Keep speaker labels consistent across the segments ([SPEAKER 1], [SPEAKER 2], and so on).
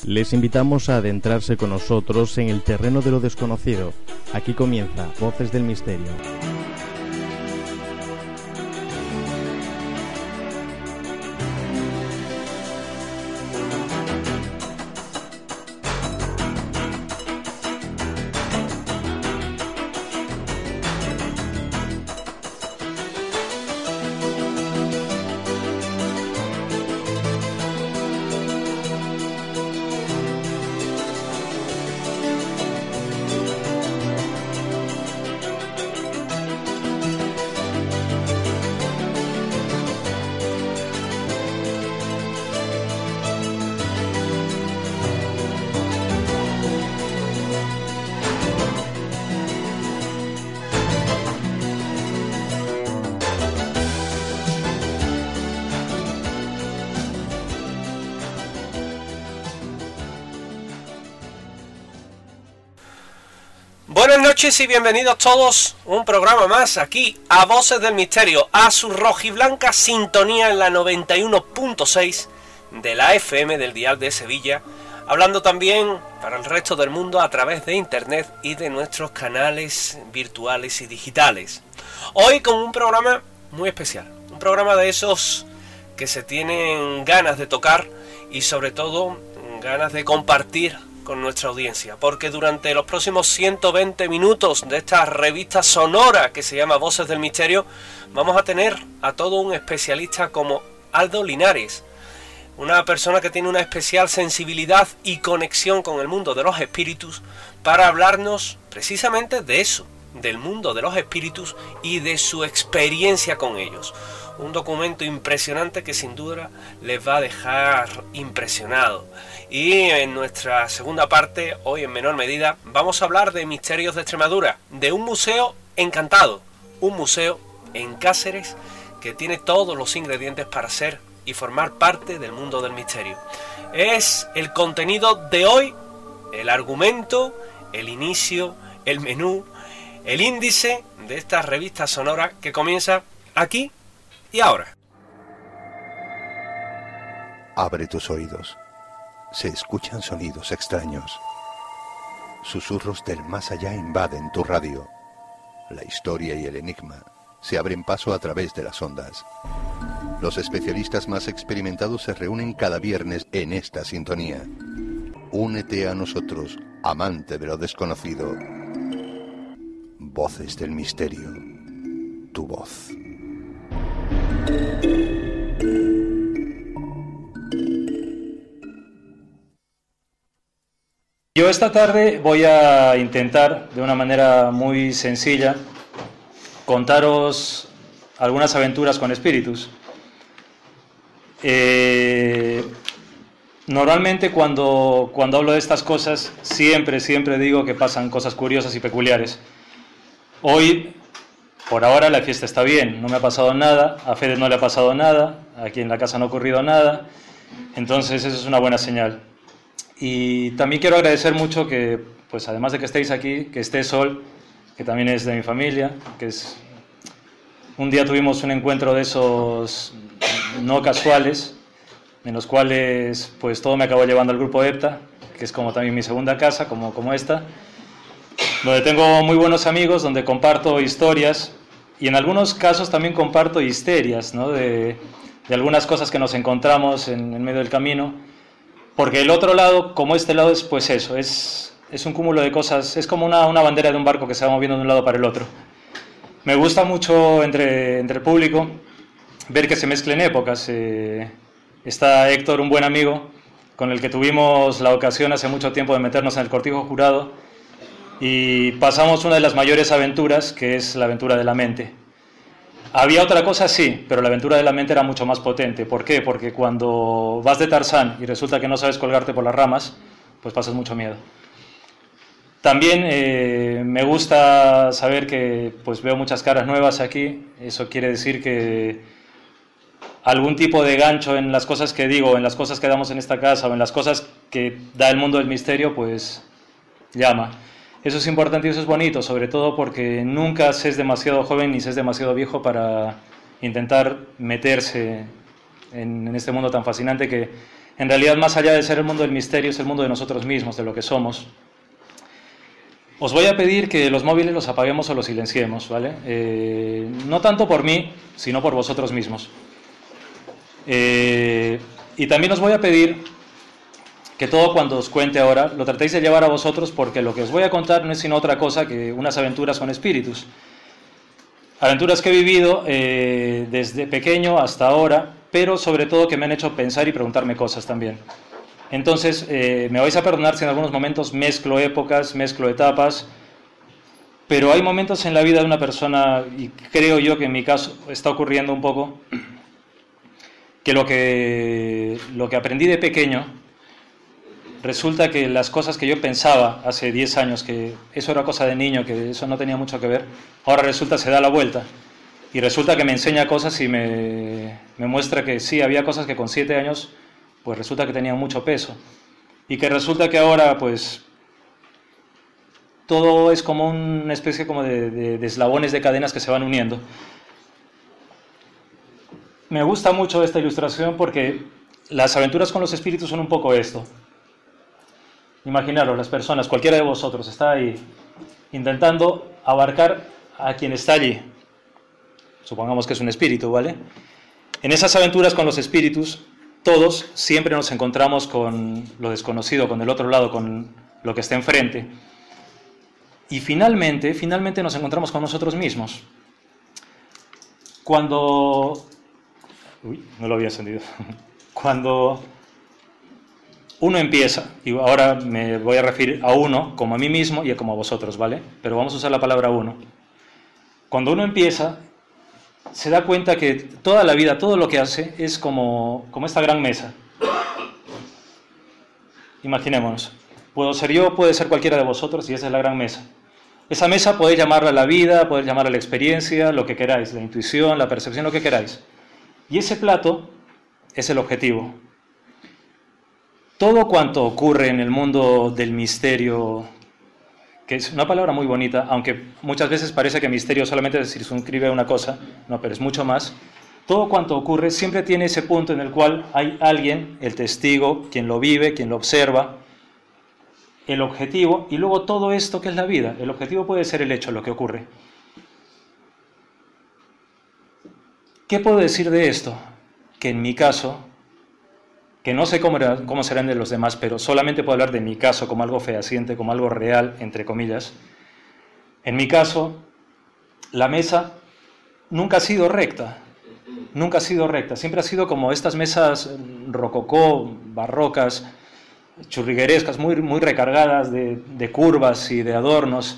[SPEAKER 1] Les invitamos a adentrarse con nosotros en el terreno de lo desconocido. Aquí comienza Voces del Misterio.
[SPEAKER 2] Buenas noches y bienvenidos todos a un programa más aquí a Voces del Misterio, a su rojiblanca sintonía en la 91.6 de la FM del Dial de Sevilla, hablando también para el resto del mundo a través de internet y de nuestros canales virtuales y digitales. Hoy con un programa muy especial, un programa de esos que se tienen ganas de tocar y sobre todo ganas de compartir con nuestra audiencia, porque durante los próximos 120 minutos de esta revista sonora que se llama Voces del Misterio vamos a tener a todo un especialista como Aldo Linares, una persona que tiene una especial sensibilidad y conexión con el mundo de los espíritus para hablarnos precisamente de eso, del mundo de los espíritus y de su experiencia con ellos. Un documento impresionante que sin duda les va a dejar impresionado. Y en nuestra segunda parte, hoy en menor medida, vamos a hablar de Misterios de Extremadura, de un museo encantado, un museo en Cáceres que tiene todos los ingredientes para ser y formar parte del mundo del misterio. Es el contenido de hoy, el argumento, el inicio, el menú, el índice de esta revista sonora que comienza aquí y ahora.
[SPEAKER 3] Abre tus oídos. Se escuchan sonidos extraños. Susurros del más allá invaden tu radio. La historia y el enigma se abren paso a través de las ondas. Los especialistas más experimentados se reúnen cada viernes en esta sintonía. Únete a nosotros, amante de lo desconocido. Voces del Misterio. Tu voz.
[SPEAKER 4] Yo esta tarde voy a intentar, de una manera muy sencilla, contaros algunas aventuras con espíritus. Normalmente cuando hablo de estas cosas, siempre digo que pasan cosas curiosas y peculiares. Hoy, por ahora, la fiesta está bien, no me ha pasado nada, a Fede no le ha pasado nada, aquí en la casa no ha ocurrido nada, entonces eso es una buena señal. Y también quiero agradecer mucho que, pues además de que estéis aquí, que esté Sol, que también es de mi familia, que es... Un día tuvimos un encuentro de esos no casuales, en los cuales pues todo me acabó llevando al grupo EPTA, que es como también mi segunda casa, como esta, donde tengo muy buenos amigos, donde comparto historias y en algunos casos también comparto histerias, ¿no? de algunas cosas que nos encontramos en medio del camino. Porque el otro lado, como este lado, es pues eso, es un cúmulo de cosas, es como una bandera de un barco que se va moviendo de un lado para el otro. Me gusta mucho entre el público ver que se mezclen épocas. Está Héctor, un buen amigo, con el que tuvimos la ocasión hace mucho tiempo de meternos en el cortijo jurado y pasamos una de las mayores aventuras, que es la aventura de la mente. Había otra cosa, sí, pero la aventura de la mente era mucho más potente. ¿Por qué? Porque cuando vas de Tarzán y resulta que no sabes colgarte por las ramas, pues pasas mucho miedo. También me gusta saber que pues veo muchas caras nuevas aquí. Eso quiere decir que algún tipo de gancho en las cosas que digo, en las cosas que damos en esta casa o en las cosas que da el mundo del misterio, pues llama. Eso es importante y eso es bonito, sobre todo porque nunca se es demasiado joven ni se es demasiado viejo para intentar meterse en este mundo tan fascinante que en realidad, más allá de ser el mundo del misterio, es el mundo de nosotros mismos, de lo que somos. Os voy a pedir que los móviles los apaguemos o los silenciemos, ¿vale? No tanto por mí, sino por vosotros mismos. Y también os voy a pedir que todo cuanto os cuente ahora lo tratéis de llevar a vosotros, porque lo que os voy a contar no es sino otra cosa que unas aventuras con espíritus. Aventuras que he vivido desde pequeño hasta ahora, pero sobre todo que me han hecho pensar y preguntarme cosas también. Entonces, me vais a perdonar si en algunos momentos mezclo épocas, mezclo etapas, pero hay momentos en la vida de una persona, y creo yo que en mi caso está ocurriendo un poco, que lo que aprendí de pequeño, resulta que las cosas que yo pensaba hace 10 años, que eso era cosa de niño, que eso no tenía mucho que ver, ahora resulta se da la vuelta. Y resulta que me enseña cosas y me muestra que sí, había cosas que con 7 años, pues resulta que tenían mucho peso. Y que resulta que ahora, pues, todo es como una especie como de eslabones de cadenas que se van uniendo. Me gusta mucho esta ilustración porque las aventuras con los espíritus son un poco esto. Imaginaros, las personas, cualquiera de vosotros está ahí intentando abarcar a quien está allí. Supongamos que es un espíritu, ¿vale? En esas aventuras con los espíritus, todos siempre nos encontramos con lo desconocido, con el otro lado, con lo que está enfrente. Y finalmente nos encontramos con nosotros mismos. Cuando... Uy, no lo había encendido. Cuando uno empieza, y ahora me voy a referir a uno como a mí mismo y como a vosotros, ¿vale? Pero vamos a usar la palabra uno. Cuando uno empieza, se da cuenta que toda la vida, todo lo que hace es como esta gran mesa. Imaginémonos. Puedo ser yo, puede ser cualquiera de vosotros, y esa es la gran mesa. Esa mesa podéis llamarla la vida, podéis llamarla la experiencia, lo que queráis, la intuición, la percepción, lo que queráis. Y ese plato es el objetivo. Todo cuanto ocurre en el mundo del misterio, que es una palabra muy bonita, aunque muchas veces parece que misterio solamente es circunscribe a una cosa, no, pero es mucho más. Todo cuanto ocurre siempre tiene ese punto en el cual hay alguien, el testigo, quien lo vive, quien lo observa, el objetivo, y luego todo esto que es la vida. El objetivo puede ser el hecho, lo que ocurre. ¿Qué puedo decir de esto? Que en mi caso, que no sé cómo serán de los demás, pero solamente puedo hablar de mi caso como algo fehaciente, como algo real, entre comillas. En mi caso, la mesa nunca ha sido recta, nunca ha sido recta, siempre ha sido como estas mesas rococó, barrocas, churriguerescas, muy recargadas de curvas y de adornos.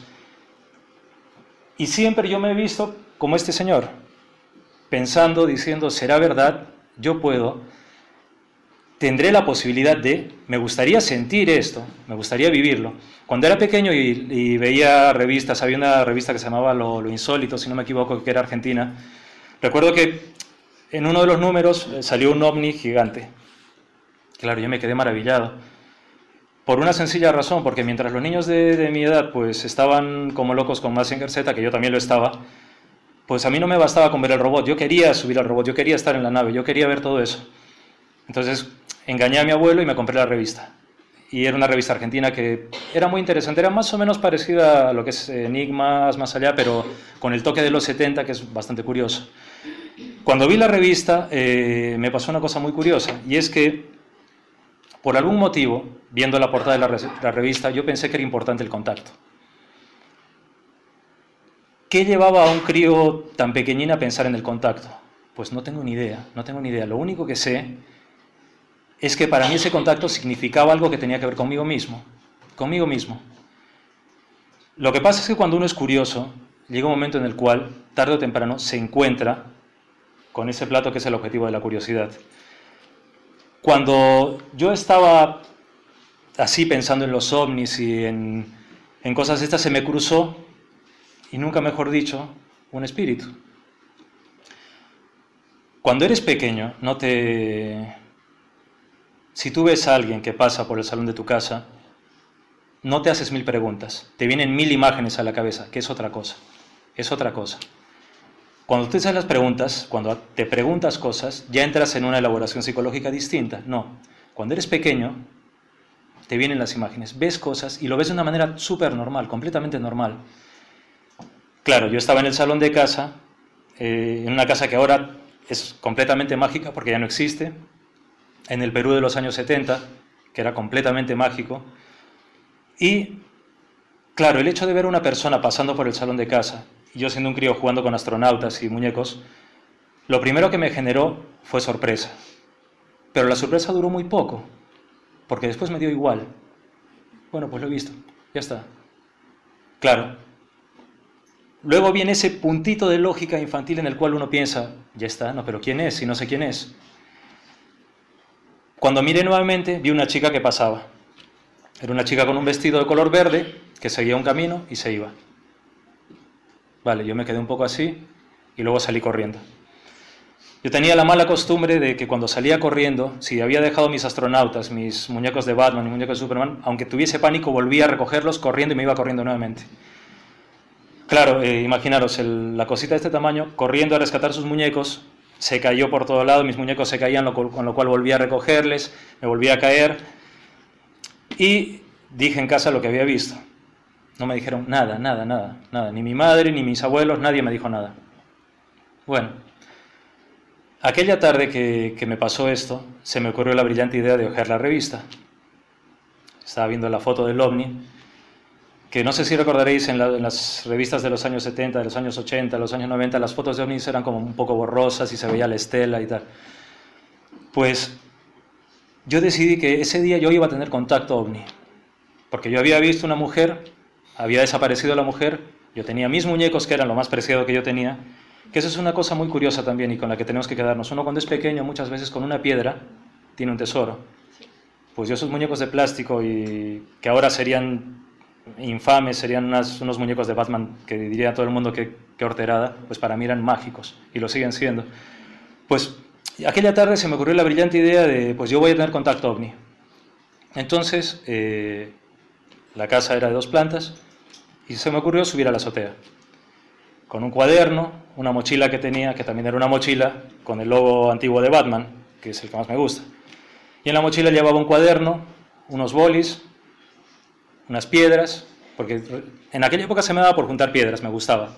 [SPEAKER 4] Y siempre yo me he visto como este señor, pensando, diciendo, ¿será verdad? Yo puedo. Tendré la posibilidad de, me gustaría sentir esto, me gustaría vivirlo. Cuando era pequeño y veía revistas, había una revista que se llamaba Lo Insólito, si no me equivoco, que era argentina. Recuerdo que en uno de los números salió un ovni gigante. Claro, yo me quedé maravillado. Por una sencilla razón, porque mientras los niños de mi edad pues estaban como locos con Mazinger Z, que yo también lo estaba, pues a mí no me bastaba con ver el robot. Yo quería subir al robot, yo quería estar en la nave, yo quería ver todo eso. Entonces engañé a mi abuelo y me compré la revista. Y era una revista argentina que era muy interesante, era más o menos parecida a lo que es Enigmas, más allá, pero con el toque de los 70, que es bastante curioso. Cuando vi la revista me pasó una cosa muy curiosa, y es que por algún motivo, viendo la portada de la revista, yo pensé que era importante el contacto. ¿Qué llevaba a un crío tan pequeñín a pensar en el contacto? Pues no tengo ni idea, no tengo ni idea. Lo único que sé es que para mí ese contacto significaba algo que tenía que ver conmigo mismo. Conmigo mismo. Lo que pasa es que cuando uno es curioso, llega un momento en el cual, tarde o temprano, se encuentra con ese plato que es el objetivo de la curiosidad. Cuando yo estaba así pensando en los ovnis y en cosas estas, se me cruzó, y nunca mejor dicho, un espíritu. Cuando eres pequeño, si tú ves a alguien que pasa por el salón de tu casa, no te haces 1000 preguntas, te vienen 1000 imágenes a la cabeza, que es otra cosa, es otra cosa. Cuando tú haces las preguntas, cuando te preguntas cosas, ya entras en una elaboración psicológica distinta. No, Cuando eres pequeño, te vienen las imágenes, ves cosas y lo ves de una manera súper normal, completamente normal. Claro, yo estaba en el salón de casa, en una casa que ahora es completamente mágica porque ya no existe, en el Perú de los años 70, que era completamente mágico. Y, claro, el hecho de ver a una persona pasando por el salón de casa, y yo siendo un crío jugando con astronautas y muñecos, lo primero que me generó fue sorpresa. Pero la sorpresa duró muy poco, porque después me dio igual. Bueno, pues lo he visto, ya está. Claro. Luego viene ese puntito de lógica infantil en el cual uno piensa, ya está, no, pero ¿quién es? Si no sé quién es. Cuando miré nuevamente, vi una chica que pasaba. Era una chica con un vestido de color verde que seguía un camino y se iba. Vale, yo me quedé un poco así y luego salí corriendo. Yo tenía la mala costumbre de que cuando salía corriendo, si había dejado mis astronautas, mis muñecos de Batman, mis muñecos de Superman, aunque tuviese pánico, volvía a recogerlos corriendo y me iba corriendo nuevamente. Claro, imaginaros, la cosita de este tamaño, corriendo a rescatar sus muñecos, se cayó por todo lado, mis muñecos se caían, con lo cual volví a recogerles, me volví a caer y dije en casa lo que había visto. No me dijeron nada, ni mi madre, ni mis abuelos, nadie me dijo nada. Bueno, aquella tarde que me pasó esto, se me ocurrió la brillante idea de hojear la revista. Estaba viendo la foto del OVNI, que no sé si recordaréis en las revistas de los años 70, de los años 80, de los años 90, las fotos de ovnis eran como un poco borrosas y se veía la estela y tal. Pues yo decidí que ese día yo iba a tener contacto ovni, porque yo había visto una mujer, había desaparecido la mujer, yo tenía mis muñecos que eran lo más preciado que yo tenía, que eso es una cosa muy curiosa también y con la que tenemos que quedarnos. Uno cuando es pequeño muchas veces con una piedra tiene un tesoro. Pues yo esos muñecos de plástico y que ahora serían infames, serían unos muñecos de Batman que diría todo el mundo que horterada, pues para mí eran mágicos y lo siguen siendo. Pues aquella tarde se me ocurrió la brillante idea de, pues yo voy a tener contacto ovni. Entonces, la casa era de 2 plantas y se me ocurrió subir a la azotea. Con un cuaderno, una mochila que tenía, que también era una mochila, con el logo antiguo de Batman, que es el que más me gusta. Y en la mochila llevaba un cuaderno, unos bolis, unas piedras, porque en aquella época se me daba por juntar piedras, me gustaba.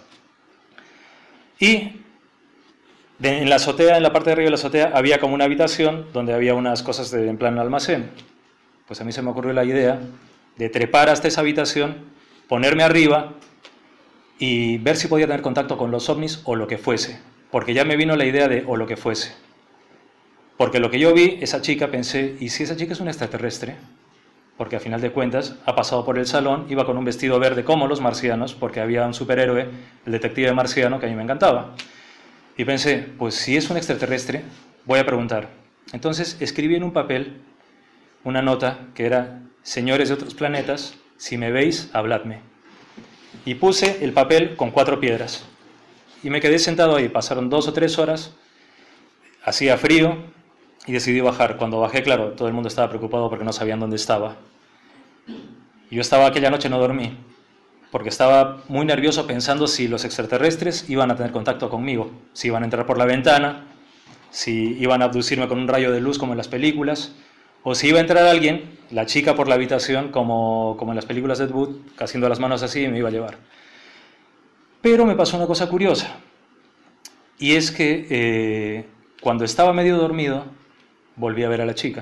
[SPEAKER 4] Y en la azotea, en la parte de arriba de la azotea, había como una habitación donde había unas cosas en plan almacén. Pues a mí se me ocurrió la idea de trepar hasta esa habitación, ponerme arriba y ver si podía tener contacto con los ovnis o lo que fuese, porque ya me vino la idea de o lo que fuese. Porque lo que yo vi, esa chica, pensé, ¿y si esa chica es un extraterrestre? Porque a final de cuentas ha pasado por el salón, iba con un vestido verde como los marcianos, porque había un superhéroe, el detective marciano, que a mí me encantaba. Y pensé, pues si es un extraterrestre, voy a preguntar. Entonces escribí en un papel una nota que era, señores de otros planetas, si me veis, habladme. Y puse el papel con 4 piedras. Y me quedé sentado ahí, pasaron 2 o 3 horas, hacía frío, y decidí bajar. Cuando bajé, claro, todo el mundo estaba preocupado porque no sabían dónde estaba. Yo estaba aquella noche, no dormí, porque estaba muy nervioso pensando si los extraterrestres iban a tener contacto conmigo, si iban a entrar por la ventana, si iban a abducirme con un rayo de luz como en las películas, o si iba a entrar alguien, la chica por la habitación, como en las películas de Ed Wood, haciendo las manos así y me iba a llevar. Pero me pasó una cosa curiosa, y es que cuando estaba medio dormido, volví a ver a la chica.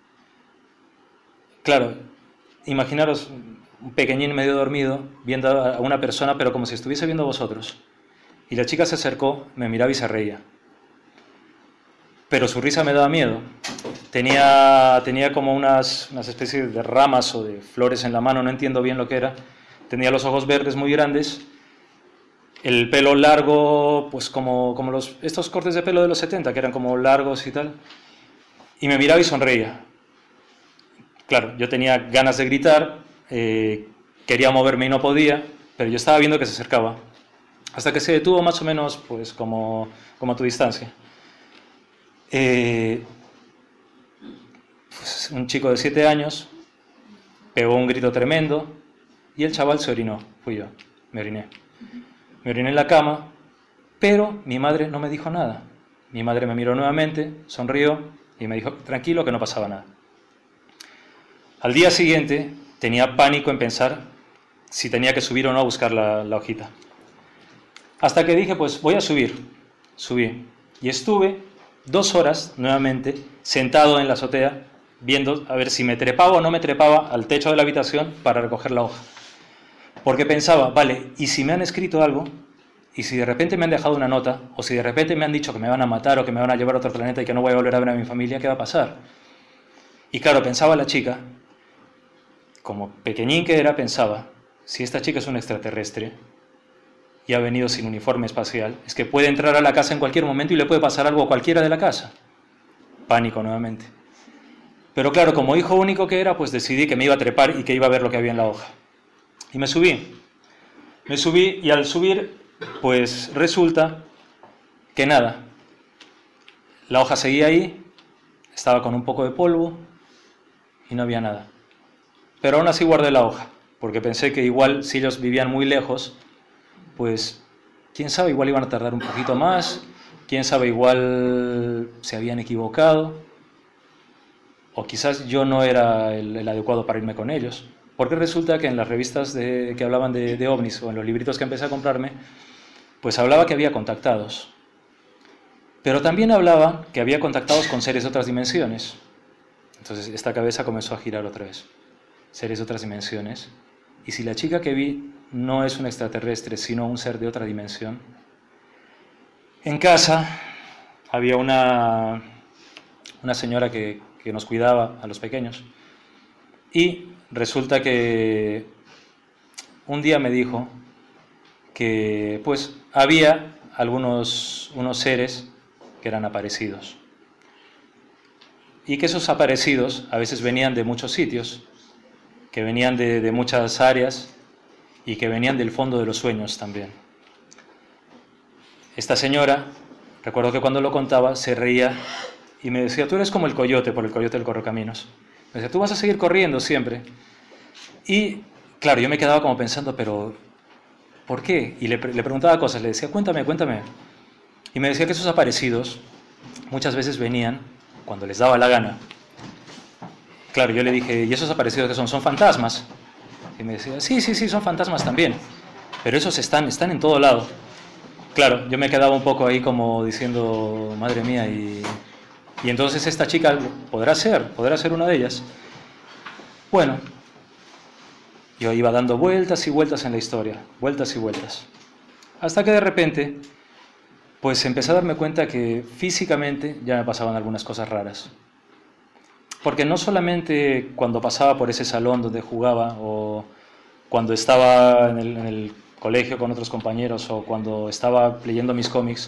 [SPEAKER 4] Claro, imaginaros un pequeñín medio dormido viendo a una persona, pero como si estuviese viendo a vosotros. Y la chica se acercó, me miraba y se reía. Pero su risa me daba miedo. Tenía como unas especies de ramas o de flores en la mano, no entiendo bien lo que era. Tenía los ojos verdes muy grandes, el pelo largo, pues como estos cortes de pelo de los 70, que eran como largos y tal. Y me miraba y sonreía. Claro, yo tenía ganas de gritar, quería moverme y no podía, pero yo estaba viendo que se acercaba. Hasta que se detuvo más o menos pues como a tu distancia. Pues un chico de 7 años pegó un grito tremendo y el chaval se orinó. Fui yo, me oriné. Me oriné en la cama, pero mi madre no me dijo nada. Mi madre me miró nuevamente, sonrió y me dijo, tranquilo, que no pasaba nada. Al día siguiente tenía pánico en pensar si tenía que subir o no a buscar la hojita. Hasta que dije, pues voy a subir. Subí. Y estuve 2 horas nuevamente sentado en la azotea viendo a ver si me trepaba o no me trepaba al techo de la habitación para recoger la hoja. Porque pensaba, vale, ¿y si me han escrito algo? ¿Y si de repente me han dejado una nota? ¿O si de repente me han dicho que me van a matar o que me van a llevar a otro planeta y que no voy a volver a ver a mi familia? ¿Qué va a pasar? Y claro, pensaba la chica, como pequeñín que era, pensaba, si esta chica es un extraterrestre y ha venido sin uniforme espacial, es que puede entrar a la casa en cualquier momento y le puede pasar algo a cualquiera de la casa. Pánico nuevamente. Pero claro, como hijo único que era, pues decidí que me iba a trepar y que iba a ver lo que había en la hoja. Y me subí. Me subí y al subir, pues resulta que nada. La hoja seguía ahí, estaba con un poco de polvo y no había nada. Pero aún así guardé la hoja, porque pensé que igual si ellos vivían muy lejos, pues quién sabe, igual iban a tardar un poquito más, quién sabe, igual se habían equivocado, o quizás yo no era el adecuado para irme con ellos. Porque resulta que en las revistas que hablaban de ovnis o en los libritos que empecé a comprarme, pues hablaba que había contactados. Pero también hablaba que había contactados con seres de otras dimensiones. Entonces esta cabeza comenzó a girar otra vez. Seres de otras dimensiones. Y si la chica que vi no es un extraterrestre, sino un ser de otra dimensión. En casa había una señora que nos cuidaba a los pequeños. Y resulta que un día me dijo que pues había unos seres que eran aparecidos. Y que esos aparecidos a veces venían de muchos sitios, que venían de muchas áreas y que venían del fondo de los sueños también. Esta señora, recuerdo que cuando lo contaba, se reía y me decía, tú eres como el coyote, por el coyote del correcaminos. Me decía, tú vas a seguir corriendo siempre. Y claro, yo me quedaba como pensando, pero ¿por qué? Y le preguntaba cosas, le decía, cuéntame. Y me decía que esos aparecidos muchas veces venían cuando les daba la gana. Claro, yo le dije, ¿y esos aparecidos qué son? ¿Son fantasmas? Y me decía, sí, son fantasmas también. Pero esos están en todo lado. Claro, yo me quedaba un poco ahí como diciendo, madre mía, y entonces esta chica podrá ser una de ellas. Bueno, yo iba dando vueltas y vueltas en la historia, vueltas y vueltas. Hasta que de repente, pues empecé a darme cuenta que físicamente ya me pasaban algunas cosas raras. Porque no solamente cuando pasaba por ese salón donde jugaba, o cuando estaba en el colegio con otros compañeros, o cuando estaba leyendo mis cómics,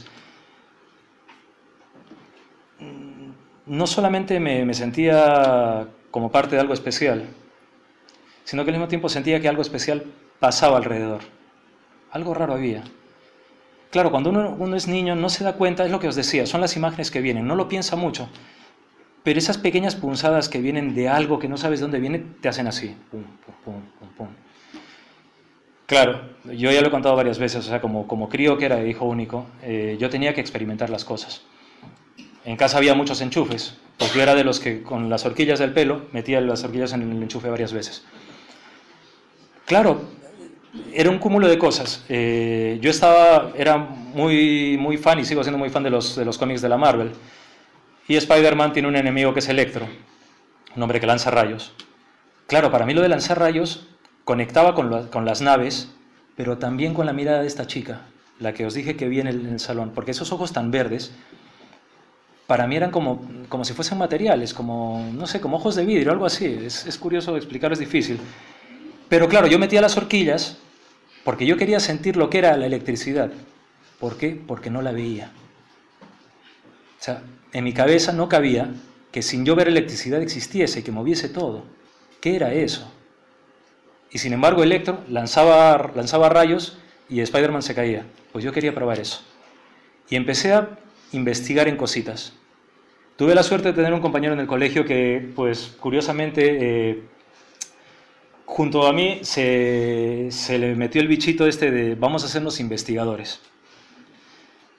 [SPEAKER 4] no solamente me sentía como parte de algo especial, sino que al mismo tiempo sentía que algo especial pasaba alrededor. Algo raro había. Claro, cuando uno es niño no se da cuenta, es lo que os decía, son las imágenes que vienen, no lo piensa mucho, pero esas pequeñas punzadas que vienen de algo que no sabes de dónde viene, te hacen así. Pum, pum, pum, pum, pum. Claro, yo ya lo he contado varias veces, o sea, como crío que era hijo único, yo tenía que experimentar las cosas. En casa había muchos enchufes, pues yo era de los que con las horquillas del pelo metía las horquillas en el enchufe varias veces. Claro, era un cúmulo de cosas. Yo era muy fan y sigo siendo muy fan de los cómics de la Marvel. Y Spider-Man tiene un enemigo que es Electro, un hombre que lanza rayos. Claro, para mí lo de lanzar rayos conectaba con las naves, pero también con la mirada de esta chica, la que os dije que vi en el salón, porque esos ojos tan verdes, para mí eran como si fuesen materiales, como, no sé, como ojos de vidrio, algo así. Es curioso explicarlo, es difícil. Pero claro, yo metía las horquillas porque yo quería sentir lo que era la electricidad. ¿Por qué? Porque no la veía. O sea, en mi cabeza no cabía que sin yo ver electricidad existiese, que moviese todo. ¿Qué era eso? Y sin embargo Electro lanzaba rayos y Spider-Man se caía. Pues yo quería probar eso. Y empecé a investigar en cositas. Tuve la suerte de tener un compañero en el colegio que, pues curiosamente, junto a mí se le metió el bichito de vamos a hacernos investigadores.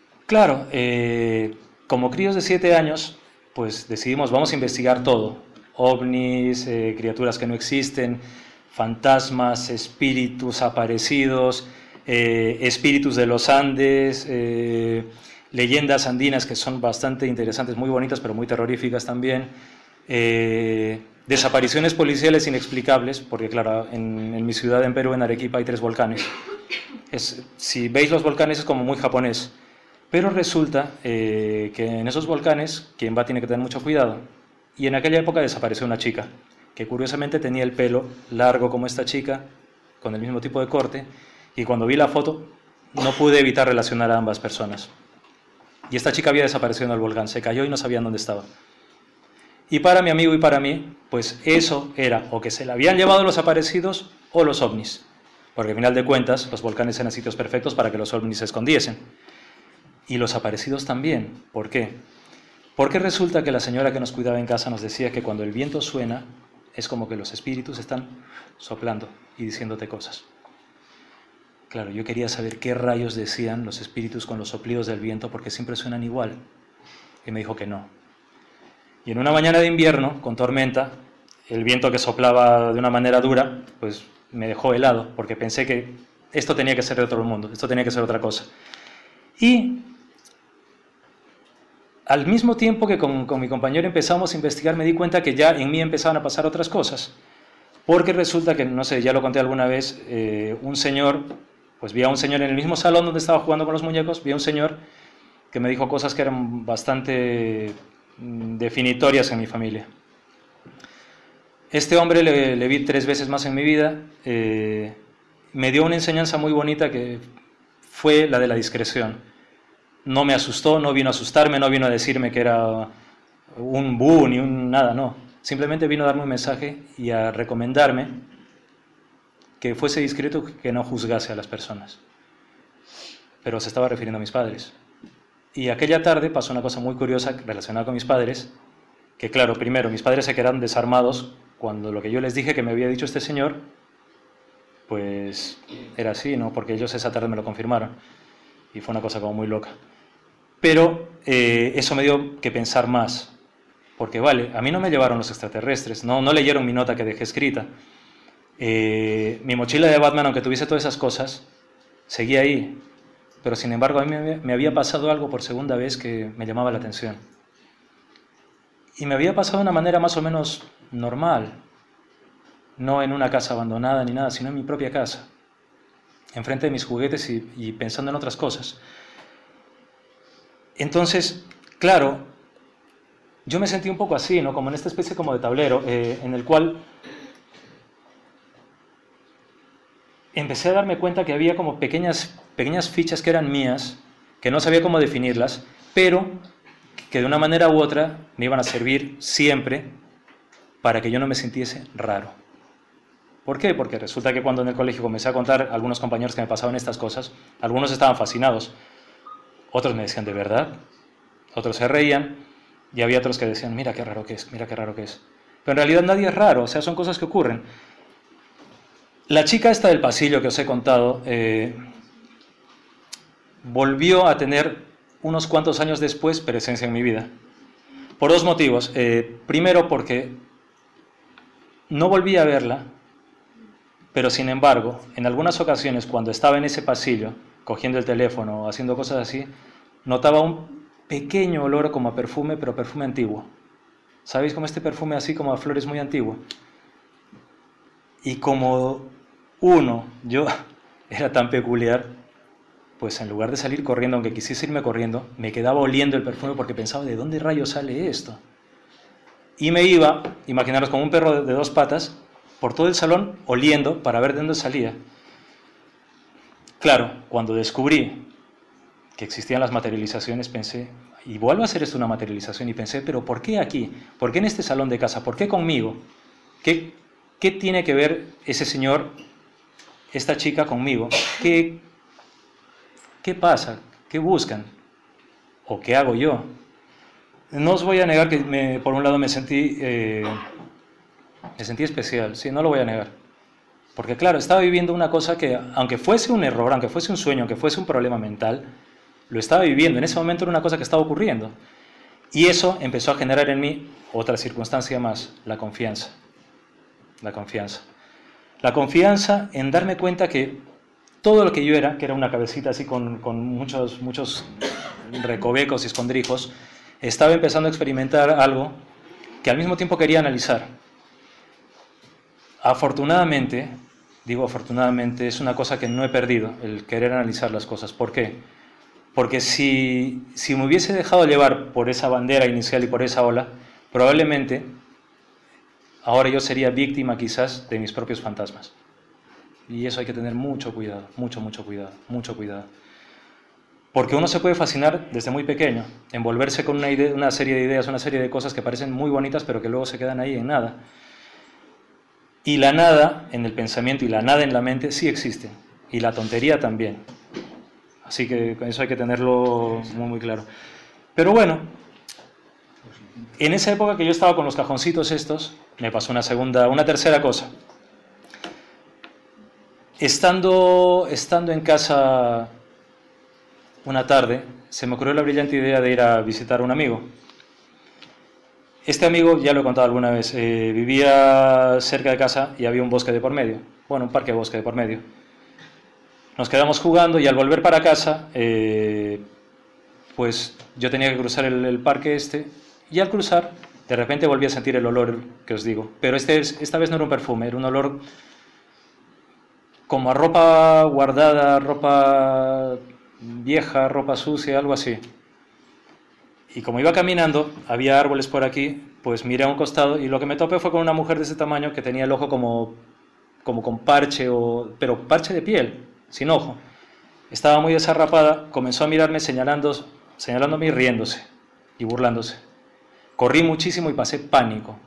[SPEAKER 4] Claro, como críos de 7 años, pues decidimos vamos a investigar todo. ovnis, criaturas que no existen, fantasmas, espíritus aparecidos, espíritus de los Andes, leyendas andinas que son bastante interesantes, muy bonitas, pero muy terroríficas también, desapariciones policiales inexplicables, porque claro, en mi ciudad, en Perú, en Arequipa, hay 3 volcanes. Si veis los volcanes es como muy japonés, pero resulta que en esos volcanes quien va tiene que tener mucho cuidado, y en aquella época desapareció una chica, que curiosamente tenía el pelo largo como esta chica, con el mismo tipo de corte, y cuando vi la foto no pude evitar relacionar a ambas personas. Y esta chica había desaparecido en el volcán, se cayó y no sabían dónde estaba. Y para mi amigo y para mí, pues eso era o que se la habían llevado los aparecidos o los ovnis, porque al final de cuentas los volcanes eran sitios perfectos para que los ovnis se escondiesen. Y los aparecidos también. ¿Por qué? Porque resulta que la señora que nos cuidaba en casa nos decía que cuando el viento suena es como que los espíritus están soplando y diciéndote cosas. Claro, yo quería saber qué rayos decían los espíritus con los soplidos del viento, porque siempre suenan igual. Y me dijo que no. Y en una mañana de invierno, con tormenta, el viento que soplaba de una manera dura, pues me dejó helado, porque pensé que esto tenía que ser de otro mundo, esto tenía que ser otra cosa. Y al mismo tiempo que con mi compañero empezamos a investigar, me di cuenta que ya en mí empezaban a pasar otras cosas. Porque resulta que, no sé, ya lo conté alguna vez, un señor, pues vi a un señor en el mismo salón donde estaba jugando con los muñecos, vi a un señor que me dijo cosas que eran bastante definitorias en mi familia. Este hombre le vi 3 veces más en mi vida, me dio una enseñanza muy bonita que fue la de la discreción. No me asustó, no vino a asustarme, no vino a decirme que era un bú ni un nada, no. Simplemente vino a darme un mensaje y a recomendarme que fuese discreto, que no juzgase a las personas. Pero se estaba refiriendo a mis padres. Y aquella tarde pasó una cosa muy curiosa relacionada con mis padres, que claro, primero, mis padres se quedaron desarmados cuando lo que yo les dije que me había dicho este señor, pues era así, ¿no? Porque ellos esa tarde me lo confirmaron. Y fue una cosa como muy loca. Pero eso me dio que pensar más. Porque vale, a mí no me llevaron los extraterrestres, no leyeron mi nota que dejé escrita. Mi mochila de Batman, aunque tuviese todas esas cosas, seguía ahí. Pero sin embargo a mí me había pasado algo por segunda vez que me llamaba la atención. Y me había pasado de una manera más o menos normal. No en una casa abandonada ni nada, sino en mi propia casa. Enfrente de mis juguetes y pensando en otras cosas. Entonces, claro, yo me sentí un poco así, ¿no? Como en esta especie como de tablero, en el cual empecé a darme cuenta que había como pequeñas fichas que eran mías, que no sabía cómo definirlas, pero que de una manera u otra me iban a servir siempre para que yo no me sintiese raro. ¿Por qué? Porque resulta que cuando en el colegio comencé a contar a algunos compañeros que me pasaban estas cosas, algunos estaban fascinados, otros me decían, ¿de verdad? Otros se reían, y había otros que decían, mira qué raro que es, mira qué raro que es. Pero en realidad nadie es raro, o sea, son cosas que ocurren. La chica esta del pasillo que os he contado, volvió a tener unos cuantos años después presencia en mi vida. Por 2 motivos. Primero porque no volví a verla, pero sin embargo, en algunas ocasiones cuando estaba en ese pasillo, cogiendo el teléfono o haciendo cosas así, notaba un pequeño olor como a perfume, pero perfume antiguo. ¿Sabéis? Como este perfume así como a flores muy antiguo. Y como yo era tan peculiar, pues en lugar de salir corriendo, aunque quisiese irme corriendo, me quedaba oliendo el perfume porque pensaba, ¿de dónde rayos sale esto? Y me iba, imaginaros, como un perro de 2 patas, por todo el salón oliendo para ver de dónde salía. Claro, cuando descubrí que existían las materializaciones, pensé, igual va a ser esto una materialización, y pensé, pero ¿por qué aquí? ¿Por qué en este salón de casa? ¿Por qué conmigo? ¿Qué tiene que ver ese señor, esta chica conmigo? ¿Qué pasa? ¿Qué buscan? ¿O qué hago yo? No os voy a negar que por un lado me sentí especial, sí, no lo voy a negar. Porque claro, estaba viviendo una cosa que, aunque fuese un error, aunque fuese un sueño, aunque fuese un problema mental, lo estaba viviendo. En ese momento era una cosa que estaba ocurriendo. Y eso empezó a generar en mí otra circunstancia más, la confianza. La confianza. La confianza en darme cuenta que todo lo que yo era, que era una cabecita así con muchos recovecos y escondrijos, estaba empezando a experimentar algo que al mismo tiempo quería analizar. Afortunadamente, digo afortunadamente, es una cosa que no he perdido, el querer analizar las cosas. ¿Por qué? Porque si me hubiese dejado llevar por esa bandera inicial y por esa ola, probablemente ahora yo sería víctima quizás de mis propios fantasmas. Y eso hay que tener mucho cuidado, mucho cuidado. Porque uno se puede fascinar desde muy pequeño, envolverse con una serie de ideas, una serie de cosas que parecen muy bonitas, pero que luego se quedan ahí en nada. Y la nada en el pensamiento y la nada en la mente sí existen, y la tontería también. Así que eso hay que tenerlo muy claro. Pero bueno, en esa época que yo estaba con los cajoncitos estos, me pasó una tercera cosa. Estando en casa una tarde, se me ocurrió la brillante idea de ir a visitar a un amigo. Este amigo, ya lo he contado alguna vez, vivía cerca de casa y había un bosque de por medio. Bueno, un parque bosque de por medio. Nos quedamos jugando y al volver para casa, pues yo tenía que cruzar el parque y al cruzar, de repente volví a sentir el olor que os digo. Pero esta vez no era un perfume, era un olor como a ropa guardada, ropa vieja, ropa sucia, algo así. Y como iba caminando, había árboles por aquí, pues miré a un costado y lo que me topé fue con una mujer de ese tamaño que tenía el ojo como con parche, pero parche de piel, sin ojo. Estaba muy desarrapada, comenzó a mirarme señalándome y riéndose y burlándose. Corrí muchísimo y pasé pánico.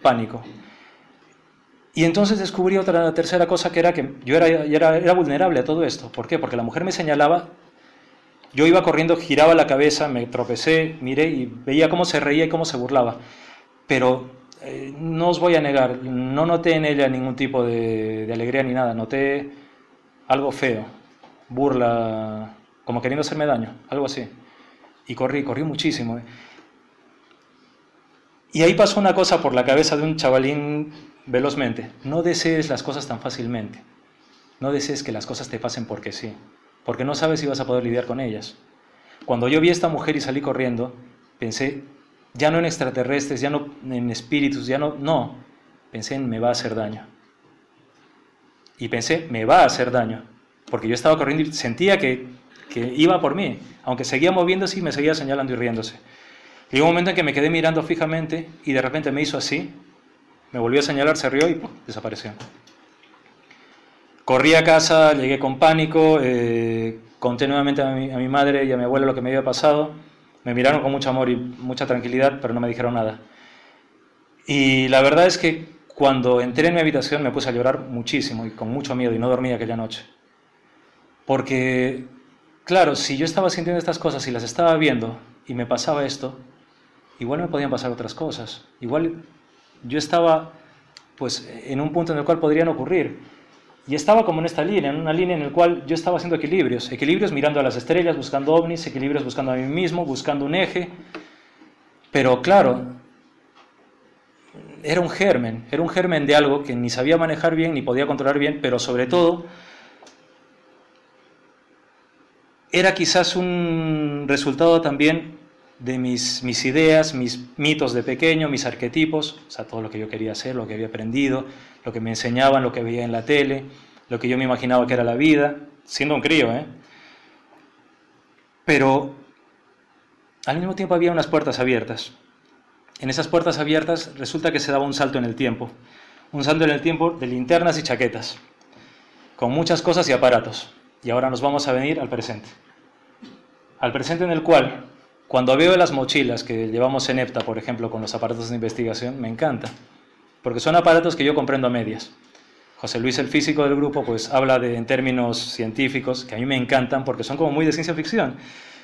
[SPEAKER 4] Y entonces descubrí otra tercera cosa, que era que yo era vulnerable a todo esto. ¿Por qué? Porque la mujer me señalaba, yo iba corriendo, giraba la cabeza, me tropecé, miré y veía cómo se reía y cómo se burlaba. Pero no os voy a negar, no noté en ella ningún tipo de alegría ni nada, noté algo feo, burla, como queriendo hacerme daño, algo así. Y corrí muchísimo. Y ahí pasó una cosa por la cabeza de un chavalín velozmente: no desees las cosas tan fácilmente, no desees que las cosas te pasen porque sí, porque no sabes si vas a poder lidiar con ellas. Cuando yo vi a esta mujer y salí corriendo, pensé ya no en extraterrestres, ya no en espíritus, no, pensé en me va a hacer daño. Y pensé, me va a hacer daño, porque yo estaba corriendo y sentía que iba por mí, aunque seguía moviéndose y me seguía señalando y riéndose. Llegó un momento en que me quedé mirando fijamente y de repente me hizo así, me volvió a señalar, se rió y ¡pum!, desapareció. Corrí a casa, llegué con pánico, conté nuevamente a mi madre y a mi abuelo lo que me había pasado. Me miraron con mucho amor y mucha tranquilidad, pero no me dijeron nada. Y la verdad es que cuando entré en mi habitación me puse a llorar muchísimo y con mucho miedo, y no dormí aquella noche. Porque, claro, si yo estaba sintiendo estas cosas y las estaba viendo y me pasaba esto, igual me podían pasar otras cosas. Igual yo estaba pues en un punto en el cual podrían ocurrir. Y estaba como en esta línea, en una línea en la cual yo estaba haciendo equilibrios mirando a las estrellas, buscando ovnis, equilibrios buscando a mí mismo, buscando un eje. Pero claro, era un germen de algo que ni sabía manejar bien, ni podía controlar bien, pero sobre todo era quizás un resultado también de mis ideas, mis mitos de pequeño, mis arquetipos, o sea, todo lo que yo quería hacer, lo que había aprendido, lo que me enseñaban, lo que veía en la tele, lo que yo me imaginaba que era la vida, siendo un crío, Pero al mismo tiempo había unas puertas abiertas. En esas puertas abiertas resulta que se daba un salto en el tiempo de linternas y chaquetas, con muchas cosas y aparatos. Y ahora nos vamos a venir al presente en el cual, cuando veo las mochilas que llevamos en EPTA, por ejemplo, con los aparatos de investigación, me encanta, porque son aparatos que yo comprendo a medias. José Luis, el físico del grupo, pues habla en términos científicos, que a mí me encantan porque son como muy de ciencia ficción.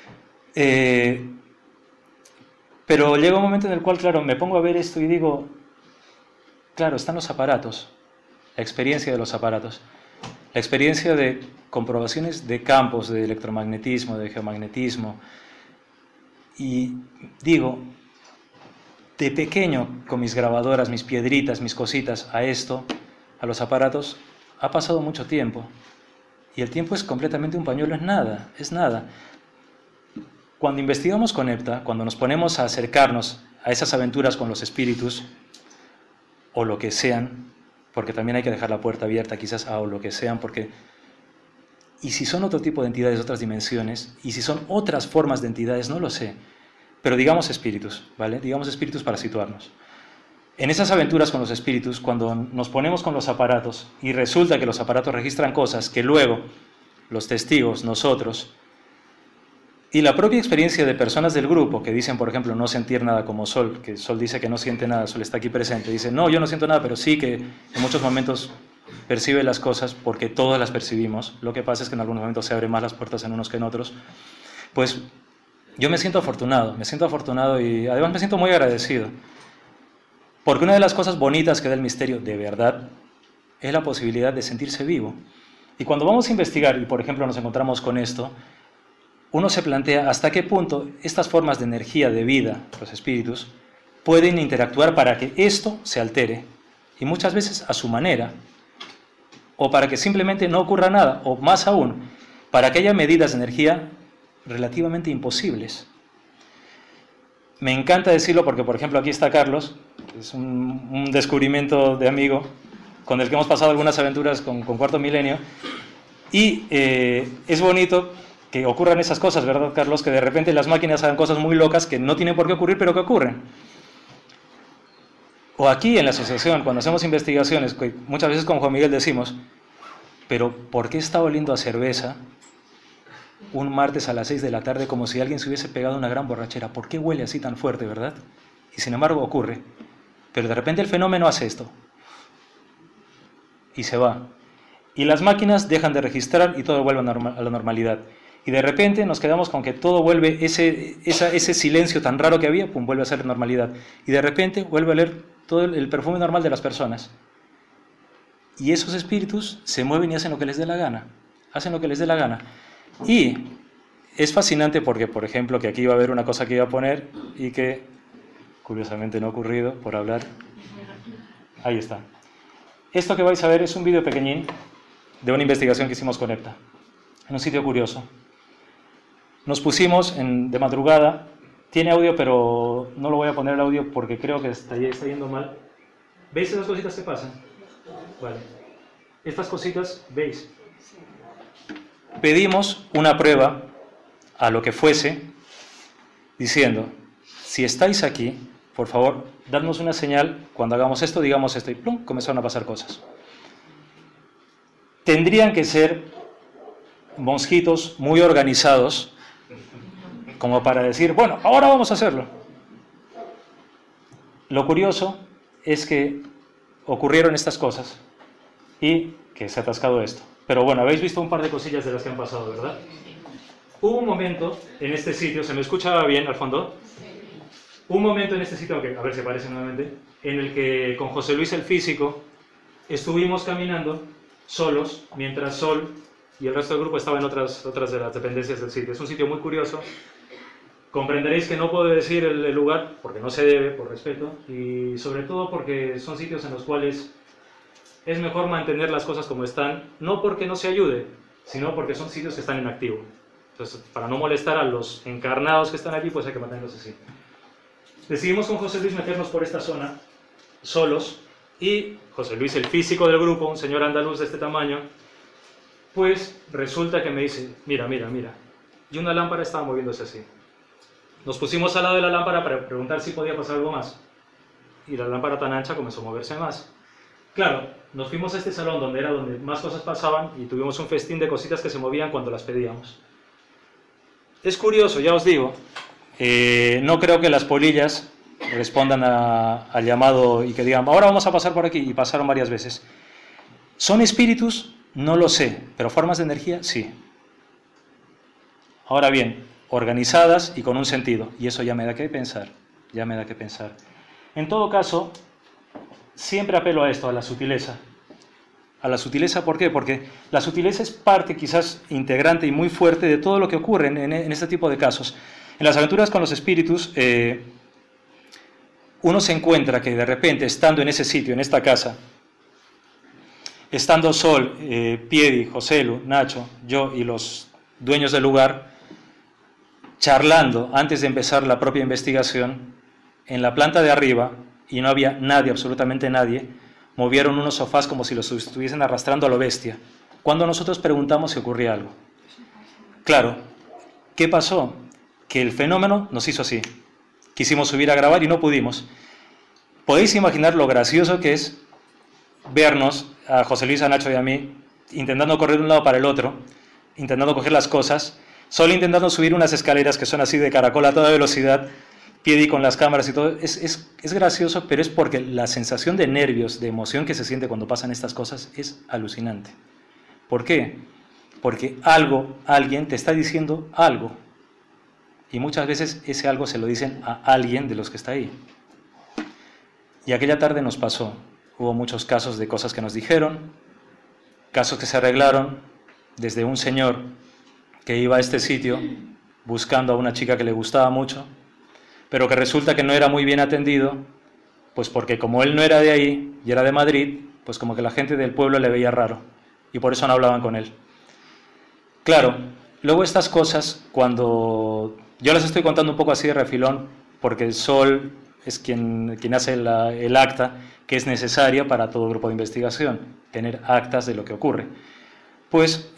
[SPEAKER 4] Pero llega un momento en el cual, claro, me pongo a ver esto y digo, claro, están los aparatos, la experiencia de los aparatos, la experiencia de comprobaciones de campos, de electromagnetismo, de geomagnetismo. Y digo, de pequeño, con mis grabadoras, mis piedritas, mis cositas, a esto, a los aparatos, ha pasado mucho tiempo. Y el tiempo es completamente un pañuelo, es nada, es nada. Cuando investigamos con Hepta, cuando nos ponemos a acercarnos a esas aventuras con los espíritus, o lo que sean, porque también hay que dejar la puerta abierta quizás a o lo que sean, porque... Y si son otro tipo de entidades, otras dimensiones, y si son otras formas de entidades, no lo sé. Pero digamos espíritus, ¿vale? Digamos espíritus para situarnos. En esas aventuras con los espíritus, cuando nos ponemos con los aparatos y resulta que los aparatos registran cosas que luego los testigos, nosotros, y la propia experiencia de personas del grupo que dicen, por ejemplo, no sentir nada como Sol, que Sol dice que no siente nada, Sol está aquí presente, dice, no, yo no siento nada, pero sí que en muchos momentos percibe las cosas porque todas las percibimos. Lo que pasa es que en algunos momentos se abren más las puertas en unos que en otros. Pues yo me siento afortunado y además me siento muy agradecido. Porque una de las cosas bonitas que da el misterio, de verdad, es la posibilidad de sentirse vivo. Y cuando vamos a investigar, y por ejemplo nos encontramos con esto, uno se plantea hasta qué punto estas formas de energía, de vida, los espíritus, pueden interactuar para que esto se altere. Y muchas veces a su manera, o para que simplemente no ocurra nada, o más aún, para que haya medidas de energía relativamente imposibles. Me encanta decirlo porque, por ejemplo, aquí está Carlos, que es un descubrimiento de amigo, con el que hemos pasado algunas aventuras con Cuarto Milenio, y es bonito que ocurran esas cosas, ¿verdad, Carlos? Que de repente las máquinas hagan cosas muy locas que no tienen por qué ocurrir, pero que ocurren. O aquí en la asociación, cuando hacemos investigaciones, que muchas veces con Juan Miguel decimos, pero ¿por qué está oliendo a cerveza un martes a las 6 de la tarde como si alguien se hubiese pegado una gran borrachera? ¿Por qué huele así tan fuerte, verdad? Y sin embargo ocurre. Pero de repente el fenómeno hace esto. Y se va. Y las máquinas dejan de registrar y todo vuelve a la normalidad. Y de repente nos quedamos con que todo vuelve, ese silencio tan raro que había, pum, vuelve a ser normalidad. Y de repente vuelve a leer todo el perfume normal de las personas. Y esos espíritus se mueven y hacen lo que les dé la gana. Hacen lo que les dé la gana. Y es fascinante porque, por ejemplo, que aquí iba a haber una cosa que iba a poner y que curiosamente no ha ocurrido por hablar. Ahí está. Esto que vais a ver es un vídeo pequeñín de una investigación que hicimos con Hepta, en un sitio curioso. Nos pusimos de madrugada, tiene audio pero no lo voy a poner el audio porque creo que está yendo mal. ¿Veis esas cositas que pasan? Vale. Estas cositas, ¿veis? Pedimos una prueba a lo que fuese, diciendo, si estáis aquí, por favor, dadnos una señal, cuando hagamos esto, digamos esto, y plum, comenzaron a pasar cosas. Tendrían que ser mosquitos muy organizados, como para decir, bueno, ahora vamos a hacerlo. Lo curioso es que ocurrieron estas cosas y que se ha atascado esto. Pero bueno, habéis visto un par de cosillas de las que han pasado, ¿verdad? Hubo un momento en este sitio, ¿se me escucha bien al fondo? Un momento en este sitio, a ver si aparece nuevamente, en el que con José Luis el físico estuvimos caminando solos, mientras Sol y el resto del grupo estaban en otras de las dependencias del sitio. Es un sitio muy curioso. Comprenderéis que no puedo decir el lugar, porque no se debe, por respeto, y sobre todo porque son sitios en los cuales es mejor mantener las cosas como están, no porque no se ayude, sino porque son sitios que están en activo. Entonces, para no molestar a los encarnados que están aquí, pues hay que mantenerlos así. Decidimos con José Luis meternos por esta zona, solos, y José Luis, el físico del grupo, un señor andaluz de este tamaño, pues resulta que me dice, mira, y una lámpara estaba moviéndose así. Nos pusimos al lado de la lámpara para preguntar si podía pasar algo más, y la lámpara tan ancha comenzó a moverse más. Claro, nos fuimos a este salón donde era donde más cosas pasaban y tuvimos un festín de cositas que se movían cuando las pedíamos. Es curioso, ya os digo, no creo que las polillas respondan al llamado y que digan, ahora vamos a pasar por aquí, y pasaron varias veces. ¿Son espíritus? No lo sé, pero formas de energía, sí. Ahora bien, organizadas y con un sentido, y eso ya me da que pensar, En todo caso, siempre apelo a esto, a la sutileza. A la sutileza, ¿por qué? Porque la sutileza es parte quizás integrante y muy fuerte de todo lo que ocurre en este tipo de casos. En las aventuras con los espíritus, uno se encuentra que de repente, estando en ese sitio, en esta casa, estando Sol, Piedi, Joselu, Nacho, yo y los dueños del lugar, charlando antes de empezar la propia investigación, en la planta de arriba, y no había nadie, absolutamente nadie, movieron unos sofás como si los estuviesen arrastrando a lo bestia, cuando nosotros preguntamos si ocurría algo. Claro, ¿qué pasó? Que el fenómeno nos hizo así. Quisimos subir a grabar y no pudimos. Podéis imaginar lo gracioso que es vernos, a José Luis, a Nacho y a mí, intentando correr de un lado para el otro, intentando coger las cosas, solo intentando subir unas escaleras que son así de caracol a toda velocidad, Piedi con las cámaras y todo. Es gracioso, pero es porque la sensación de nervios, de emoción que se siente cuando pasan estas cosas es alucinante. ¿Por qué? Porque alguien te está diciendo algo. Y muchas veces ese algo se lo dicen a alguien de los que está ahí. Y aquella tarde nos pasó. Hubo muchos casos de cosas que nos dijeron, casos que se arreglaron, desde un señor que iba a este sitio buscando a una chica que le gustaba mucho, pero que resulta que no era muy bien atendido, pues porque como él no era de ahí y era de Madrid, pues como que la gente del pueblo le veía raro y por eso no hablaban con él. Claro, luego estas cosas, cuando yo las estoy contando un poco así de refilón, porque el Sol es quien hace el acta que es necesaria para todo grupo de investigación, tener actas de lo que ocurre. Pues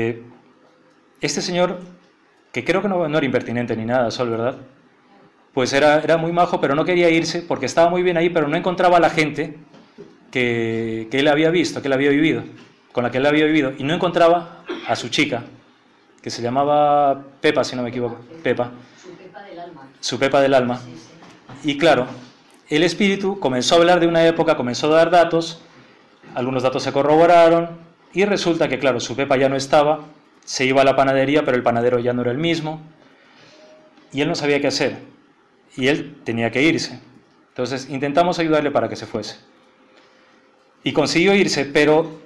[SPEAKER 4] este señor, que creo que no era impertinente ni nada, Sol, ¿verdad? Pues era muy majo, pero no quería irse porque estaba muy bien ahí, pero no encontraba a la gente que él había visto, que él había vivido, con la que él había vivido, y no encontraba a su chica, que se llamaba Pepa, si no me equivoco, Pepa.
[SPEAKER 5] Su Pepa del alma.
[SPEAKER 4] Su Pepa del alma.
[SPEAKER 5] Sí, sí.
[SPEAKER 4] Y claro, el espíritu comenzó a hablar de una época, comenzó a dar datos, algunos datos se corroboraron, y resulta que, claro, su Pepa ya no estaba, se iba a la panadería, pero el panadero ya no era el mismo, y él no sabía qué hacer, y él tenía que irse. Entonces intentamos ayudarle para que se fuese. Y consiguió irse, pero,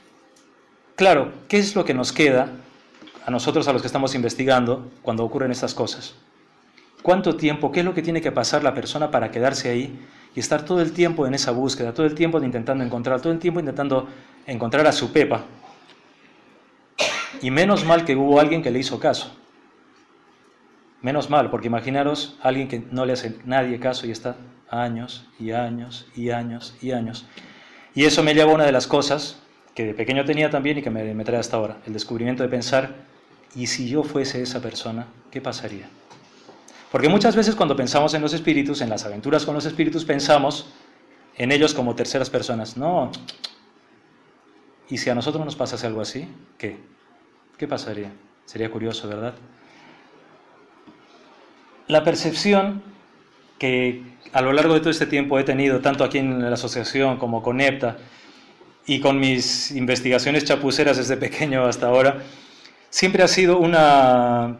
[SPEAKER 4] claro, ¿qué es lo que nos queda a nosotros, a los que estamos investigando, cuando ocurren estas cosas? ¿Cuánto tiempo, qué es lo que tiene que pasar la persona para quedarse ahí y estar todo el tiempo en esa búsqueda, todo el tiempo intentando encontrar, todo el tiempo intentando encontrar a su Pepa? Y menos mal que hubo alguien que le hizo caso. Menos mal, porque imaginaros a alguien que no le hace nadie caso y está años y años y años y años. Y eso me lleva a una de las cosas que de pequeño tenía también y que me trae hasta ahora, el descubrimiento de pensar, ¿y si yo fuese esa persona, qué pasaría? Porque muchas veces cuando pensamos en los espíritus, en las aventuras con los espíritus, pensamos en ellos como terceras personas. No. ¿Y si a nosotros nos pasase algo así? ¿Qué? ¿Qué pasaría? Sería curioso, ¿verdad? La percepción que a lo largo de todo este tiempo he tenido, tanto aquí en la asociación como con EPTA, y con mis investigaciones chapuceras desde pequeño hasta ahora, siempre ha sido una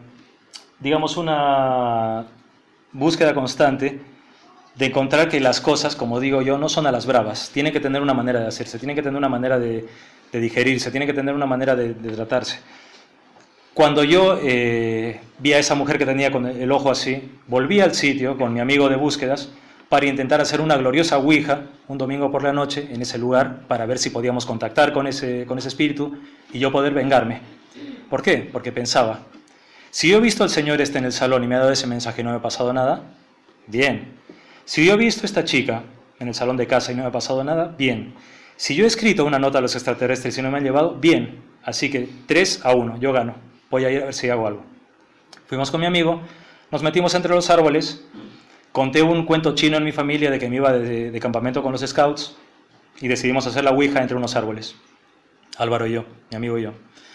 [SPEAKER 4] búsqueda constante de encontrar que las cosas, como digo yo, no son a las bravas. Tienen que tener una manera de hacerse, tienen que tener una manera de digerirse, tienen que tener una manera de tratarse. Cuando yo vi a esa mujer que tenía con el ojo así, volví al sitio con mi amigo de búsquedas para intentar hacer una gloriosa ouija un domingo por la noche en ese lugar para ver si podíamos contactar con ese espíritu y yo poder vengarme. ¿Por qué? Porque pensaba, si yo he visto al señor en el salón y me ha dado ese mensaje y no me ha pasado nada, bien. Si yo he visto a esta chica en el salón de casa y no me ha pasado nada, bien. Si yo he escrito una nota a los extraterrestres y no me han llevado, bien. Así que 3-1, yo gano. Voy a ir a ver si hago algo. Fuimos con mi amigo, nos metimos entre los árboles, conté un cuento chino en mi familia de que me iba de campamento con los scouts y decidimos hacer la ouija entre unos árboles. Álvaro y yo, mi amigo y yo.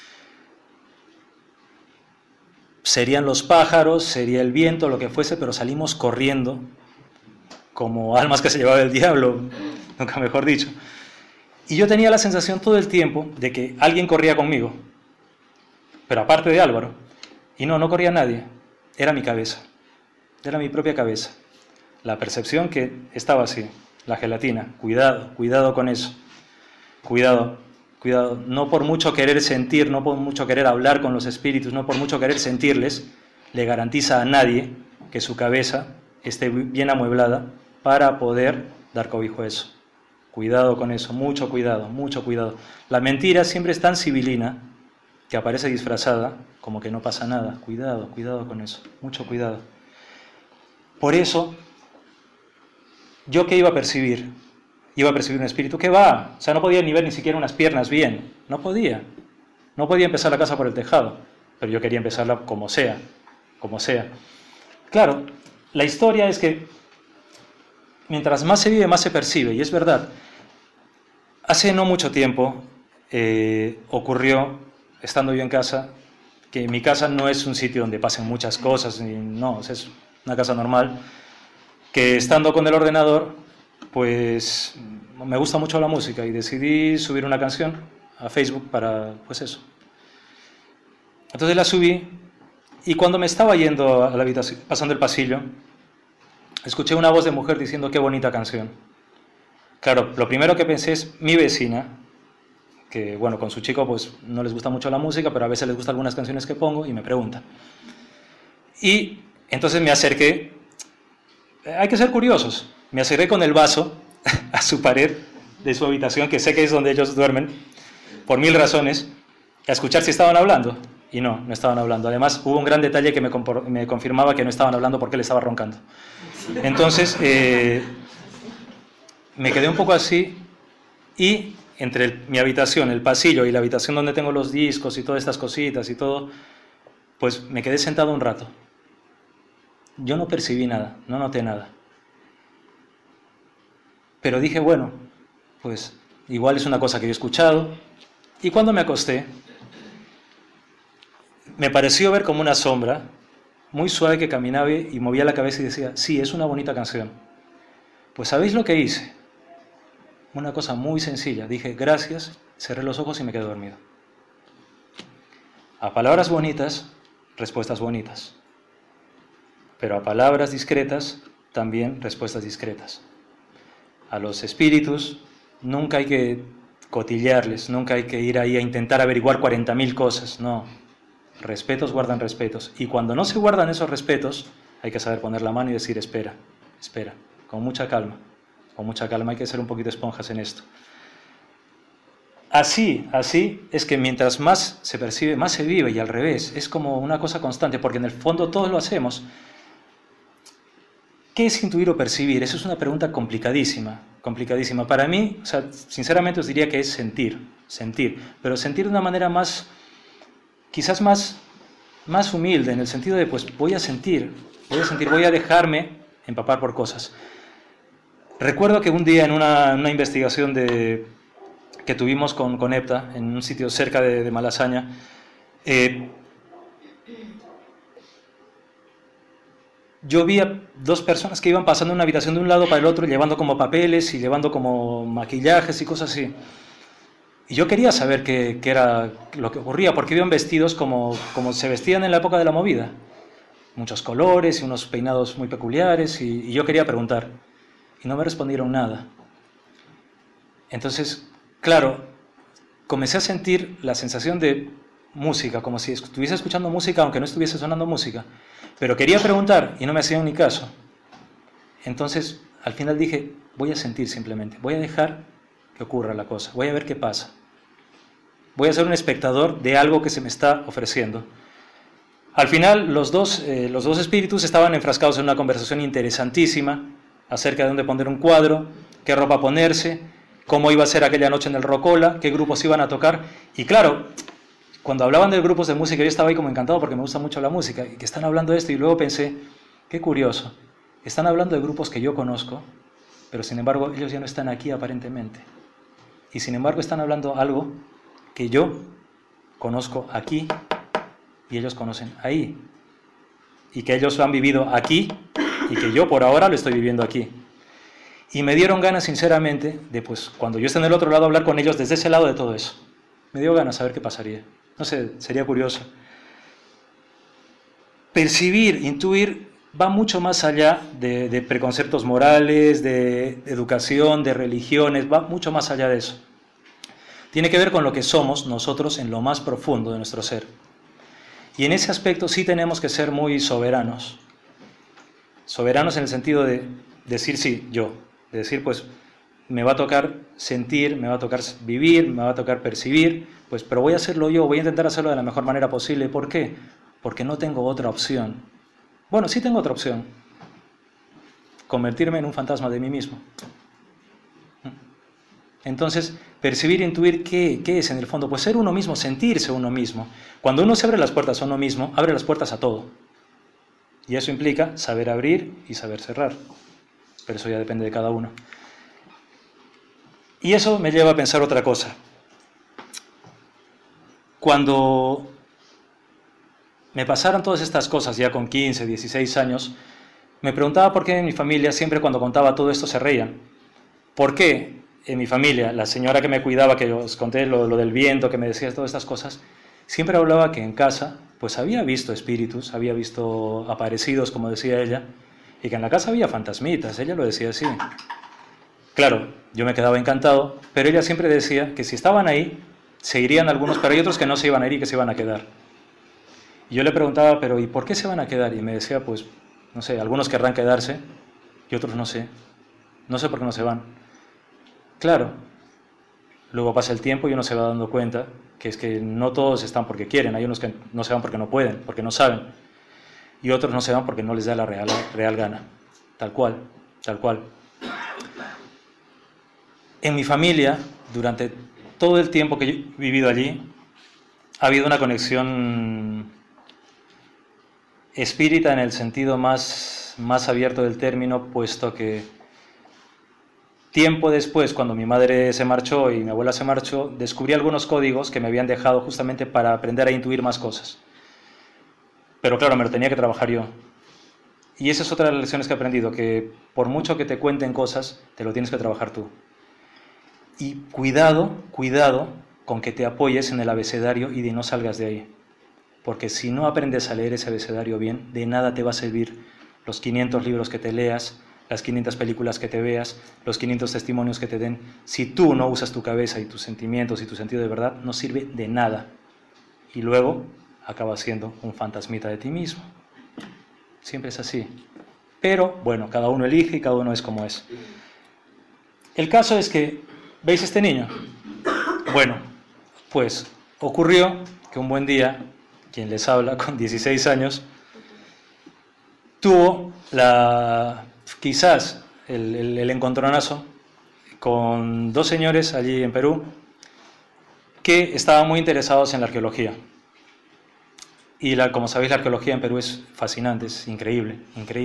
[SPEAKER 4] Serían los pájaros, sería el viento, lo que fuese, pero salimos corriendo como almas que se llevaba el diablo, nunca mejor dicho. Y yo tenía la sensación todo el tiempo de que alguien corría conmigo, pero aparte de Álvaro. Y no corría nadie, era mi cabeza, era mi propia cabeza. La percepción que estaba así, la gelatina, cuidado con eso, cuidado, no por mucho querer sentir, no por mucho querer hablar con los espíritus, no por mucho querer sentirles, le garantiza a nadie que su cabeza esté bien amueblada para poder dar cobijo a eso. Cuidado con eso, mucho cuidado, mucho cuidado. La mentira siempre es tan sibilina que aparece disfrazada como que no pasa nada. Cuidado, cuidado con eso, mucho cuidado. Por eso, ¿yo qué iba a percibir? Iba a percibir un espíritu. ¿Qué va? O sea, no podía ni ver ni siquiera unas piernas bien. No podía. No podía empezar la casa por el tejado. Pero yo quería empezarla como sea. Como sea. Claro, la historia es que mientras más se vive, más se percibe. Y es verdad. Hace no mucho tiempo ocurrió, estando yo en casa, que mi casa no es un sitio donde pasen muchas cosas. No, es una casa normal. Que estando con el ordenador, pues me gusta mucho la música y decidí subir una canción a Facebook para, pues eso. Entonces la subí y cuando me estaba yendo a la habitación, pasando el pasillo, escuché una voz de mujer diciendo qué bonita canción. Claro, lo primero que pensé es mi vecina, que bueno, con su chico pues no les gusta mucho la música, pero a veces les gustan algunas canciones que pongo y me preguntan. Y entonces me acerqué, hay que ser curiosos, me acerqué con el vaso a su pared de su habitación, que sé que es donde ellos duermen, por 1000 razones, a escuchar si estaban hablando. Y no estaban hablando. Además, hubo un gran detalle que me confirmaba que no estaban hablando porque él estaba roncando. Entonces, me quedé un poco así y entre mi habitación, el pasillo y la habitación donde tengo los discos y todas estas cositas y todo, pues me quedé sentado un rato. Yo no percibí nada, no noté nada. Pero dije, bueno, pues igual es una cosa que yo he escuchado. Y cuando me acosté, me pareció ver como una sombra muy suave que caminaba y movía la cabeza y decía, sí, es una bonita canción. Pues ¿sabéis lo que hice? Una cosa muy sencilla. Dije, gracias, cerré los ojos y me quedé dormido. A palabras bonitas, respuestas bonitas. Pero a palabras discretas, también respuestas discretas. A los espíritus nunca hay que cotillearles, nunca hay que ir ahí a intentar averiguar 40.000 cosas, no. Respetos guardan respetos. Y cuando no se guardan esos respetos, hay que saber poner la mano y decir, espera, espera, con mucha calma, hay que ser un poquito esponjas en esto. Así es que mientras más se percibe, más se vive, y al revés, es como una cosa constante, porque en el fondo todos lo hacemos. ¿Qué es intuir o percibir? Eso es una pregunta complicadísima. Para mí, o sea, sinceramente os diría que es sentir, pero sentir de una manera más, quizás más humilde, en el sentido de, pues voy a sentir, voy a dejarme empapar por cosas. Recuerdo que un día en una investigación que tuvimos con EPTA, en un sitio cerca de Malasaña, yo vi a 2 personas que iban pasando una habitación de un lado para el otro, llevando como papeles y llevando como maquillajes y cosas así. Y yo quería saber qué era lo que ocurría, porque iban vestidos como se vestían en la época de la movida. Muchos colores y unos peinados muy peculiares, y yo quería preguntar. Y no me respondieron nada. Entonces, claro, comencé a sentir la sensación de música, como si estuviese escuchando música aunque no estuviese sonando música. Pero quería preguntar y no me hacían ni caso. Entonces, al final dije, voy a sentir simplemente, voy a dejar que ocurra la cosa, voy a ver qué pasa. Voy a ser un espectador de algo que se me está ofreciendo. Al final, los dos espíritus estaban enfrascados en una conversación interesantísima acerca de dónde poner un cuadro, qué ropa ponerse, cómo iba a ser aquella noche en el Rocola, qué grupos iban a tocar. Y claro, cuando hablaban de grupos de música, yo estaba ahí como encantado porque me gusta mucho la música, y que están hablando de esto, y luego pensé, qué curioso, están hablando de grupos que yo conozco, pero sin embargo ellos ya no están aquí aparentemente. Y sin embargo están hablando algo que yo conozco aquí y ellos conocen ahí. Y que ellos lo han vivido aquí y que yo por ahora lo estoy viviendo aquí. Y me dieron ganas sinceramente de, pues, cuando yo esté en el otro lado, hablar con ellos desde ese lado de todo eso. Me dio ganas de saber qué pasaría. No sé, sería curioso. Percibir, intuir, va mucho más allá de preconceptos morales, de educación, de religiones, va mucho más allá de eso. Tiene que ver con lo que somos nosotros en lo más profundo de nuestro ser. Y en ese aspecto sí tenemos que ser muy soberanos. Soberanos en el sentido de decir sí, yo, de decir pues me va a tocar sentir, me va a tocar vivir, me va a tocar percibir, pues pero voy a hacerlo yo, voy a intentar hacerlo de la mejor manera posible. ¿Por qué? Porque no tengo otra opción. Bueno, sí tengo otra opción, convertirme en un fantasma de mí mismo. Entonces, percibir, intuir, ¿qué es en el fondo? Pues ser uno mismo, sentirse uno mismo. Cuando uno se abre las puertas a uno mismo, abre las puertas a todo. Y eso implica saber abrir y saber cerrar. Pero eso ya depende de cada uno. Y eso me lleva a pensar otra cosa. Cuando me pasaron todas estas cosas, ya con 15, 16 años, me preguntaba por qué en mi familia siempre cuando contaba todo esto se reían. ¿Por qué? En mi familia, la señora que me cuidaba, que os conté lo del viento, que me decía todas estas cosas, siempre hablaba que en casa pues había visto espíritus, había visto aparecidos, como decía ella, y que en la casa había fantasmitas, ella lo decía así. Claro, yo me quedaba encantado, pero ella siempre decía que si estaban ahí, se irían algunos, pero hay otros que no se iban a ir y que se iban a quedar. Y yo le preguntaba, pero ¿y por qué se van a quedar? Y me decía, pues, no sé, algunos querrán quedarse y otros no sé por qué no se van. Claro, luego pasa el tiempo y uno se va dando cuenta que es que no todos están porque quieren, hay unos que no se van porque no pueden, porque no saben, y otros no se van porque no les da la real gana, tal cual, tal cual. En mi familia, durante todo el tiempo que yo he vivido allí, ha habido una conexión espírita en el sentido más abierto del término, puesto que tiempo después, cuando mi madre se marchó y mi abuela se marchó, descubrí algunos códigos que me habían dejado justamente para aprender a intuir más cosas. Pero claro, me lo tenía que trabajar yo. Y esa es otra de las lecciones que he aprendido, que por mucho que te cuenten cosas, te lo tienes que trabajar tú. Y cuidado con que te apoyes en el abecedario y de no salgas de ahí. Porque si no aprendes a leer ese abecedario bien, de nada te va a servir los 500 libros que te leas, las 500 películas que te veas, los 500 testimonios que te den. Si tú no usas tu cabeza y tus sentimientos y tu sentido de verdad, no sirve de nada. Y luego acabas siendo un fantasmita de ti mismo. Siempre es así. Pero, bueno, cada uno elige y cada uno es como es. El caso es que, ¿veis este niño? Bueno, pues ocurrió que un buen día, quien les habla, con 16 años, tuvo quizás el encontronazo con dos señores allí en Perú que estaban muy interesados en la arqueología. Y como sabéis, la arqueología en Perú es fascinante, es increíble.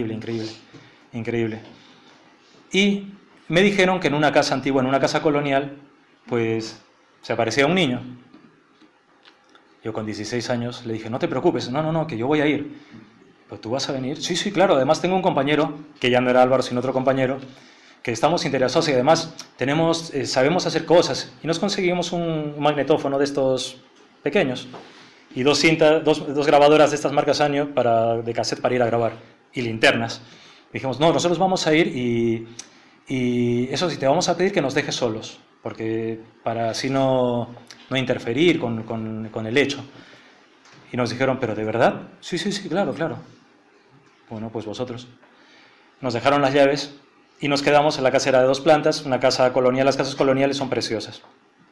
[SPEAKER 4] Y me dijeron que en una casa antigua, en una casa colonial, pues se aparecía un niño. Yo con 16 años le dije, no te preocupes, no, que yo voy a ir. ¿Pero tú vas a venir? Sí, claro. Además tengo un compañero, que ya no era Álvaro, sino otro compañero, que estamos interesados y además sabemos hacer cosas. Y nos conseguimos un magnetófono de estos pequeños y dos grabadoras de estas marcas Sanyo de cassette para ir a grabar y linternas. Dijimos, no, nosotros vamos a ir y eso sí, te vamos a pedir que nos dejes solos, porque para así no interferir con el hecho. Y nos dijeron, ¿pero de verdad? Sí, claro. Bueno, pues vosotros. Nos dejaron las llaves y nos quedamos en la casa. Era de 2 plantas, una casa colonial. Las casas coloniales son preciosas.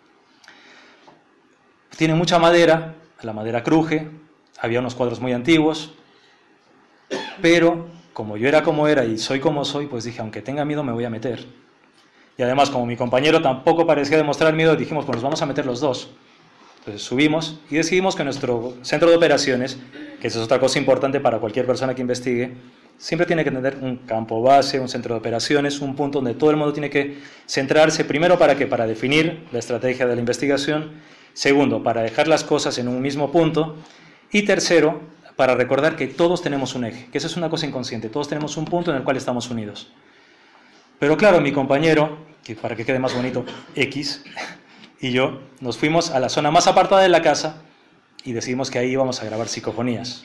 [SPEAKER 4] Tiene mucha madera, la madera cruje, había unos cuadros muy antiguos, pero como yo era como era y soy como soy, pues dije, aunque tenga miedo me voy a meter. Y además, como mi compañero tampoco parecía demostrar miedo, dijimos, pues nos vamos a meter los dos. Entonces subimos y decidimos que nuestro centro de operaciones, que eso es otra cosa importante para cualquier persona que investigue, siempre tiene que tener un campo base, un centro de operaciones, un punto donde todo el mundo tiene que centrarse, primero, ¿para qué? Para definir la estrategia de la investigación, segundo, para dejar las cosas en un mismo punto, y tercero, para recordar que todos tenemos un eje, que eso es una cosa inconsciente, todos tenemos un punto en el cual estamos unidos. Pero claro, mi compañero, que para que quede más bonito, X, y yo nos fuimos a la zona más apartada de la casa y decidimos que ahí íbamos a grabar psicofonías.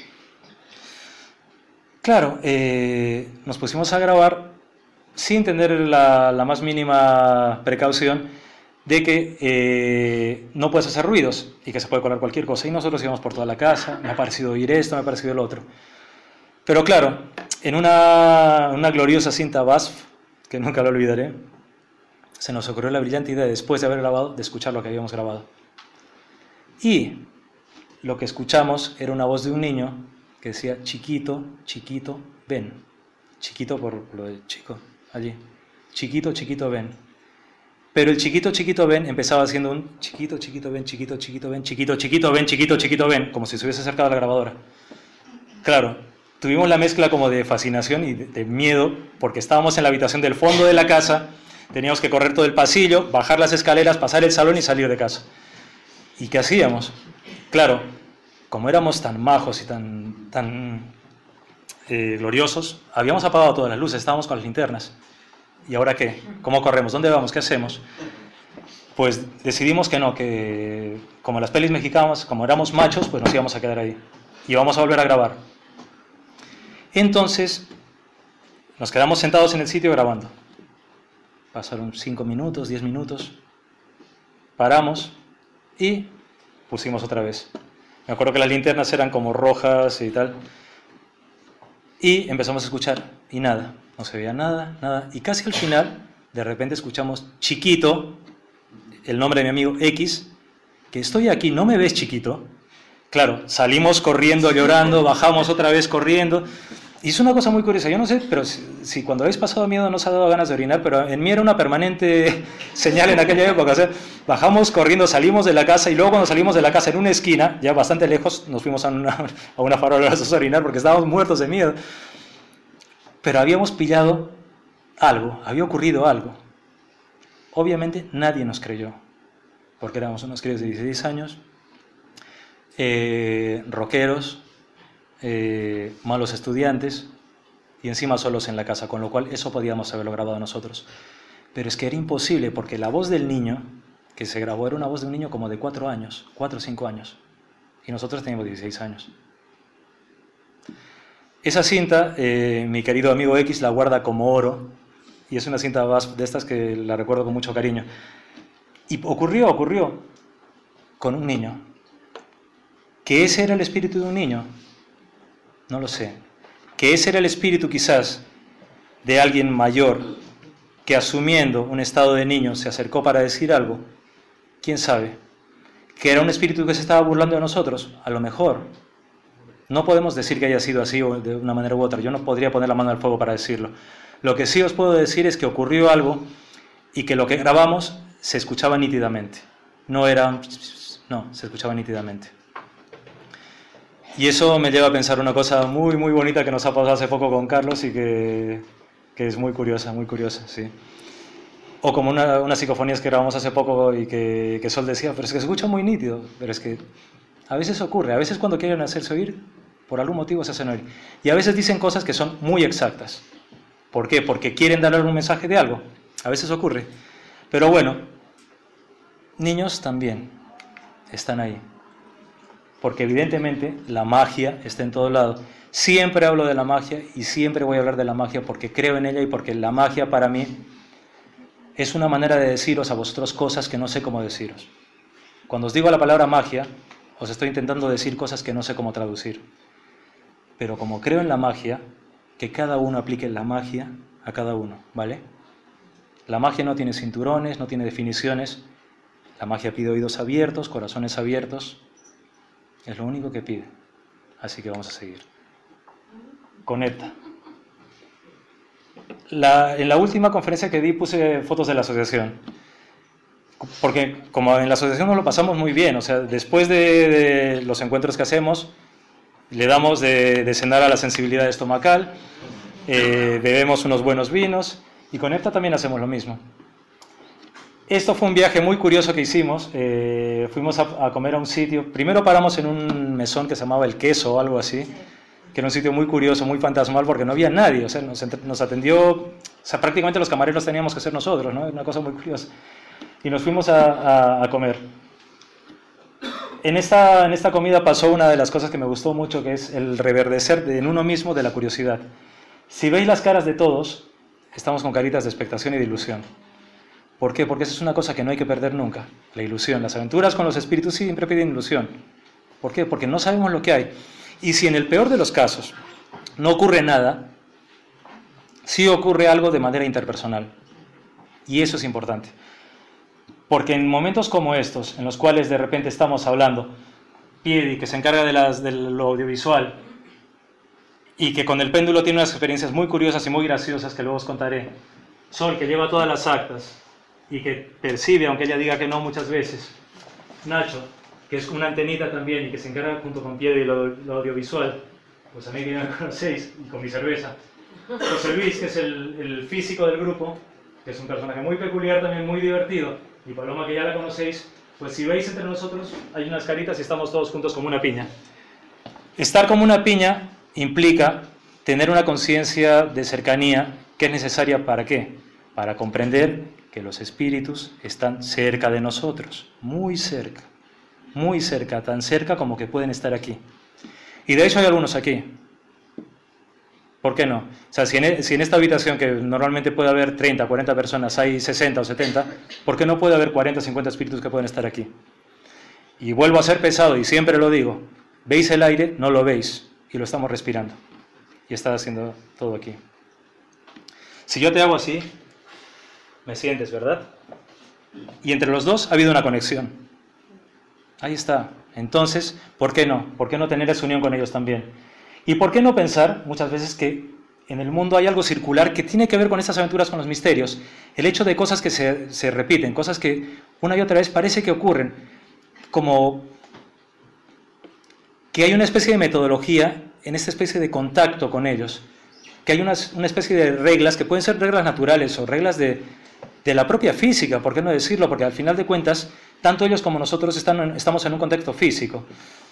[SPEAKER 4] Claro, nos pusimos a grabar sin tener la más mínima precaución de que no puedes hacer ruidos y que se puede colar cualquier cosa. Y nosotros íbamos por toda la casa, me ha parecido oír esto, me ha parecido el otro. Pero claro, en una gloriosa cinta BASF que nunca lo olvidaré, se nos ocurrió la brillante idea, después de haber grabado, de escuchar lo que habíamos grabado. Y lo que escuchamos era una voz de un niño que decía, chiquito, chiquito, ven. Chiquito por lo de chico, allí. Chiquito, chiquito, ven. Pero el chiquito, chiquito, ven empezaba haciendo un chiquito, chiquito, ven, chiquito, chiquito, ven, chiquito, chiquito, ven, chiquito, chiquito, ven, como si se hubiese acercado a la grabadora. Claro, tuvimos la mezcla como de fascinación y de miedo, porque estábamos en la habitación del fondo de la casa, teníamos que correr todo el pasillo, bajar las escaleras, pasar el salón y salir de casa. ¿Y qué hacíamos? Claro, como éramos tan majos y tan gloriosos, habíamos apagado todas las luces, estábamos con las linternas. ¿Y ahora qué? ¿Cómo corremos? ¿Dónde vamos? ¿Qué hacemos? Pues decidimos que no, que como las pelis mexicanas, como éramos machos, pues nos íbamos a quedar ahí. Y vamos a volver a grabar. Entonces, nos quedamos sentados en el sitio grabando. Pasaron 5 minutos, 10 minutos. Paramos y pusimos otra vez. Me acuerdo que las linternas eran como rojas y tal. Y empezamos a escuchar y nada. No se veía nada, nada. Y casi al final, de repente escuchamos chiquito, el nombre de mi amigo X, que estoy aquí, ¿no me ves, chiquito? Claro, salimos corriendo, llorando, bajamos otra vez corriendo. Y es una cosa muy curiosa. Yo no sé, pero si cuando habéis pasado miedo no os ha dado ganas de orinar, pero en mí era una permanente señal en aquella época. O sea, bajamos corriendo, salimos de la casa y luego cuando salimos de la casa en una esquina, ya bastante lejos, nos fuimos a una farola a orinar porque estábamos muertos de miedo. Pero habíamos pillado algo, había ocurrido algo. Obviamente nadie nos creyó, porque éramos unos críos de 16 años, rockeros, malos estudiantes y encima solos en la casa, con lo cual eso podíamos haberlo grabado nosotros. Pero es que era imposible, porque la voz del niño que se grabó era una voz de un niño como de 4 años, 4 o 5 años, y nosotros teníamos 16 años. Esa cinta, mi querido amigo X la guarda como oro, y es una cinta de estas que la recuerdo con mucho cariño. Y ocurrió con un niño. ¿Que ese era el espíritu de un niño? No lo sé. ¿Que ese era el espíritu quizás de alguien mayor que asumiendo un estado de niño se acercó para decir algo? ¿Quién sabe? ¿Que era un espíritu que se estaba burlando de nosotros? A lo mejor. No podemos decir que haya sido así o de una manera u otra. Yo no podría poner la mano al fuego para decirlo. Lo que sí os puedo decir es que ocurrió algo y que lo que grabamos se escuchaba nítidamente. No, se escuchaba nítidamente. Y eso me lleva a pensar una cosa muy, muy bonita que nos ha pasado hace poco con Carlos y que es muy curiosa, sí. O como unas psicofonías que grabamos hace poco y que Sol decía, pero es que se escucha muy nítido, pero es que a veces ocurre, a veces cuando quieren hacerse oír, por algún motivo se hacen oír. Y a veces dicen cosas que son muy exactas. ¿Por qué? Porque quieren dar algún mensaje de algo. A veces ocurre. Pero bueno, niños también están ahí. Porque evidentemente la magia está en todo lado. Siempre hablo de la magia y siempre voy a hablar de la magia porque creo en ella y porque la magia para mí es una manera de deciros a vosotros cosas que no sé cómo deciros. Cuando os digo la palabra magia, os estoy intentando decir cosas que no sé cómo traducir. Pero como creo en la magia, que cada uno aplique la magia a cada uno, ¿vale? La magia no tiene cinturones, no tiene definiciones. La magia pide oídos abiertos, corazones abiertos. Es lo único que pide. Así que vamos a seguir. Conecta. En la última conferencia que di puse fotos de la asociación. Porque como en la asociación nos lo pasamos muy bien, o sea, después de los encuentros que hacemos, le damos de cenar a la sensibilidad estomacal, bebemos unos buenos vinos y con EFTA también hacemos lo mismo. Esto fue un viaje muy curioso que hicimos. Fuimos a comer a un sitio. Primero paramos en un mesón que se llamaba El Queso o algo así, que era un sitio muy curioso, muy fantasmal, porque no había nadie. O sea, nos atendió, o sea, prácticamente los camareros teníamos que ser nosotros, ¿no? Una cosa muy curiosa. Y nos fuimos a comer. En esta comida pasó una de las cosas que me gustó mucho, que es el reverdecer en uno mismo de la curiosidad. Si veis las caras de todos, estamos con caritas de expectación y de ilusión. ¿Por qué? Porque esa es una cosa que no hay que perder nunca, la ilusión. Las aventuras con los espíritus siempre piden ilusión. ¿Por qué? Porque no sabemos lo que hay. Y si en el peor de los casos no ocurre nada, sí ocurre algo de manera interpersonal. Y eso es importante. Porque en momentos como estos, en los cuales de repente estamos hablando, Piedi, que se encarga de lo audiovisual, y que con el péndulo tiene unas experiencias muy curiosas y muy graciosas que luego os contaré. Sol, que lleva todas las actas y que percibe, aunque ella diga que no muchas veces. Nacho, que es una antenita también y que se encarga junto con Piedi de lo audiovisual, pues a mí que ya me conocéis, y con mi cerveza. José Luis, que es el físico del grupo, que es un personaje muy peculiar, también muy divertido, y Paloma, que ya la conocéis, pues si veis entre nosotros hay unas caritas y estamos todos juntos como una piña. Estar como una piña implica tener una conciencia de cercanía que es necesaria ¿para qué? Para comprender que los espíritus están cerca de nosotros, muy cerca, tan cerca como que pueden estar aquí. Y de hecho hay algunos aquí. ¿Por qué no? O sea, si en esta habitación que normalmente puede haber 30, 40 personas, hay 60 o 70, ¿por qué no puede haber 40, 50 espíritus que pueden estar aquí? Y vuelvo a ser pesado y siempre lo digo, ¿veis el aire? No lo veis y lo estamos respirando. Y está haciendo todo aquí. Si yo te hago así, me sientes, ¿verdad? Y entre los dos ha habido una conexión. Ahí está. Entonces, ¿por qué no? ¿Por qué no tener esa unión con ellos también? ¿Y por qué no pensar muchas veces que en el mundo hay algo circular que tiene que ver con estas aventuras con los misterios? El hecho de cosas que se repiten, cosas que una y otra vez parece que ocurren, como que hay una especie de metodología en esta especie de contacto con ellos, que hay una especie de reglas que pueden ser reglas naturales o reglas de la propia física, ¿por qué no decirlo? Porque al final de cuentas, tanto ellos como nosotros estamos en un contexto físico.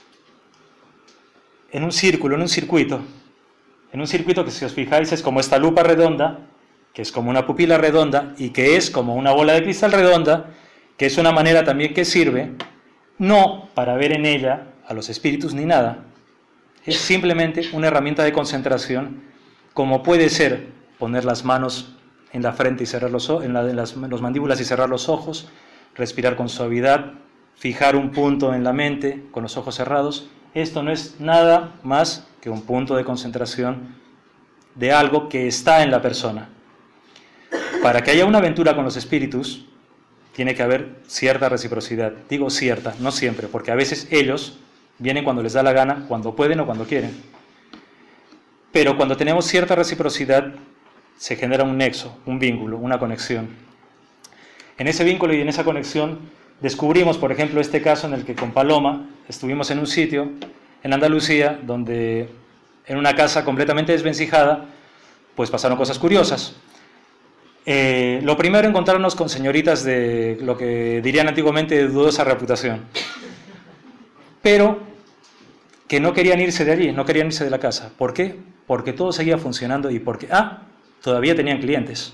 [SPEAKER 4] En un círculo, en un circuito que si os fijáis es como esta lupa redonda, que es como una pupila redonda y que es como una bola de cristal redonda, que es una manera también que sirve, no para ver en ella a los espíritus ni nada, es simplemente una herramienta de concentración, como puede ser poner las manos en la frente y cerrar los mandíbulas y cerrar los ojos, respirar con suavidad, fijar un punto en la mente con los ojos cerrados. Esto no es nada más que un punto de concentración de algo que está en la persona. Para que haya una aventura con los espíritus, tiene que haber cierta reciprocidad. Digo cierta, no siempre, porque a veces ellos vienen cuando les da la gana, cuando pueden o cuando quieren. Pero cuando tenemos cierta reciprocidad, se genera un nexo, un vínculo, una conexión. En ese vínculo y en esa conexión descubrimos, por ejemplo, este caso en el que con Paloma estuvimos en un sitio en Andalucía donde en una casa completamente desvencijada pues pasaron cosas curiosas. Lo primero, encontrarnos con señoritas de lo que dirían antiguamente de dudosa reputación, pero que no querían irse de allí, no querían irse de la casa. ¿Por qué? Porque todo seguía funcionando y porque todavía tenían clientes.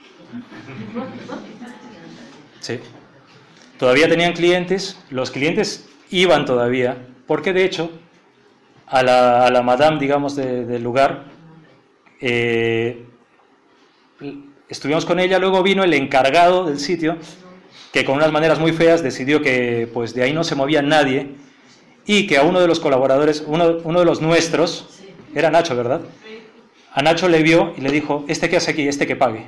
[SPEAKER 4] Sí. Todavía tenían clientes, los clientes iban todavía, porque de hecho a la madame, digamos, del lugar, estuvimos con ella, luego vino el encargado del sitio, que con unas maneras muy feas decidió que pues de ahí no se movía nadie, y que a uno de los colaboradores, uno de los nuestros, era Nacho, ¿verdad? A Nacho le vio y le dijo, ¿este qué hace aquí? Este que pague.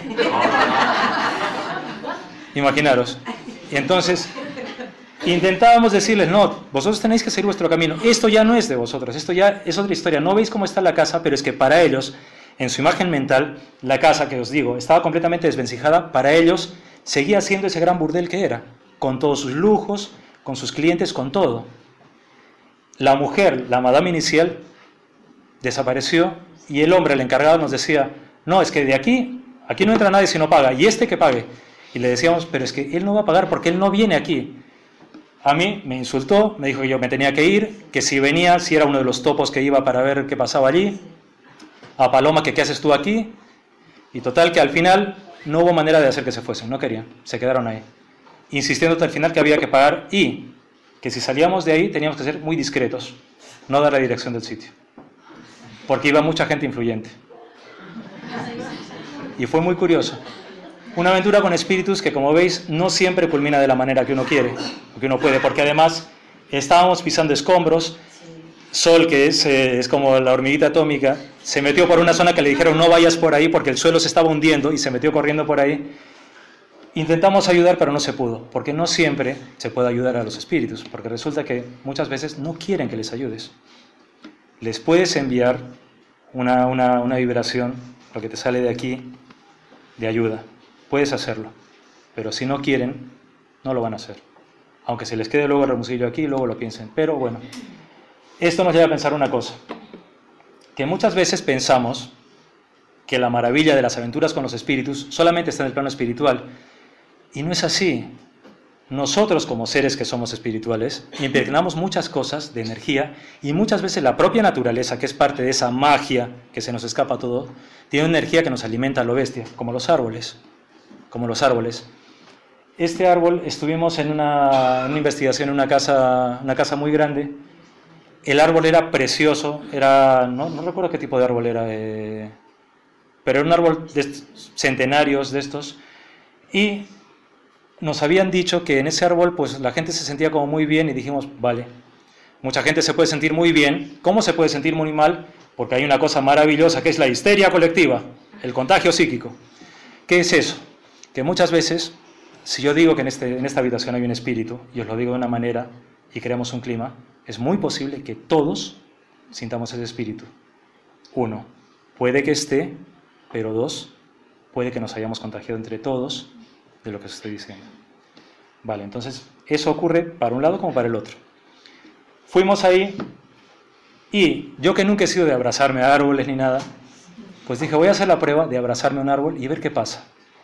[SPEAKER 4] Imaginaros. Y entonces intentábamos decirles, no, vosotros tenéis que seguir vuestro camino, esto ya no es de vosotros, esto ya es otra historia, no veis cómo está la casa, pero es que para ellos, en su imagen mental, la casa que os digo, estaba completamente desvencijada, para ellos seguía siendo ese gran burdel que era, con todos sus lujos, con sus clientes, con todo. La mujer, la madame inicial, desapareció y el hombre, el encargado, nos decía, no, es que de aquí no entra nadie si no paga, y este que pague. Y le decíamos, pero es que él no va a pagar porque él no viene aquí. A mí me insultó, me dijo que yo me tenía que ir, que si venía, si era uno de los topos que iba para ver qué pasaba allí. A Paloma, que qué haces tú aquí. Y total, que al final no hubo manera de hacer que se fuesen, no querían, se quedaron ahí. Insistiendo hasta el final que había que pagar y que si salíamos de ahí teníamos que ser muy discretos, no dar la dirección del sitio, porque iba mucha gente influyente. Y fue muy curioso. Una aventura con espíritus que, como veis, no siempre culmina de la manera que uno quiere, o que uno puede, porque además estábamos pisando escombros. Sol, que es como la hormiguita atómica, se metió por una zona que le dijeron no vayas por ahí porque el suelo se estaba hundiendo y se metió corriendo por ahí. Intentamos ayudar, pero no se pudo, porque no siempre se puede ayudar a los espíritus, porque resulta que muchas veces no quieren que les ayudes. Les puedes enviar una vibración, lo que te sale de aquí, de ayuda. Puedes hacerlo, pero si no quieren, no lo van a hacer. Aunque se les quede luego el remusillo aquí, luego lo piensen. Pero bueno, esto nos lleva a pensar una cosa, que muchas veces pensamos que la maravilla de las aventuras con los espíritus solamente está en el plano espiritual, y no es así. Nosotros como seres que somos espirituales impregnamos muchas cosas de energía y muchas veces la propia naturaleza, que es parte de esa magia que se nos escapa a todo, tiene una energía que nos alimenta a lo bestia, como los árboles. Como los árboles. Este árbol, estuvimos en una investigación en una casa muy grande. El árbol era precioso, no recuerdo qué tipo de árbol era, pero era un árbol de centenarios de estos, y nos habían dicho que en ese árbol pues la gente se sentía como muy bien y dijimos, vale, mucha gente se puede sentir muy bien, ¿cómo se puede sentir muy mal? Porque hay una cosa maravillosa que es la histeria colectiva, el contagio psíquico. ¿Qué es eso? Que muchas veces, si yo digo que en esta habitación hay un espíritu, y os lo digo de una manera y creamos un clima, es muy posible que todos sintamos ese espíritu. 1, puede que esté, pero 2, puede que nos hayamos contagiado entre todos de lo que os estoy diciendo. Vale, entonces eso ocurre para un lado como para el otro. Fuimos ahí y yo, que nunca he sido de abrazarme a árboles ni nada, pues dije, voy a hacer la prueba de abrazarme a un árbol y ver qué pasa.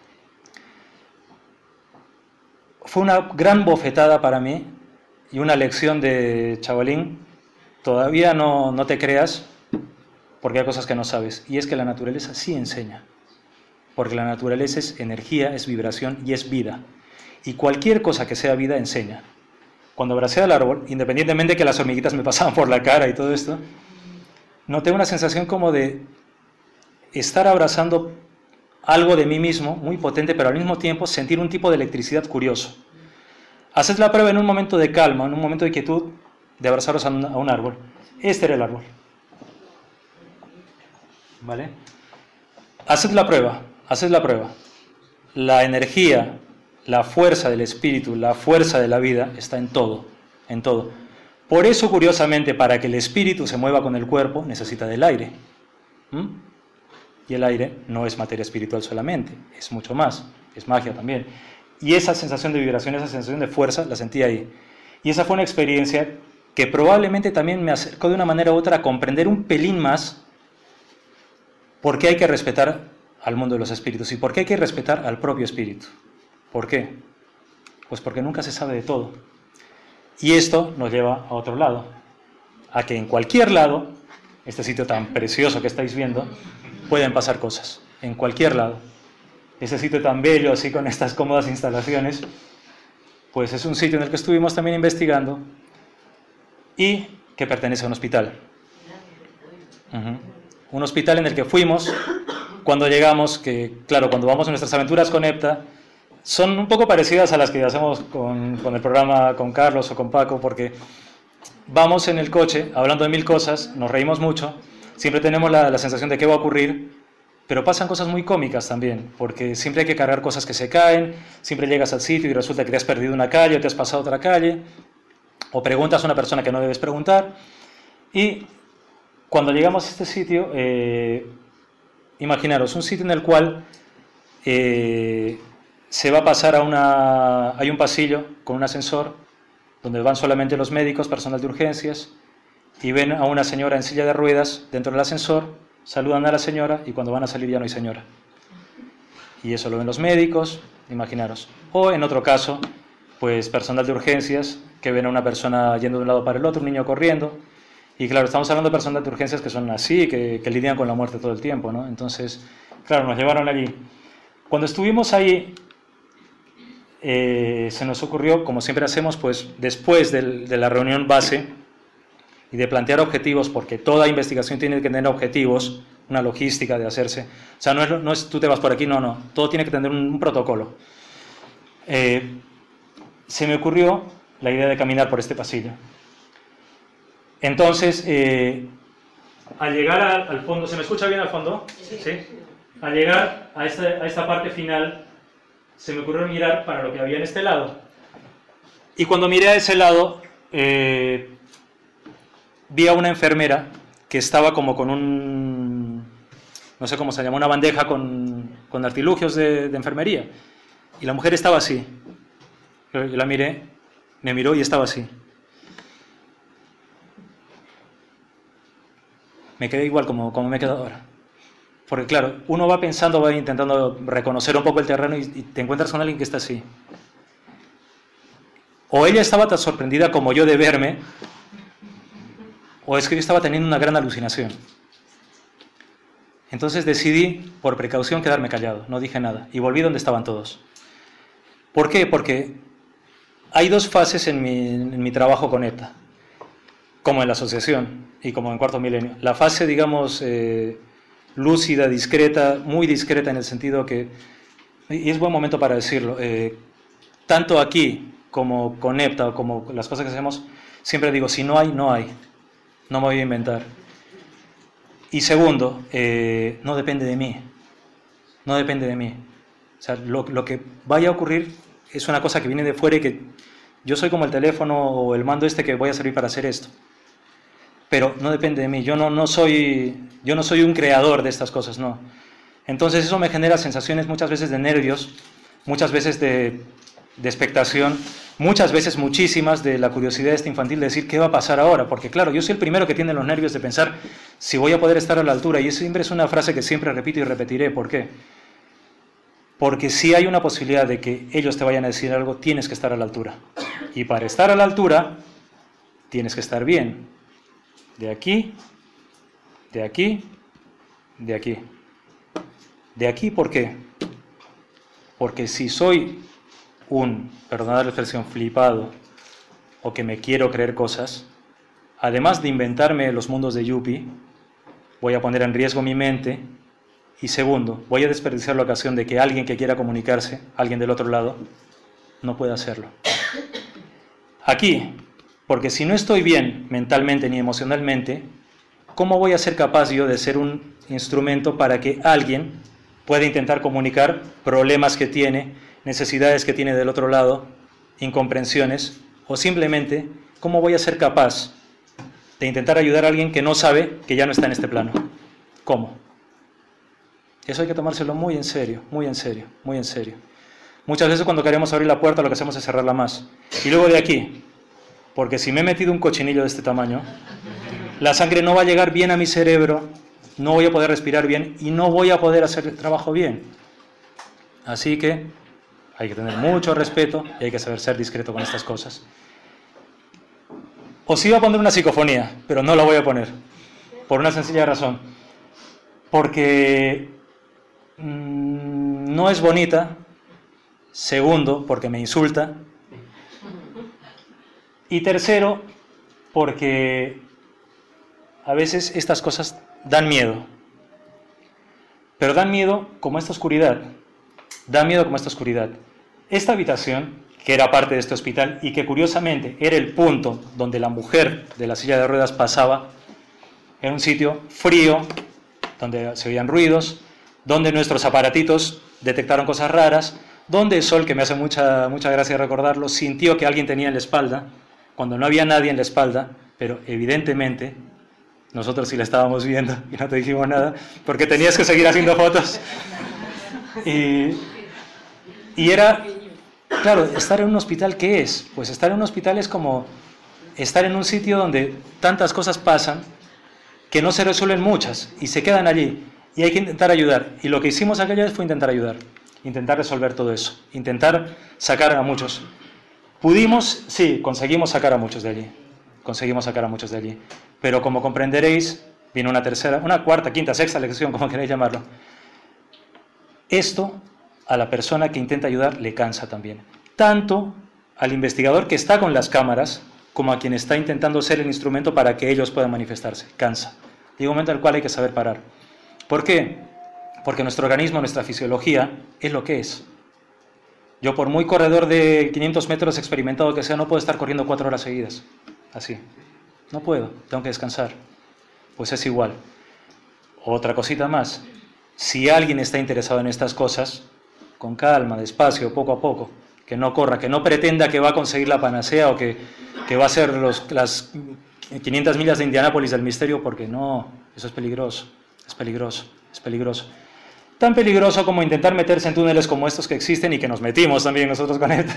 [SPEAKER 4] Fue una gran bofetada para mí y una lección de chavalín. Todavía no te creas, porque hay cosas que no sabes, y es que la naturaleza sí enseña. Porque la naturaleza es energía, es vibración y es vida. Y cualquier cosa que sea vida enseña. Cuando abracé al árbol, independientemente de que las hormiguitas me pasaban por la cara y todo esto, noté una sensación como de estar abrazando algo de mí mismo, muy potente, pero al mismo tiempo sentir un tipo de electricidad curioso. Haced la prueba en un momento de calma, en un momento de quietud, de abrazaros a un árbol. Este era el árbol. ¿Vale? Haced la prueba. La energía, la fuerza del espíritu, la fuerza de la vida está en todo, en todo. Por eso, curiosamente, para que el espíritu se mueva con el cuerpo, necesita del aire. Y el aire no es materia espiritual solamente, es mucho más, es magia también. Y esa sensación de vibración, esa sensación de fuerza, la sentí ahí. Y esa fue una experiencia que probablemente también me acercó de una manera u otra a comprender un pelín más por qué hay que respetar al mundo de los espíritus y por qué hay que respetar al propio espíritu. ¿Por qué? Pues porque nunca se sabe de todo. Y esto nos lleva a otro lado, a que en cualquier lado, este sitio tan precioso que estáis viendo, pueden pasar cosas, en cualquier lado. Ese sitio tan bello, así con estas cómodas instalaciones, pues es un sitio en el que estuvimos también investigando y que pertenece a un hospital. Un hospital en el que fuimos cuando llegamos, que claro, cuando vamos a nuestras aventuras con EPTA, son un poco parecidas a las que hacemos con el programa con Carlos o con Paco, porque vamos en el coche hablando de mil cosas, nos reímos mucho, siempre tenemos la sensación de qué va a ocurrir, pero pasan cosas muy cómicas también, porque siempre hay que cargar cosas que se caen, siempre llegas al sitio y resulta que te has perdido una calle o te has pasado otra calle, o preguntas a una persona que no debes preguntar, y cuando llegamos a este sitio, imaginaros, un sitio en el cual se va a pasar hay un pasillo con un ascensor, donde van solamente los médicos, personal de urgencias, y ven a una señora en silla de ruedas dentro del ascensor, saludan a la señora y cuando van a salir ya no hay señora. Y eso lo ven los médicos, imaginaros. O en otro caso, pues personal de urgencias que ven a una persona yendo de un lado para el otro, un niño corriendo. Y claro, estamos hablando de personal de urgencias que son así, que lidian con la muerte todo el tiempo, ¿no? Entonces, claro, nos llevaron allí. Cuando estuvimos ahí, se nos ocurrió, como siempre hacemos, pues después de la reunión base y de plantear objetivos, porque toda investigación tiene que tener objetivos, una logística de hacerse. O sea, no es tú te vas por aquí, no. Todo tiene que tener un protocolo. Se me ocurrió la idea de caminar por este pasillo. Entonces, al llegar al fondo, ¿se me escucha bien al fondo? Sí. Al llegar a esta parte final, se me ocurrió mirar para lo que había en este lado. Y cuando miré a ese lado, vi a una enfermera que estaba como con no sé cómo se llama, una bandeja con artilugios de enfermería. Y la mujer estaba así. Yo la miré, me miró y estaba así. Me quedé igual como me he quedado ahora. Porque claro, uno va pensando, va intentando reconocer un poco el terreno y te encuentras con alguien que está así. O ella estaba tan sorprendida como yo de verme, o es que yo estaba teniendo una gran alucinación. Entonces decidí, por precaución, quedarme callado, no dije nada, y volví donde estaban todos. ¿Por qué? Porque hay dos fases en mi trabajo con ETA, como en la asociación y como en Cuarto Milenio. La fase, digamos, lúcida, discreta, muy discreta en el sentido que, y es buen momento para decirlo, tanto aquí como con EPTA o como las cosas que hacemos, siempre digo, si no hay, no hay, no me voy a inventar. Y segundo, no depende de mí, no depende de mí. O sea, lo que vaya a ocurrir es una cosa que viene de fuera y que yo soy como el teléfono o el mando que voy a servir para hacer esto. Pero no depende de mí, yo no soy un creador de estas cosas, no. Entonces eso me genera sensaciones muchas veces de nervios, muchas veces de expectación, muchas veces muchísimas de la curiosidad infantil de decir qué va a pasar ahora, porque claro, yo soy el primero que tiene los nervios de pensar si voy a poder estar a la altura, y eso siempre es una frase que siempre repito y repetiré. ¿Por qué? Porque si hay una posibilidad de que ellos te vayan a decir algo, tienes que estar a la altura, y para estar a la altura tienes que estar bien, de aquí, de aquí, de aquí. De aquí, ¿por qué? Porque si soy perdonad la expresión, flipado, o que me quiero creer cosas, además de inventarme los mundos de Yuppie, voy a poner en riesgo mi mente, y segundo, voy a desperdiciar la ocasión de que alguien que quiera comunicarse, alguien del otro lado, no pueda hacerlo. Aquí, porque si no estoy bien mentalmente ni emocionalmente, ¿cómo voy a ser capaz yo de ser un instrumento para que alguien pueda intentar comunicar problemas que tiene, necesidades que tiene del otro lado, incomprensiones, o simplemente, ¿cómo voy a ser capaz de intentar ayudar a alguien que no sabe que ya no está en este plano? ¿Cómo? Eso hay que tomárselo muy en serio, muy en serio, muy en serio. Muchas veces cuando queremos abrir la puerta lo que hacemos es cerrarla más. Y luego de aquí, porque si me he metido un cochinillo de este tamaño, la sangre no va a llegar bien a mi cerebro, no voy a poder respirar bien y no voy a poder hacer el trabajo bien. Así que hay que tener mucho respeto y hay que saber ser discreto con estas cosas. Os iba a poner una psicofonía, pero no la voy a poner, por una sencilla razón. Porque no es bonita. Segundo, porque me insulta. Y tercero, porque a veces estas cosas dan miedo. Pero dan miedo como esta oscuridad. Da miedo como esta oscuridad. Esta habitación, que era parte de este hospital y que curiosamente era el punto donde la mujer de la silla de ruedas pasaba, era un sitio frío, donde se oían ruidos, donde nuestros aparatitos detectaron cosas raras, donde Sol, que me hace mucha gracia recordarlo, sintió que alguien tenía en la espalda, cuando no había nadie en la espalda, pero evidentemente nosotros sí la estábamos viendo y no te dijimos nada, porque tenías que seguir haciendo fotos. Y era, claro, estar en un hospital, ¿qué es? Pues estar en un hospital es como estar en un sitio donde tantas cosas pasan que no se resuelven muchas y se quedan allí y hay que intentar ayudar. Y lo que hicimos aquella vez fue intentar ayudar, intentar resolver todo eso, intentar sacar a muchos. Pudimos, sí, conseguimos sacar a muchos de allí, pero como comprenderéis, vino una tercera, una cuarta, quinta, sexta lección, como queréis llamarlo. Esto a la persona que intenta ayudar le cansa también, tanto al investigador que está con las cámaras como a quien está intentando ser el instrumento para que ellos puedan manifestarse. Cansa. Llega un momento en el cual hay que saber parar. ¿Por qué? Porque nuestro organismo, nuestra fisiología es lo que es. Yo, por muy corredor de 500 metros experimentado que sea, no puedo estar corriendo 4 horas seguidas. Así. No puedo, tengo que descansar. pues es igual. Otra cosita más, si alguien está interesado en estas cosas, con calma, despacio, poco a poco, que no corra, que no pretenda que va a conseguir la panacea o que va a ser las 500 millas de Indianápolis del misterio, porque no, eso es peligroso, es peligroso, es peligroso. Tan peligroso como intentar meterse en túneles como estos que existen y que nos metimos también nosotros con él.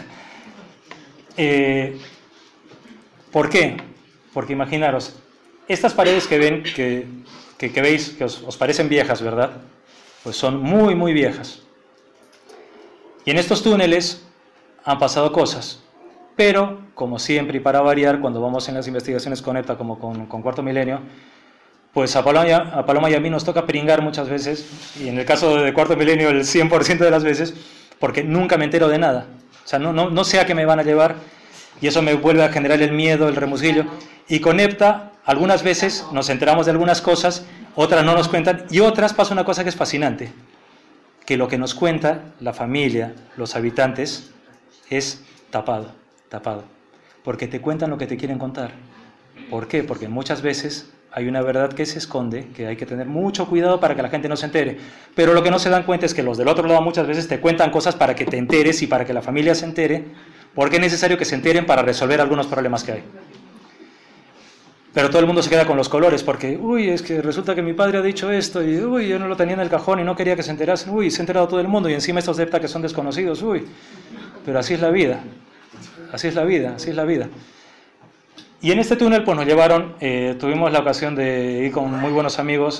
[SPEAKER 4] ¿Por qué? Porque imaginaros, estas paredes que ven, que veis, que os parecen viejas, ¿verdad? Pues son muy, muy viejas. Y en estos túneles han pasado cosas, pero, como siempre y para variar, cuando vamos en las investigaciones con EPTA, como con Cuarto Milenio, pues a Paloma y a mí nos toca pringar muchas veces, y en el caso de Cuarto Milenio el 100% de las veces, porque nunca me entero de nada. O sea, no sé a qué me van a llevar, y eso me vuelve a generar el miedo, el remusillo. Y con EPTA, algunas veces nos enteramos de algunas cosas, otras no nos cuentan, y otras pasa una cosa que es fascinante, que lo que nos cuenta la familia, los habitantes, es tapado, porque te cuentan lo que te quieren contar. ¿Por qué? Porque muchas veces hay una verdad que se esconde, que hay que tener mucho cuidado para que la gente no se entere, pero lo que no se dan cuenta es que los del otro lado muchas veces te cuentan cosas para que te enteres y para que la familia se entere, porque es necesario que se enteren para resolver algunos problemas que hay. Pero todo el mundo se queda con los colores, porque, uy, es que resulta que mi padre ha dicho esto, y uy, yo no lo tenía en el cajón y no quería que se enterasen, uy, se ha enterado todo el mundo, y encima estos de EPTA que son desconocidos, uy. Pero así es la vida, así es la vida, así es la vida. Y en este túnel pues nos llevaron, tuvimos la ocasión de ir con muy buenos amigos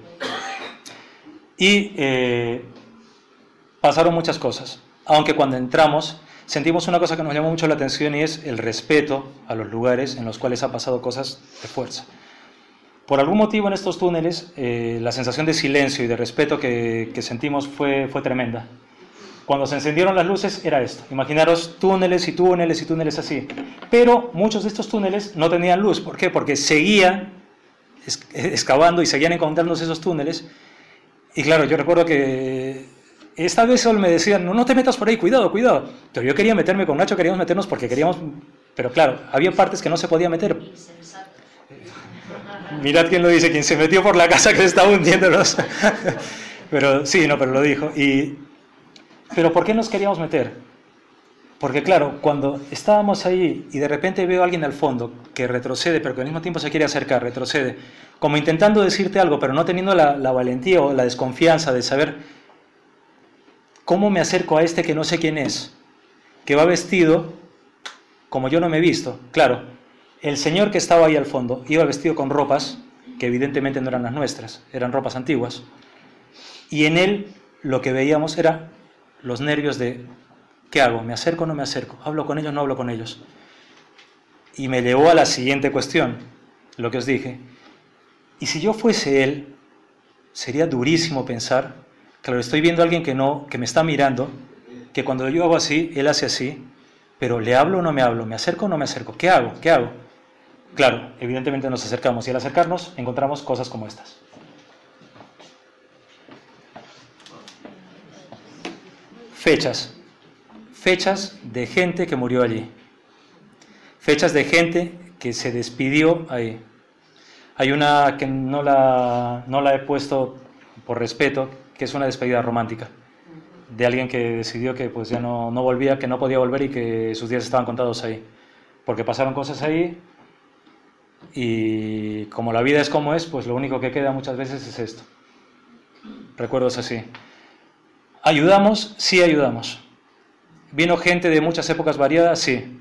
[SPEAKER 4] y pasaron muchas cosas, aunque cuando entramos sentimos una cosa que nos llamó mucho la atención y es el respeto a los lugares en los cuales ha pasado cosas de fuerza. Por algún motivo en estos túneles la sensación de silencio y de respeto que sentimos fue tremenda. Cuando se encendieron las luces era esto, imaginaros túneles y túneles y túneles así, pero muchos de estos túneles no tenían luz. ¿Por qué? Porque seguían excavando y seguían encontrándose esos túneles, y claro, yo recuerdo que esta vez solo me decían, no te metas por ahí, cuidado, cuidado, pero yo quería meterme con Nacho, queríamos meternos porque queríamos, pero claro, había partes que no se podía meter. Mirad quién lo dice, quien se metió por la casa que se estaba hundiéndolos. Pero sí, no, pero lo dijo. Pero ¿por qué nos queríamos meter? Porque claro, cuando estábamos ahí y de repente veo a alguien al fondo que retrocede, pero que al mismo tiempo se quiere acercar, retrocede, como intentando decirte algo, pero no teniendo la valentía o la desconfianza de saber cómo me acerco a este que no sé quién es, que va vestido como yo no me he visto. Claro, el señor que estaba ahí al fondo iba vestido con ropas que evidentemente no eran las nuestras, eran ropas antiguas. Y en él lo que veíamos era los nervios de ¿qué hago? ¿Me acerco o no me acerco? ¿Hablo con ellos o no hablo con ellos? Y me llevó a la siguiente cuestión, lo que os dije. Y si yo fuese él, sería durísimo pensar, claro, estoy viendo a alguien que me está mirando, que cuando yo hago así, él hace así, pero ¿le hablo o no me hablo? ¿Me acerco o no me acerco? ¿Qué hago? ¿Qué hago? Claro, evidentemente nos acercamos y al acercarnos encontramos cosas como estas. Fechas de gente que murió allí. Fechas de gente que se despidió ahí. Hay una que no la he puesto por respeto, que es una despedida romántica, de alguien que decidió que pues ya no volvía, que no podía volver y que sus días estaban contados ahí. Porque pasaron cosas ahí y como la vida es como es, pues lo único que queda muchas veces es esto. Recuerdos así. ¿Ayudamos? Sí, ayudamos. ¿Vino gente de muchas épocas variadas? Sí.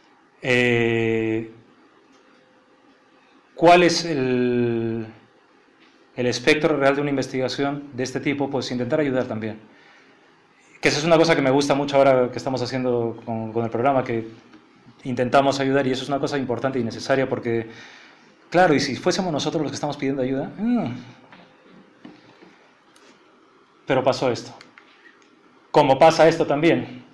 [SPEAKER 4] ¿Cuál es el espectro real de una investigación de este tipo? Pues intentar ayudar también. Que esa es una cosa que me gusta mucho ahora que estamos haciendo con el programa, que intentamos ayudar, y eso es una cosa importante y necesaria porque, claro, y si fuésemos nosotros los que estamos pidiendo ayuda, pero pasó esto. Como pasa esto también.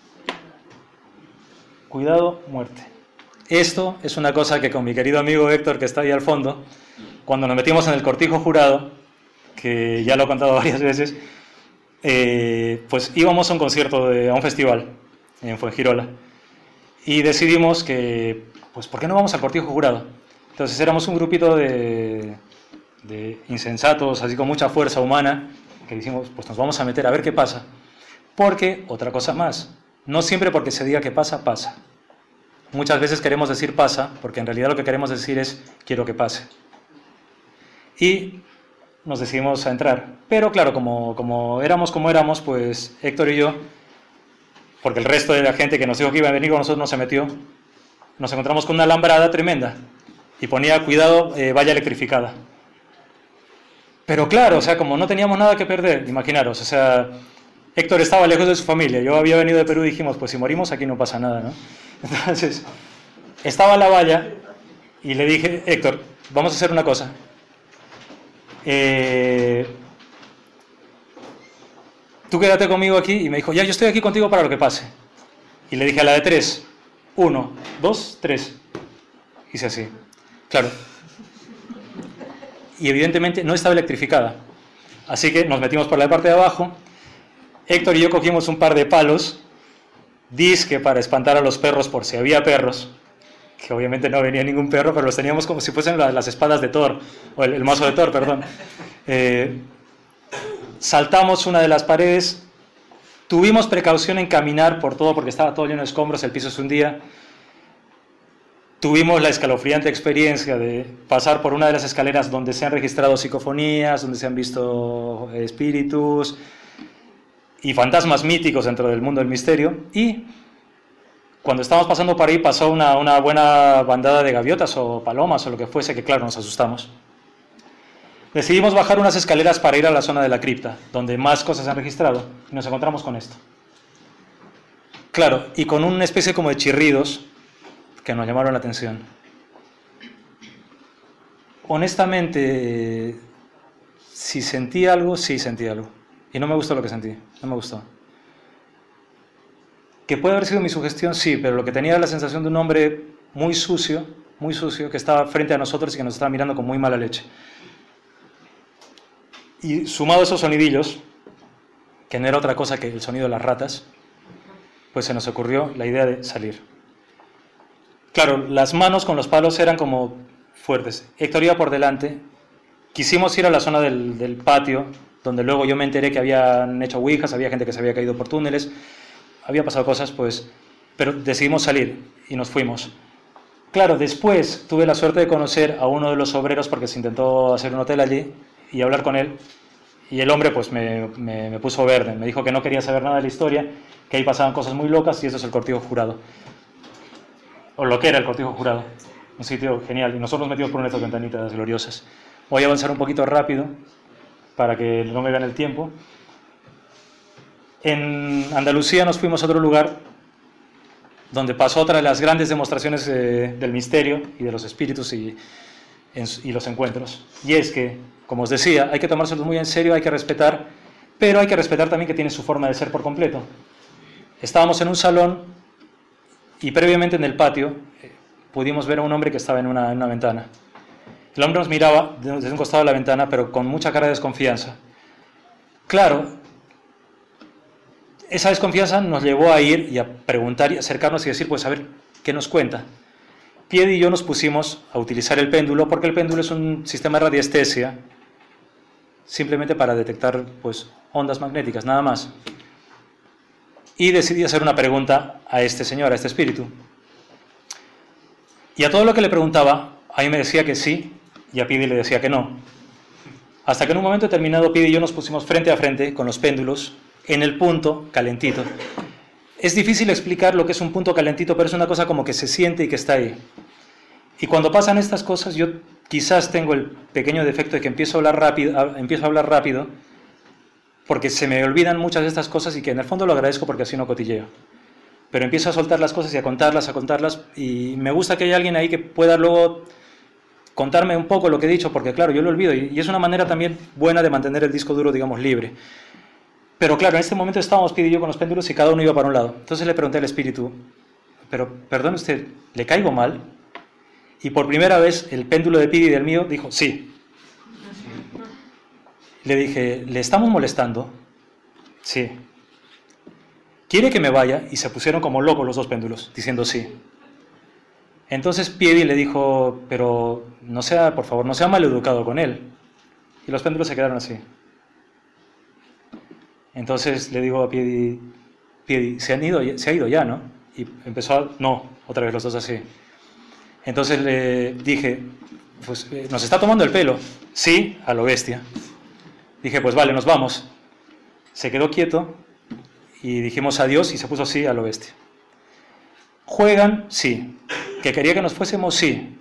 [SPEAKER 4] Cuidado, muerte. Esto es una cosa que con mi querido amigo Héctor, que está ahí al fondo, cuando nos metimos en el cortijo jurado, que ya lo he contado varias veces, pues íbamos a un concierto, a un festival en Fuengirola, y decidimos que, pues, ¿por qué no vamos al cortijo jurado? Entonces éramos un grupito de de insensatos, así con mucha fuerza humana, que dijimos, pues nos vamos a meter a ver qué pasa. Porque, otra cosa más, no siempre porque se diga que pasa, pasa. Muchas veces queremos decir pasa, porque en realidad lo que queremos decir es quiero que pase. Y nos decidimos a entrar. Pero claro, como éramos, pues Héctor y yo, porque el resto de la gente que nos dijo que iba a venir con nosotros no se metió, nos encontramos con una alambrada tremenda y ponía cuidado, valla electrificada. Pero claro, o sea, como no teníamos nada que perder, imaginaros, o sea, Héctor estaba lejos de su familia, yo había venido de Perú y dijimos, pues si morimos aquí no pasa nada, ¿no? Entonces, estaba la valla y le dije, Héctor, vamos a hacer una cosa. Tú quédate conmigo aquí, y me dijo, ya, yo estoy aquí contigo para lo que pase. Y le dije a la de 3, 1, 2, 3. Hice así, claro. Y evidentemente no estaba electrificada. Así que nos metimos por la parte de abajo. Héctor y yo cogimos un par de palos, disque para espantar a los perros por si había perros, que obviamente no venía ningún perro, pero los teníamos como si fuesen las espadas de Thor, o el mazo de Thor, perdón. Saltamos una de las paredes, tuvimos precaución en caminar por todo porque estaba todo lleno de escombros, el piso se hundía. Tuvimos la escalofriante experiencia de pasar por una de las escaleras donde se han registrado psicofonías, donde se han visto espíritus y fantasmas míticos dentro del mundo del misterio. Y cuando estábamos pasando por ahí pasó una buena bandada de gaviotas o palomas o lo que fuese, que claro, nos asustamos. Decidimos bajar unas escaleras para ir a la zona de la cripta, donde más cosas se han registrado, y nos encontramos con esto. Claro, y con una especie como de chirridos que nos llamaron la atención. Honestamente, si sentí algo, sí sentí algo. Y no me gustó lo que sentí, no me gustó. Que puede haber sido mi sugestión, sí, pero lo que tenía era la sensación de un hombre muy sucio, que estaba frente a nosotros y que nos estaba mirando con muy mala leche. Y sumado a esos sonidillos, que no era otra cosa que el sonido de las ratas, pues se nos ocurrió la idea de salir. Claro, las manos con los palos eran como fuertes. Héctor iba por delante. Quisimos ir a la zona del patio, donde luego yo me enteré que habían hecho ouijas, había gente que se había caído por túneles, había pasado cosas, pues, pero decidimos salir y nos fuimos. Claro, después tuve la suerte de conocer a uno de los obreros porque se intentó hacer un hotel allí y hablar con él, y el hombre pues me puso verde, me dijo que no quería saber nada de la historia, que ahí pasaban cosas muy locas y eso es el Cortijo Jurado, o lo que era el Cortijo Jurado, un sitio genial, y nosotros nos metimos por una de estas ventanitas gloriosas. Voy a avanzar un poquito rápido para que no me vean el tiempo. En Andalucía nos fuimos a otro lugar donde pasó otra de las grandes demostraciones del misterio y de los espíritus y los encuentros. Y es que, como os decía, hay que tomárselo muy en serio, hay que respetar, pero hay que respetar también que tiene su forma de ser por completo. Estábamos en un salón y previamente en el patio pudimos ver a un hombre que estaba en una ventana. El hombre nos miraba desde un costado de la ventana, pero con mucha cara de desconfianza. Claro, esa desconfianza nos llevó a ir y a preguntar y acercarnos y decir, pues a ver, ¿qué nos cuenta? Piedi y yo nos pusimos a utilizar el péndulo, porque el péndulo es un sistema de radiestesia, simplemente para detectar pues, ondas magnéticas, nada más. Y decidí hacer una pregunta a este señor, a este espíritu. Y a todo lo que le preguntaba, a mí me decía que sí, y a Piedi le decía que no. Hasta que en un momento determinado Piedi y yo nos pusimos frente a frente con los péndulos en el punto calentito. Es difícil explicar lo que es un punto calentito, pero es una cosa como que se siente y que está ahí. Y cuando pasan estas cosas, yo quizás tengo el pequeño defecto de que empiezo a hablar rápido, porque se me olvidan muchas de estas cosas y que en el fondo lo agradezco porque así no cotilleo. Pero empiezo a soltar las cosas y a contarlas, y me gusta que haya alguien ahí que pueda luego contarme un poco lo que he dicho, porque claro, yo lo olvido, y es una manera también buena de mantener el disco duro, digamos, libre. Pero claro, en este momento estábamos Piedi y yo con los péndulos y cada uno iba para un lado. Entonces le pregunté al espíritu, pero perdone usted, ¿le caigo mal? Y por primera vez el péndulo de Piedi y del mío dijo, sí. Le dije, ¿le estamos molestando? Sí. ¿Quiere que me vaya? Y se pusieron como locos los dos péndulos, diciendo sí. Entonces Piedi le dijo, pero no sea, por favor, no sea maleducado con él. y los péndulos se quedaron así. Entonces le digo a Piedi, se ha ido ya, ¿no? Y empezó a, no, otra vez los dos así. Entonces le dije, pues nos está tomando el pelo. Sí, a lo bestia. Dije, pues vale, nos vamos. Se quedó quieto y dijimos adiós y se puso así a lo bestia. ¿Juegan? Sí. ¿Que quería que nos fuésemos? Sí.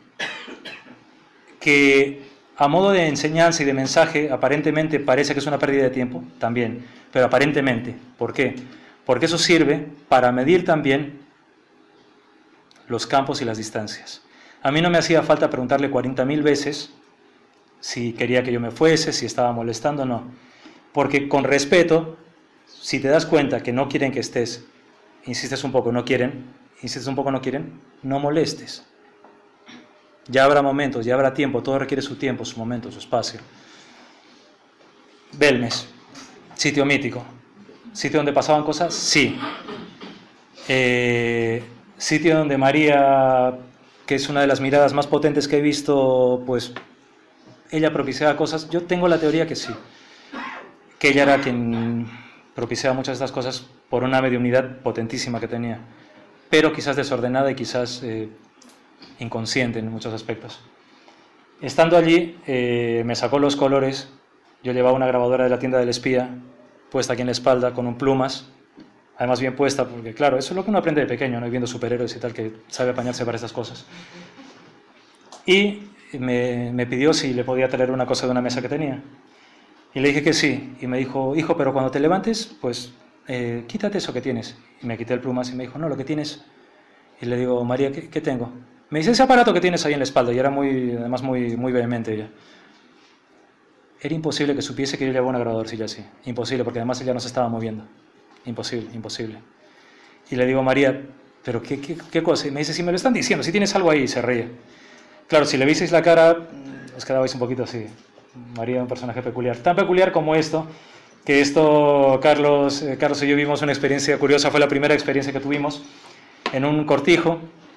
[SPEAKER 4] ¿Que a modo de enseñanza y de mensaje aparentemente parece que es una pérdida de tiempo? También, pero aparentemente. ¿Por qué? Porque eso sirve para medir también los campos y las distancias. A mí no me hacía falta preguntarle 40.000 veces si quería que yo me fuese, si estaba molestando o no. Porque con respeto, si te das cuenta que no quieren que estés, insistes un poco, no quieren, insistes un poco, no quieren, no molestes. Ya habrá momentos, ya habrá tiempo, todo requiere su tiempo, su momento, su espacio. Belmes, sitio mítico. ¿Sitio donde pasaban cosas? Sí. Sitio donde María, que es una de las miradas más potentes que he visto, pues ella propiciaba cosas. Yo tengo la teoría que sí, que ella era quien propiciaba muchas de estas cosas por una mediunidad potentísima que tenía, pero quizás desordenada y quizás inconsciente en muchos aspectos. Estando allí, me sacó los colores. Yo llevaba una grabadora de la tienda del espía puesta aquí en la espalda con un plumas, además bien puesta, porque claro, eso es lo que uno aprende de pequeño, ¿no? Y viendo superhéroes y tal, que sabe apañarse para estas cosas. Y me pidió si le podía traer una cosa de una mesa que tenía. Y le dije que sí. Y me dijo, hijo, pero cuando te levantes, pues quítate eso que tienes. Y me quité el plumas y me dijo, no, lo que tienes. Y le digo, María, ¿qué tengo? Me dice, ese aparato que tienes ahí en la espalda. Y era además muy vehemente ella. Era imposible que supiese que yo llevaba una grabadorcilla así. Imposible, porque además ella no se estaba moviendo. Imposible. Y le digo, María, ¿pero qué cosa? Y me dice, si me lo están diciendo, si tienes algo ahí. Y se ríe. Claro, si le vieseis la cara, os quedabais un poquito así. María es un personaje peculiar. Tan peculiar como esto, que esto, Carlos y yo vimos una experiencia curiosa. Fue la primera experiencia que tuvimos en un cortijo,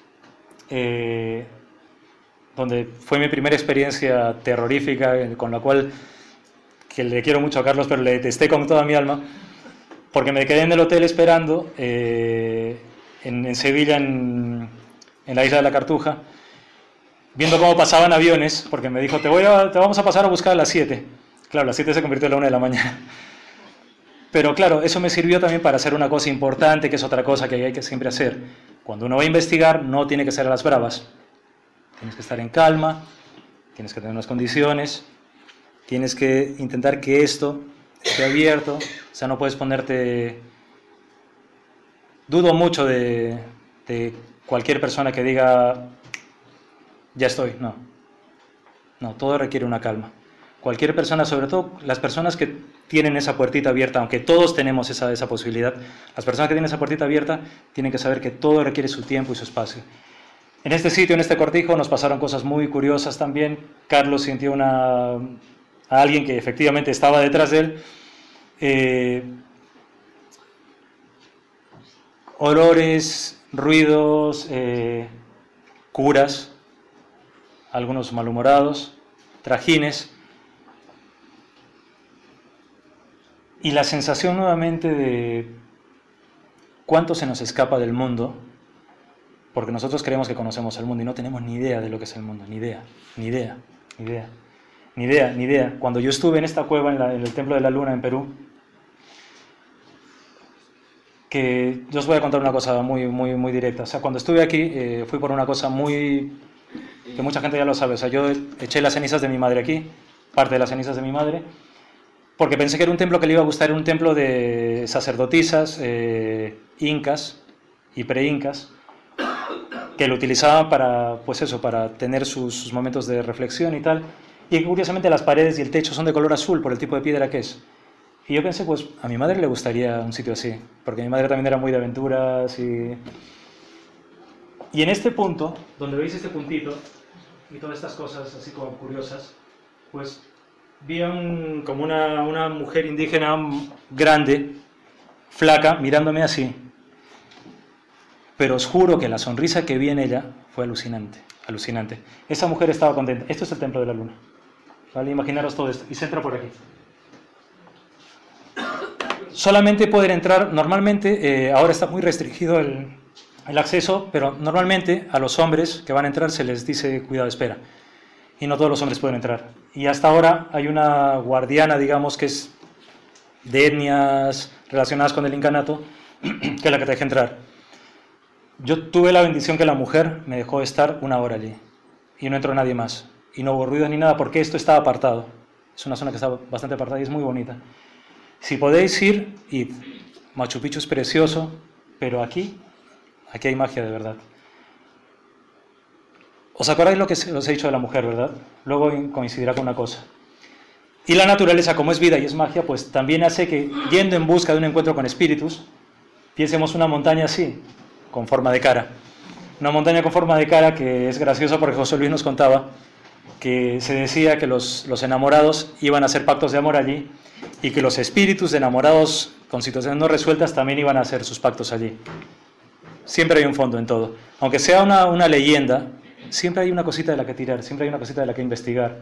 [SPEAKER 4] donde fue mi primera experiencia terrorífica, con la cual, que le quiero mucho a Carlos, pero le detesté con toda mi alma, porque me quedé en el hotel esperando, en Sevilla, en la isla de la Cartuja, viendo cómo pasaban aviones, porque me dijo, te vamos a pasar a buscar a las 7. Claro, las 7 se convirtió en la 1 de la mañana. Pero claro, eso me sirvió también para hacer una cosa importante, que es otra cosa que hay que siempre hacer. Cuando uno va a investigar, no tiene que ser a las bravas. Tienes que estar en calma, tienes que tener unas condiciones, tienes que intentar que esto esté abierto, o sea, no puedes ponerte... Dudo mucho de cualquier persona que diga, ya estoy, no, todo requiere una calma. Cualquier persona, sobre todo las personas que tienen esa puertita abierta, aunque todos tenemos esa posibilidad, las personas que tienen esa puertita abierta tienen que saber que todo requiere su tiempo y su espacio. En este sitio, en este cortijo, nos pasaron cosas muy curiosas también. Carlos sintió a alguien que efectivamente estaba detrás de él. Olores, ruidos, curas, algunos malhumorados, trajines. Y la sensación nuevamente de cuánto se nos escapa del mundo, porque nosotros creemos que conocemos el mundo y no tenemos ni idea de lo que es el mundo, ni idea. Cuando yo estuve en esta cueva, en el Templo de la Luna en Perú, que yo os voy a contar una cosa muy directa. O sea, cuando estuve aquí, fui por una cosa que mucha gente ya lo sabe. O sea, yo eché las cenizas de mi madre aquí, parte de las cenizas de mi madre, porque pensé que era un templo que le iba a gustar, era un templo de sacerdotisas, incas y pre-incas, que lo utilizaban para tener sus momentos de reflexión y tal, y que curiosamente las paredes y el techo son de color azul por el tipo de piedra que es. Y yo pensé, pues a mi madre le gustaría un sitio así, porque mi madre también era muy de aventuras y en este punto, donde veis este puntito y todas estas cosas así como curiosas, pues vi como una mujer indígena grande, flaca, mirándome así. Pero os juro que la sonrisa que vi en ella fue alucinante. Esa mujer estaba contenta. Esto es el Templo de la Luna. ¿vale? Imaginaros todo esto. Y se entra por aquí. Solamente pueden entrar, normalmente, ahora está muy restringido el acceso, pero normalmente a los hombres que van a entrar se les dice cuidado, espera. Y no todos los hombres pueden entrar. Y hasta ahora hay una guardiana, digamos, que es de etnias relacionadas con el incanato, que es la que te deja entrar. Yo tuve la bendición que la mujer me dejó estar 1 hora allí. Y no entró nadie más. Y no hubo ruido ni nada porque esto está apartado. Es una zona que está bastante apartada y es muy bonita. Si podéis ir, id. Machu Picchu es precioso, pero aquí hay magia de verdad. ¿Os acordáis lo que os he dicho de la mujer, verdad? Luego coincidirá con una cosa. Y la naturaleza, como es vida y es magia, pues también hace que, yendo en busca de un encuentro con espíritus, piensemos una montaña así, con forma de cara. Una montaña con forma de cara que es gracioso porque José Luis nos contaba que se decía que los enamorados iban a hacer pactos de amor allí y que los espíritus de enamorados con situaciones no resueltas también iban a hacer sus pactos allí. Siempre hay un fondo en todo. Aunque sea una leyenda, siempre hay una cosita de la que tirar, siempre hay una cosita de la que investigar.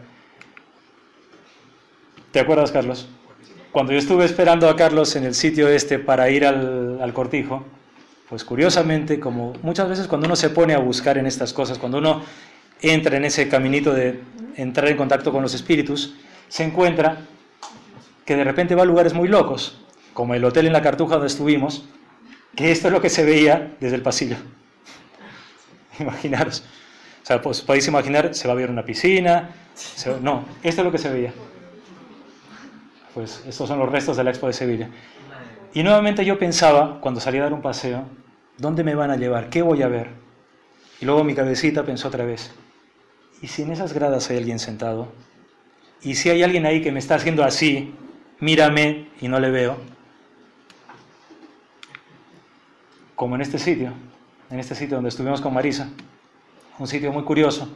[SPEAKER 4] ¿Te acuerdas, Carlos? Cuando yo estuve esperando a Carlos en el sitio este para ir al cortijo, pues curiosamente, como muchas veces cuando uno se pone a buscar en estas cosas, cuando uno entra en ese caminito de entrar en contacto con los espíritus, se encuentra que de repente va a lugares muy locos, como el hotel en la Cartuja donde estuvimos, que esto es lo que se veía desde el pasillo. Imaginaros. O sea, pues podéis imaginar, se va a ver una piscina. No, esto es lo que se veía. Pues estos son los restos de la Expo de Sevilla. Y nuevamente yo pensaba, cuando salí a dar un paseo, ¿dónde me van a llevar? ¿Qué voy a ver? Y luego mi cabecita pensó otra vez, ¿y si en esas gradas hay alguien sentado? ¿Y si hay alguien ahí que me está haciendo así, mírame y no le veo? Como en este sitio donde estuvimos con Marisa, un sitio muy curioso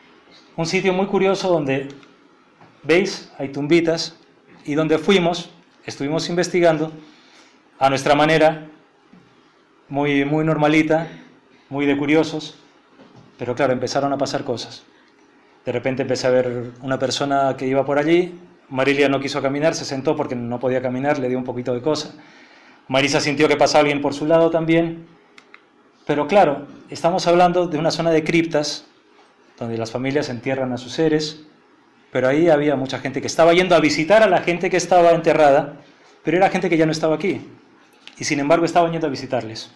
[SPEAKER 4] donde, ¿veis? Hay tumbitas, y donde estuvimos investigando a nuestra manera, muy, muy normalita, muy de curiosos, pero claro, empezaron a pasar cosas. De repente empecé a ver una persona que iba por allí, Marilia no quiso caminar, se sentó porque no podía caminar, le dio un poquito de cosa. Marisa sintió que pasaba alguien por su lado también, pero claro, estamos hablando de una zona de criptas, donde las familias entierran a sus seres, pero ahí había mucha gente que estaba yendo a visitar a la gente que estaba enterrada, pero era gente que ya no estaba aquí, y sin embargo estaban yendo a visitarles.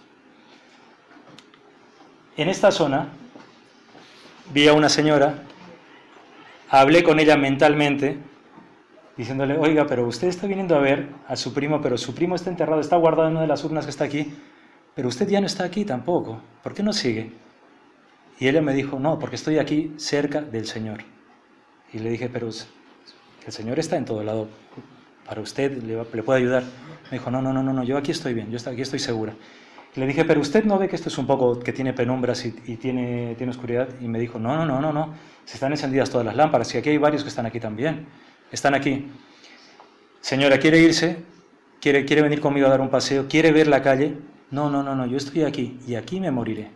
[SPEAKER 4] En esta zona vi a una señora, hablé con ella mentalmente, diciéndole, oiga, pero usted está viniendo a ver a su primo, pero su primo está enterrado, está guardado en una de las urnas que está aquí, pero usted ya no está aquí tampoco, ¿por qué no sigue? Y ella me dijo, no, porque estoy aquí cerca del Señor. Y le dije, pero el Señor está en todo lado, para usted le puede ayudar. Me dijo, no, yo aquí estoy bien, aquí estoy segura. Y le dije, pero usted no ve que esto es un poco, que tiene penumbras y tiene oscuridad. Y me dijo, no, se están encendidas todas las lámparas y aquí hay varios que están aquí también, están aquí. Señora, ¿quiere irse? ¿Quiere venir conmigo a dar un paseo? ¿Quiere ver la calle? No, yo estoy aquí y aquí me moriré.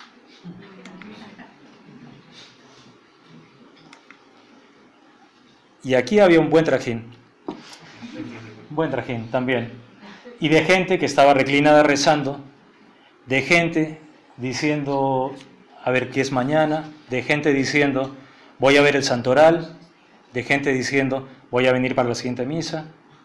[SPEAKER 4] Y aquí había un buen trajín también, y de gente que estaba reclinada rezando, de gente diciendo, a ver qué es mañana, de gente diciendo, voy a ver el santoral, de gente diciendo, voy a venir para la siguiente misa.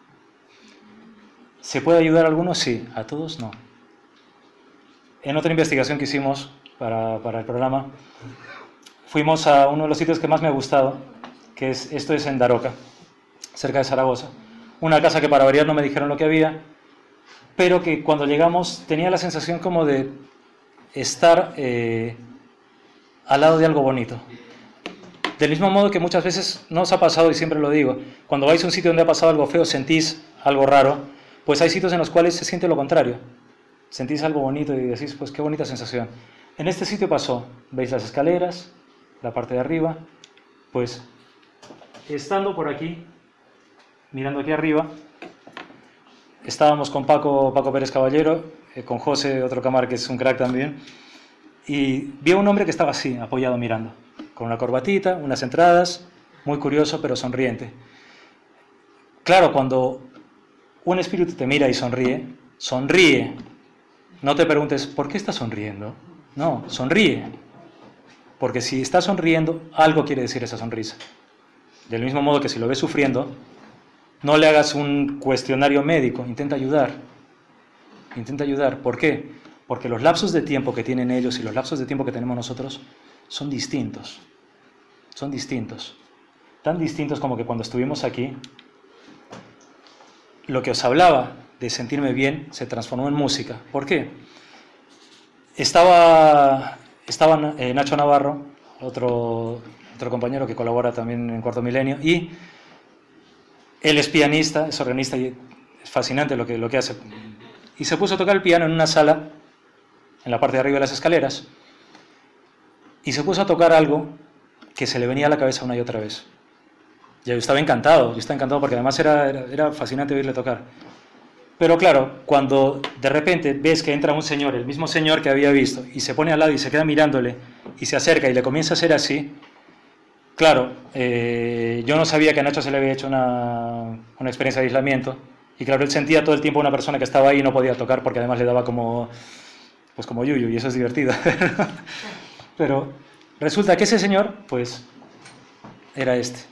[SPEAKER 4] ¿Se puede ayudar a algunos? Sí, a todos no. En otra investigación que hicimos para el programa, fuimos a uno de los sitios que más me ha gustado, que esto es en Daroca, cerca de Zaragoza. Una casa que para variar no me dijeron lo que había, pero que cuando llegamos tenía la sensación como de estar al lado de algo bonito. Del mismo modo que muchas veces no os ha pasado, y siempre lo digo, cuando vais a un sitio donde ha pasado algo feo, sentís algo raro, pues hay sitios en los cuales se siente lo contrario. Sentís algo bonito y decís, pues qué bonita sensación. En este sitio pasó, veis las escaleras, la parte de arriba, pues estando por aquí, mirando aquí arriba, estábamos con Paco Pérez Caballero, con José, otro cámara que es un crack también, y vi a un hombre que estaba así, apoyado mirando, con una corbatita, unas entradas, muy curioso, pero sonriente. Claro, cuando un espíritu te mira y sonríe, sonríe. No te preguntes, ¿por qué estás sonriendo? No, sonríe. Porque si está sonriendo, algo quiere decir esa sonrisa. Del mismo modo que si lo ves sufriendo, no le hagas un cuestionario médico, intenta ayudar. Intenta ayudar. ¿Por qué? Porque los lapsos de tiempo que tienen ellos y los lapsos de tiempo que tenemos nosotros son distintos. Son distintos. Tan distintos como que cuando estuvimos aquí, lo que os hablaba de sentirme bien se transformó en música. ¿Por qué? Estaba Nacho Navarro, otro compañero que colabora también en Cuarto Milenio, y él es pianista, es organista y es fascinante lo que hace. Y se puso a tocar el piano en una sala, en la parte de arriba de las escaleras, y se puso a tocar algo que se le venía a la cabeza una y otra vez. Yo estaba encantado porque además era fascinante oírle tocar. Pero claro, cuando de repente ves que entra un señor, el mismo señor que había visto, y se pone al lado y se queda mirándole, y se acerca y le comienza a hacer así, claro, yo no sabía que a Nacho se le había hecho una experiencia de aislamiento, y claro, él sentía todo el tiempo una persona que estaba ahí y no podía tocar porque además le daba como yuyu, y eso es divertido. Pero resulta que ese señor, pues, era este.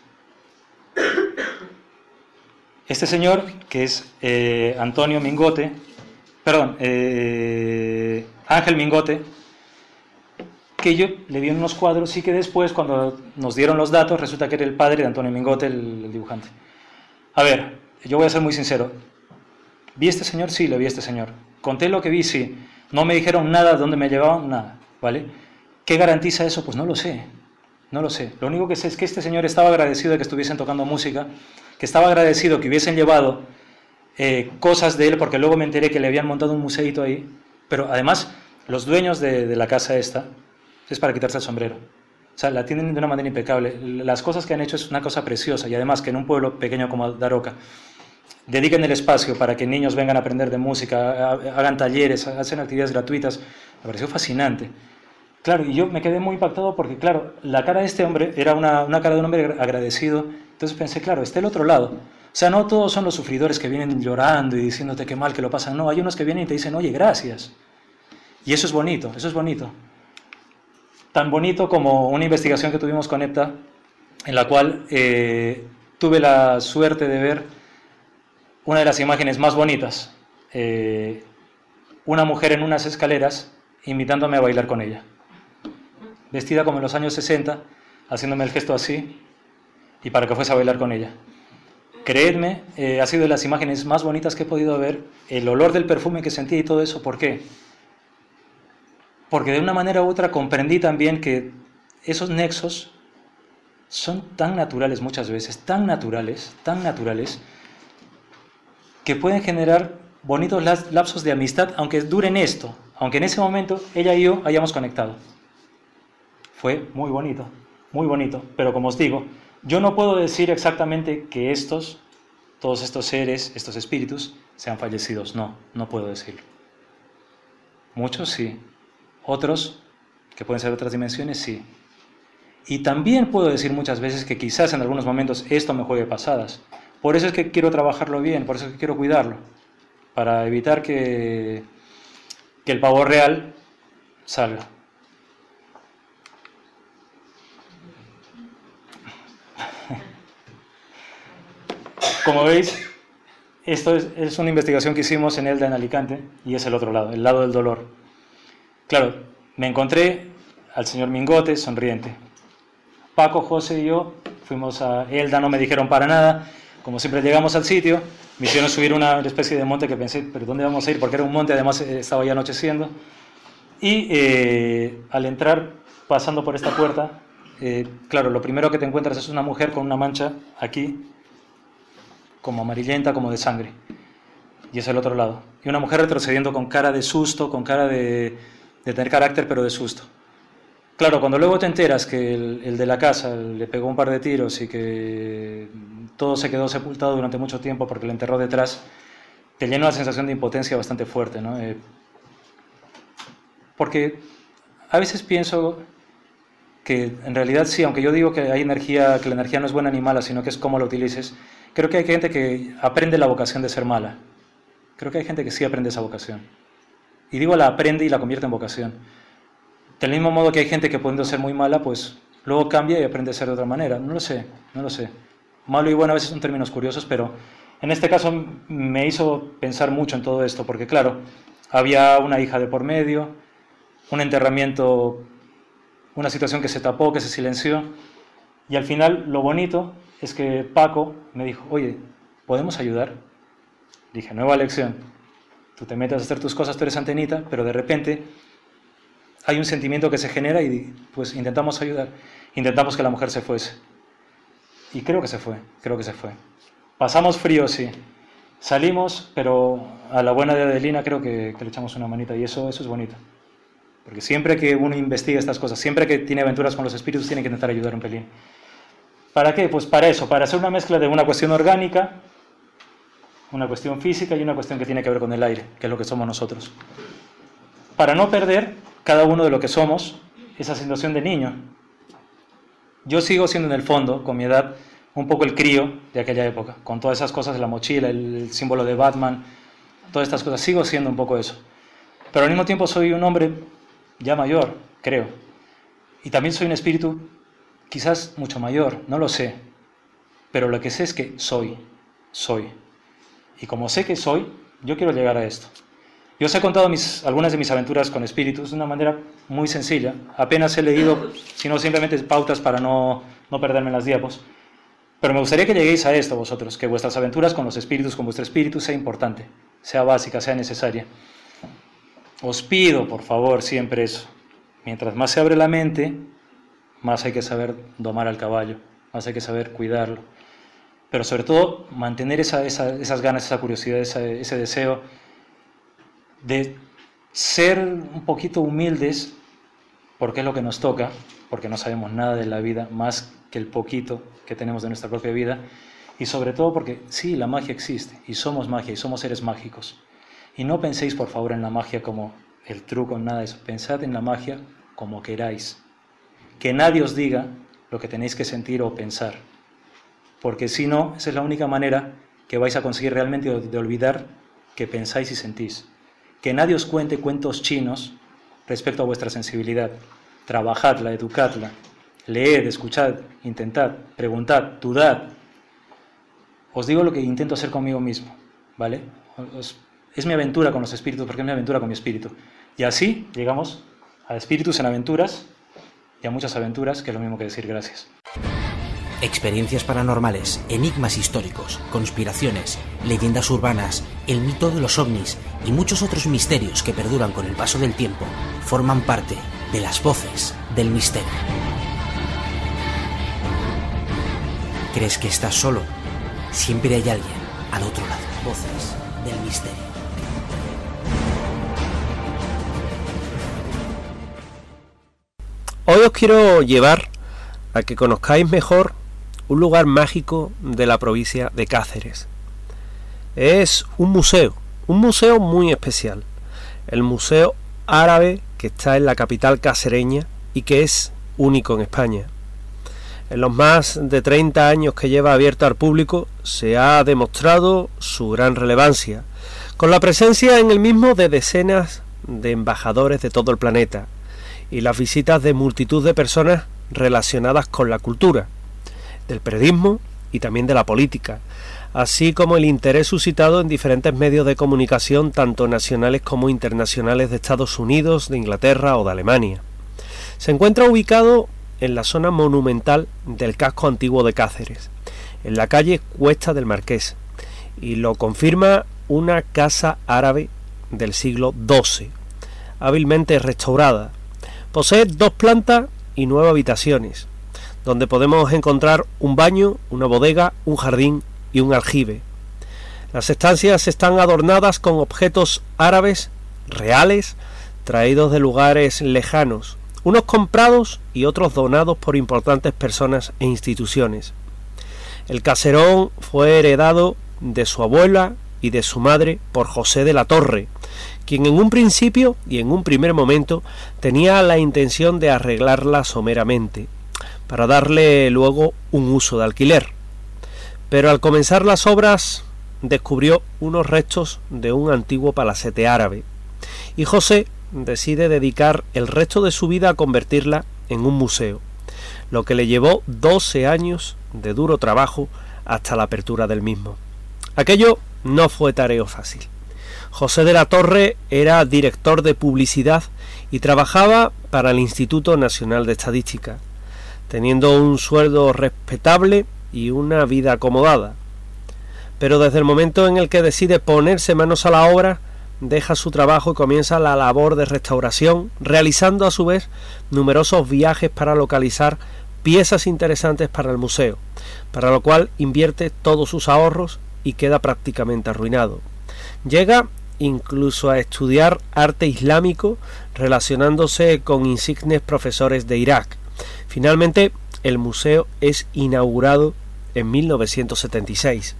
[SPEAKER 4] Este señor, que es Ángel Mingote, que yo le vi en unos cuadros y que después, cuando nos dieron los datos, resulta que era el padre de Antonio Mingote, el dibujante. A ver, yo voy a ser muy sincero. ¿Vi a este señor? Sí, le vi a este señor. Conté lo que vi, sí. No me dijeron nada, dónde me llevaban, nada, ¿vale? ¿Qué garantiza eso? Pues no lo sé. No lo sé. Lo único que sé es que este señor estaba agradecido de que estuviesen tocando música, que estaba agradecido que hubiesen llevado cosas de él, porque luego me enteré que le habían montado un museíto ahí, pero además los dueños de la casa esta es para quitarse el sombrero. O sea, la tienen de una manera impecable. Las cosas que han hecho es una cosa preciosa, y además que en un pueblo pequeño como Daroca dediquen el espacio para que niños vengan a aprender de música, hagan talleres, hacen actividades gratuitas, me pareció fascinante. Claro, y yo me quedé muy impactado porque, claro, la cara de este hombre era una cara de un hombre agradecido. Entonces pensé, claro, está el otro lado. O sea, no todos son los sufridores que vienen llorando y diciéndote qué mal que lo pasan. No, hay unos que vienen y te dicen, oye, gracias. Y eso es bonito, eso es bonito. Tan bonito como una investigación que tuvimos con EPTA, en la cual tuve la suerte de ver una de las imágenes más bonitas. Una mujer en unas escaleras invitándome a bailar con ella. Vestida como en los años 60, haciéndome el gesto así, y para que fuese a bailar con ella. Creedme, ha sido de las imágenes más bonitas que he podido ver, el olor del perfume que sentí y todo eso. ¿Por qué? Porque de una manera u otra comprendí también que esos nexos son tan naturales muchas veces, tan naturales, que pueden generar bonitos lapsos de amistad, aunque duren esto, aunque en ese momento ella y yo hayamos conectado. Fue muy bonito, pero como os digo, yo no puedo decir exactamente que todos estos seres, estos espíritus, sean fallecidos. No puedo decirlo. Muchos sí, otros, que pueden ser de otras dimensiones, sí. Y también puedo decir muchas veces que quizás en algunos momentos esto me juegue pasadas. Por eso es que quiero trabajarlo bien, por eso es que quiero cuidarlo, para evitar que el pavo real salga. Como veis, esto es una investigación que hicimos en Elda, en Alicante, y es el otro lado, el lado del dolor. Claro, me encontré al señor Mingote sonriente. Paco, José y yo fuimos a Elda, no me dijeron para nada. Como siempre llegamos al sitio, me hicieron subir una especie de monte que pensé, ¿pero dónde vamos a ir? Porque era un monte, además estaba ya anocheciendo. Y al entrar, pasando por esta puerta, claro, lo primero que te encuentras es una mujer con una mancha aquí, como amarillenta, como de sangre. Y es el otro lado. Y una mujer retrocediendo con cara de susto, con cara de tener carácter, pero de susto. Claro, cuando luego te enteras que el de la casa le pegó un par de tiros y que todo se quedó sepultado durante mucho tiempo porque le enterró detrás, te llena una sensación de impotencia bastante fuerte, ¿no? Porque a veces pienso que en realidad sí, aunque yo digo que hay energía, que la energía no es buena ni mala, sino que es cómo la utilices, creo que hay gente que aprende la vocación de ser mala. Creo que hay gente que sí aprende esa vocación. Y digo la aprende y la convierte en vocación. Del mismo modo que hay gente que pudiendo ser muy mala, pues luego cambia y aprende a ser de otra manera. No lo sé. Malo y bueno a veces son términos curiosos, pero en este caso me hizo pensar mucho en todo esto, porque claro, había una hija de por medio, un enterramiento, una situación que se tapó, que se silenció, y al final lo bonito es que Paco me dijo, oye, ¿podemos ayudar? Dije, nueva lección, tú te metes a hacer tus cosas, tú eres antenita, pero de repente hay un sentimiento que se genera y pues intentamos ayudar, intentamos que la mujer se fuese. Y creo que se fue. Pasamos frío, sí. Salimos, pero a la buena de Adelina creo que le echamos una manita y eso es bonito. Porque siempre que uno investiga estas cosas, siempre que tiene aventuras con los espíritus, tiene que intentar ayudar un pelín. ¿Para qué? Pues para eso, para hacer una mezcla de una cuestión orgánica, una cuestión física y una cuestión que tiene que ver con el aire, que es lo que somos nosotros. Para no perder cada uno de lo que somos, esa sensación de niño. Yo sigo siendo en el fondo, con mi edad, un poco el crío de aquella época, con todas esas cosas, la mochila, el símbolo de Batman, todas estas cosas, sigo siendo un poco eso. Pero al mismo tiempo soy un hombre ya mayor, creo. Y también soy un espíritu quizás mucho mayor, no lo sé. Pero lo que sé es que soy. Y como sé que soy, yo quiero llegar a esto. Yo os he contado algunas de mis aventuras con espíritus de una manera muy sencilla. Apenas he leído, sino simplemente pautas para no perderme en las diapos. Pero me gustaría que lleguéis a esto vosotros, que vuestras aventuras con los espíritus, con vuestro espíritu, sea importante, sea básica, sea necesaria. Os pido, por favor, siempre eso. Mientras más se abre la mente, más hay que saber domar al caballo, más hay que saber cuidarlo. Pero sobre todo, mantener esas ganas, esa curiosidad, ese deseo de ser un poquito humildes, porque es lo que nos toca, porque no sabemos nada de la vida, más que el poquito que tenemos de nuestra propia vida, y sobre todo porque sí, la magia existe, y somos magia, y somos seres mágicos. Y no penséis, por favor, en la magia como el truco, nada de eso. Pensad en la magia como queráis. Que nadie os diga lo que tenéis que sentir o pensar, porque si no, esa es la única manera que vais a conseguir realmente de olvidar que pensáis y sentís. Que nadie os cuente cuentos chinos respecto a vuestra sensibilidad. Trabajadla, educadla, leed, escuchad, intentad, preguntad, dudad. Os digo lo que intento hacer conmigo mismo, ¿vale? Es mi aventura con los espíritus porque es mi aventura con mi espíritu. Y así llegamos a espíritus en aventuras y a muchas aventuras, que es lo mismo que decir gracias.
[SPEAKER 6] Experiencias paranormales, enigmas históricos, conspiraciones, leyendas urbanas, el mito de los ovnis y muchos otros misterios que perduran con el paso del tiempo forman parte de las voces del misterio. ¿Crees que estás solo? Siempre hay alguien al otro lado. Voces del misterio.
[SPEAKER 2] Hoy os quiero llevar a que conozcáis mejor un lugar mágico de la provincia de Cáceres. Es un museo muy especial, el Museo Árabe, que está en la capital cacereña y que es único en España. En los más de 30 años que lleva abierto al público se ha demostrado su gran relevancia, con la presencia en el mismo de decenas de embajadores de todo el planeta y las visitas de multitud de personas relacionadas con la cultura, del periodismo y también de la política, así como el interés suscitado en diferentes medios de comunicación tanto nacionales como internacionales de Estados Unidos, de Inglaterra o de Alemania. Se encuentra ubicado en la zona monumental del casco antiguo de Cáceres, en la calle Cuesta del Marqués, y lo confirma una casa árabe del siglo XII, hábilmente restaurada. Posee 2 plantas y 9 habitaciones, donde podemos encontrar un baño, una bodega, un jardín y un aljibe. Las estancias están adornadas con objetos árabes reales, traídos de lugares lejanos, unos comprados y otros donados por importantes personas e instituciones. El caserón fue heredado de su abuela y de su madre por José de la Torre, quien en un principio y en un primer momento tenía la intención de arreglarla someramente, para darle luego un uso de alquiler. Pero al comenzar las obras descubrió unos restos de un antiguo palacete árabe, y José decide dedicar el resto de su vida a convertirla en un museo, lo que le llevó 12 años de duro trabajo hasta la apertura del mismo. Aquello no fue tarea fácil. José de la Torre era director de publicidad y trabajaba para el Instituto Nacional de Estadística, teniendo un sueldo respetable y una vida acomodada. Pero desde el momento en el que decide ponerse manos a la obra, deja su trabajo y comienza la labor de restauración, realizando a su vez numerosos viajes para localizar piezas interesantes para el museo, para lo cual invierte todos sus ahorros y queda prácticamente arruinado. Llega incluso a estudiar arte islámico, relacionándose con insignes profesores de Irak. Finalmente, el museo es inaugurado en 1976.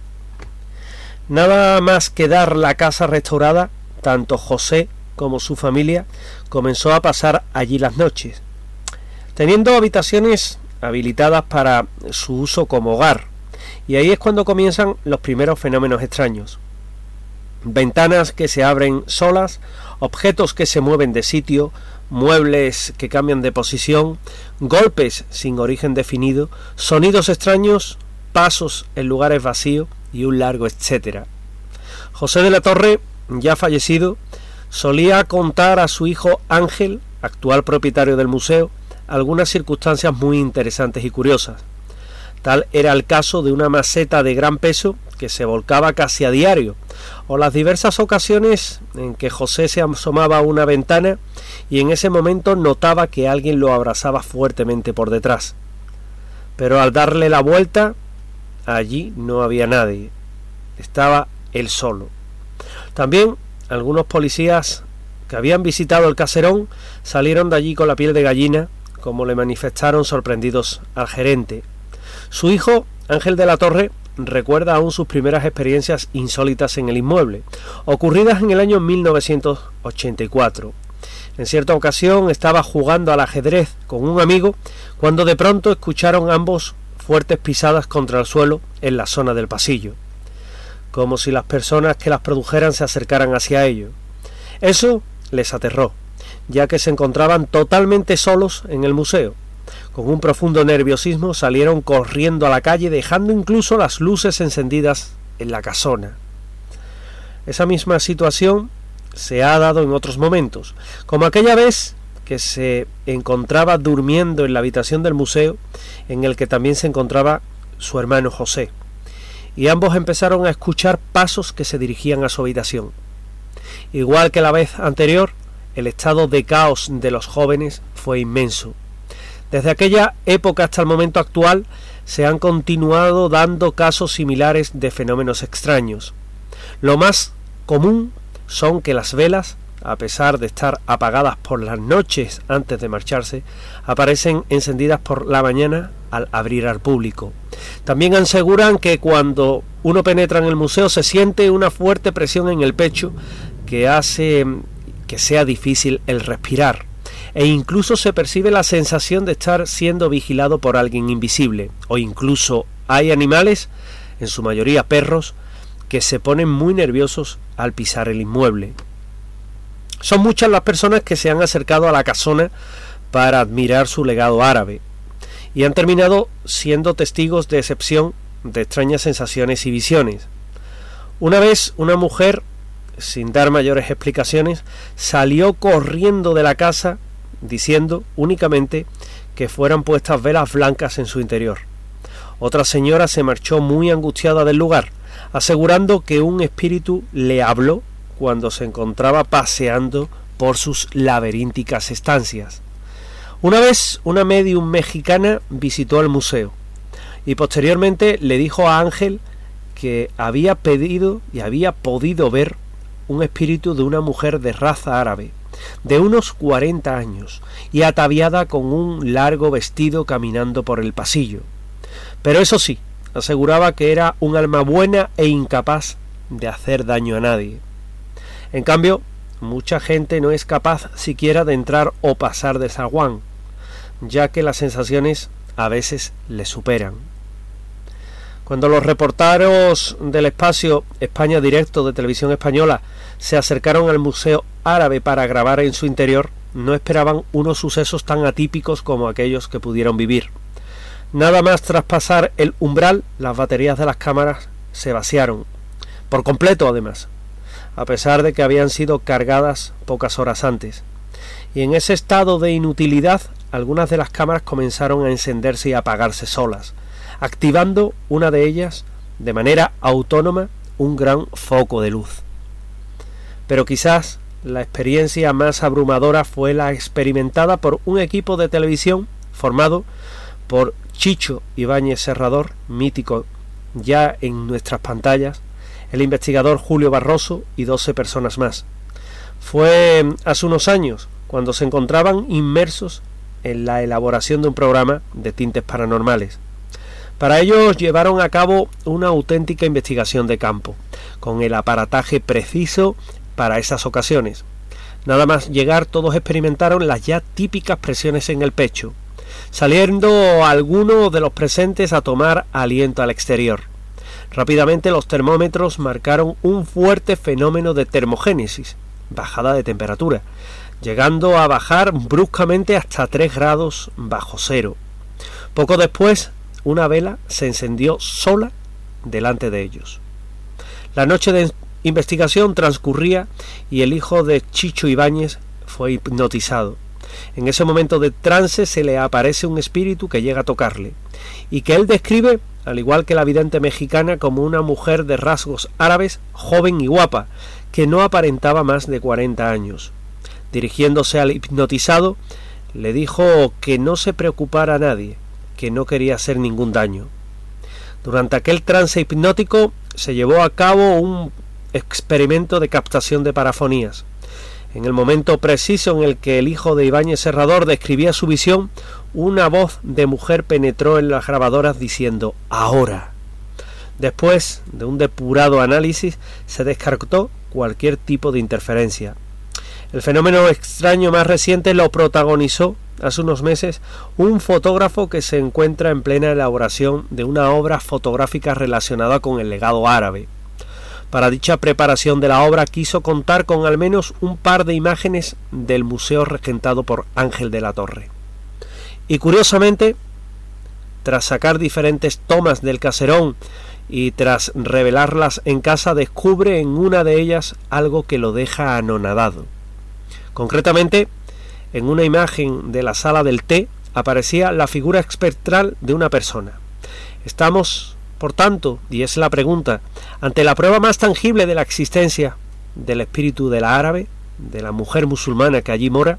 [SPEAKER 2] Nada más quedar la casa restaurada, tanto José como su familia comenzó a pasar allí las noches, teniendo habitaciones habilitadas para su uso como hogar, y ahí es cuando comienzan los primeros fenómenos extraños. Ventanas que se abren solas, objetos que se mueven de sitio, muebles que cambian de posición, golpes sin origen definido, sonidos extraños, pasos en lugares vacíos y un largo etcétera. José de la Torre, ya fallecido, solía contar a su hijo Ángel, actual propietario del museo, algunas circunstancias muy interesantes y curiosas. Tal era el caso de una maceta de gran peso que se volcaba casi a diario, o las diversas ocasiones en que José se asomaba a una ventana y en ese momento notaba que alguien lo abrazaba fuertemente por detrás. Pero al darle la vuelta, allí no había nadie. Estaba él solo. También algunos policías que habían visitado el caserón salieron de allí con la piel de gallina, como le manifestaron sorprendidos al gerente. Su hijo, Ángel de la Torre, recuerda aún sus primeras experiencias insólitas en el inmueble, ocurridas en el año 1984. En cierta ocasión estaba jugando al ajedrez con un amigo cuando de pronto escucharon ambos fuertes pisadas contra el suelo en la zona del pasillo, como si las personas que las produjeran se acercaran hacia ellos. Eso les aterró, ya que se encontraban totalmente solos en el museo. Con un profundo nerviosismo salieron corriendo a la calle, dejando incluso las luces encendidas en la casona. Esa misma situación se ha dado en otros momentos, como aquella vez que se encontraba durmiendo en la habitación del museo, en el que también se encontraba su hermano José, y ambos empezaron a escuchar pasos que se dirigían a su habitación. Igual que la vez anterior, el estado de caos de los jóvenes fue inmenso. Desde aquella época hasta el momento actual se han continuado dando casos similares de fenómenos extraños. Lo más común son que las velas, a pesar de estar apagadas por las noches antes de marcharse, aparecen encendidas por la mañana al abrir al público. También aseguran que cuando uno penetra en el museo se siente una fuerte presión en el pecho que hace que sea difícil el respirar, e incluso se percibe la sensación de estar siendo vigilado por alguien invisible, o incluso hay animales, en su mayoría perros, que se ponen muy nerviosos al pisar el inmueble. Son muchas las personas que se han acercado a la casona para admirar su legado árabe, y han terminado siendo testigos de excepción de extrañas sensaciones y visiones. Una vez una mujer, sin dar mayores explicaciones, salió corriendo de la casa diciendo únicamente que fueran puestas velas blancas en su interior. Otra señora se marchó muy angustiada del lugar, asegurando que un espíritu le habló cuando se encontraba paseando por sus laberínticas estancias. Una vez una médium mexicana visitó el museo y posteriormente le dijo a Ángel que había pedido y había podido ver un espíritu de una mujer de raza árabe, de unos 40 años, y ataviada con un largo vestido caminando por el pasillo. Pero eso sí, aseguraba que era un alma buena e incapaz de hacer daño a nadie. En cambio, mucha gente no es capaz siquiera de entrar o pasar de zaguán, ya que las sensaciones a veces le superan. Cuando los reporteros del espacio España Directo de Televisión Española se acercaron al Museo Árabe para grabar en su interior, no esperaban unos sucesos tan atípicos como aquellos que pudieron vivir. Nada más traspasar el umbral, las baterías de las cámaras se vaciaron, por completo además, a pesar de que habían sido cargadas pocas horas antes. Y en ese estado de inutilidad, algunas de las cámaras comenzaron a encenderse y a apagarse solas, activando una de ellas, de manera autónoma, un gran foco de luz. Pero quizás la experiencia más abrumadora fue la experimentada por un equipo de televisión formado por Chicho Ibáñez Serrador, mítico ya en nuestras pantallas, el investigador Julio Barroso y 12 personas más. Fue hace unos años cuando se encontraban inmersos en la elaboración de un programa de tintes paranormales. Para ello llevaron a cabo una auténtica investigación de campo, con el aparataje preciso para esas ocasiones. Nada más llegar, todos experimentaron las ya típicas presiones en el pecho, saliendo algunos de los presentes a tomar aliento al exterior. Rápidamente los termómetros marcaron un fuerte fenómeno de termogénesis, bajada de temperatura, llegando a bajar bruscamente hasta 3 grados bajo cero. Poco después, una vela se encendió sola delante de ellos. La noche de investigación transcurría y el hijo de Chicho Ibáñez fue hipnotizado. En ese momento de trance se le aparece un espíritu que llega a tocarle y que él describe, al igual que la vidente mexicana, como una mujer de rasgos árabes, joven y guapa, que no aparentaba más de 40 años. Dirigiéndose al hipnotizado, le dijo que no se preocupara a nadie, que no quería hacer ningún daño. Durante aquel trance hipnótico se llevó a cabo un experimento de captación de parafonías. En el momento preciso en el que el hijo de Ibáñez Serrador describía su visión, una voz de mujer penetró en las grabadoras diciendo «ahora». Después de un depurado análisis se descartó cualquier tipo de interferencia. El fenómeno extraño más reciente lo protagonizó hace unos meses un fotógrafo que se encuentra en plena elaboración de una obra fotográfica relacionada con el legado árabe. Para dicha preparación de la obra quiso contar con al menos un par de imágenes del museo regentado por Ángel de la Torre. Y curiosamente, tras sacar diferentes tomas del caserón y tras revelarlas en casa, descubre en una de ellas algo que lo deja anonadado. Concretamente, en una imagen de la sala del té aparecía la figura espectral de una persona. Estamos, por tanto, y es la pregunta, ante la prueba más tangible de la existencia del espíritu de la árabe, de la mujer musulmana que allí mora.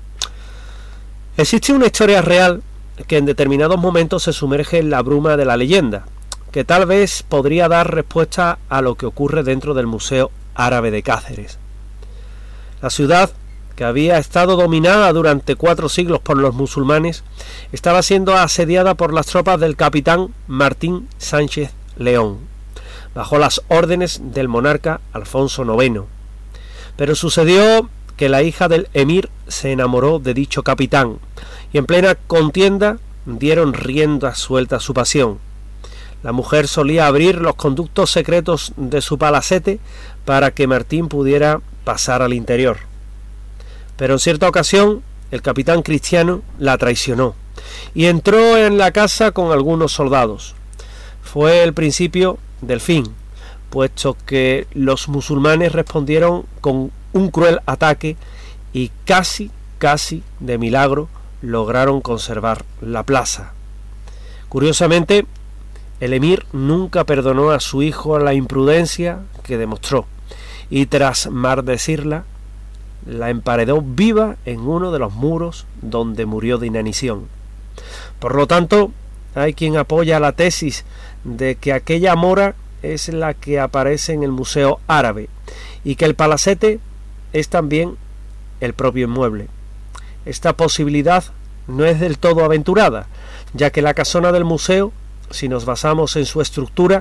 [SPEAKER 2] Existe una historia real que en determinados momentos se sumerge en la bruma de la leyenda, que tal vez podría dar respuesta a lo que ocurre dentro del Museo Árabe de Cáceres. La ciudad, que había estado dominada durante 4 siglos por los musulmanes, estaba siendo asediada por las tropas del capitán Martín Sánchez León, bajo las órdenes del monarca Alfonso IX. Pero sucedió que la hija del emir se enamoró de dicho capitán, y en plena contienda dieron rienda suelta a su pasión. La mujer solía abrir los conductos secretos de su palacete para que Martín pudiera pasar al interior. Pero en cierta ocasión el capitán cristiano la traicionó y entró en la casa con algunos soldados. Fue el principio del fin, puesto que los musulmanes respondieron con un cruel ataque y casi de milagro lograron conservar la plaza. Curiosamente, el emir nunca perdonó a su hijo la imprudencia que demostró y tras maldecirla, la emparedó viva en uno de los muros donde murió de inanición. Por lo tanto, hay quien apoya la tesis de que aquella mora es la que aparece en el Museo Árabe y que el palacete es también el propio inmueble. Esta posibilidad no es del todo aventurada, ya que la casona del museo, si nos basamos en su estructura,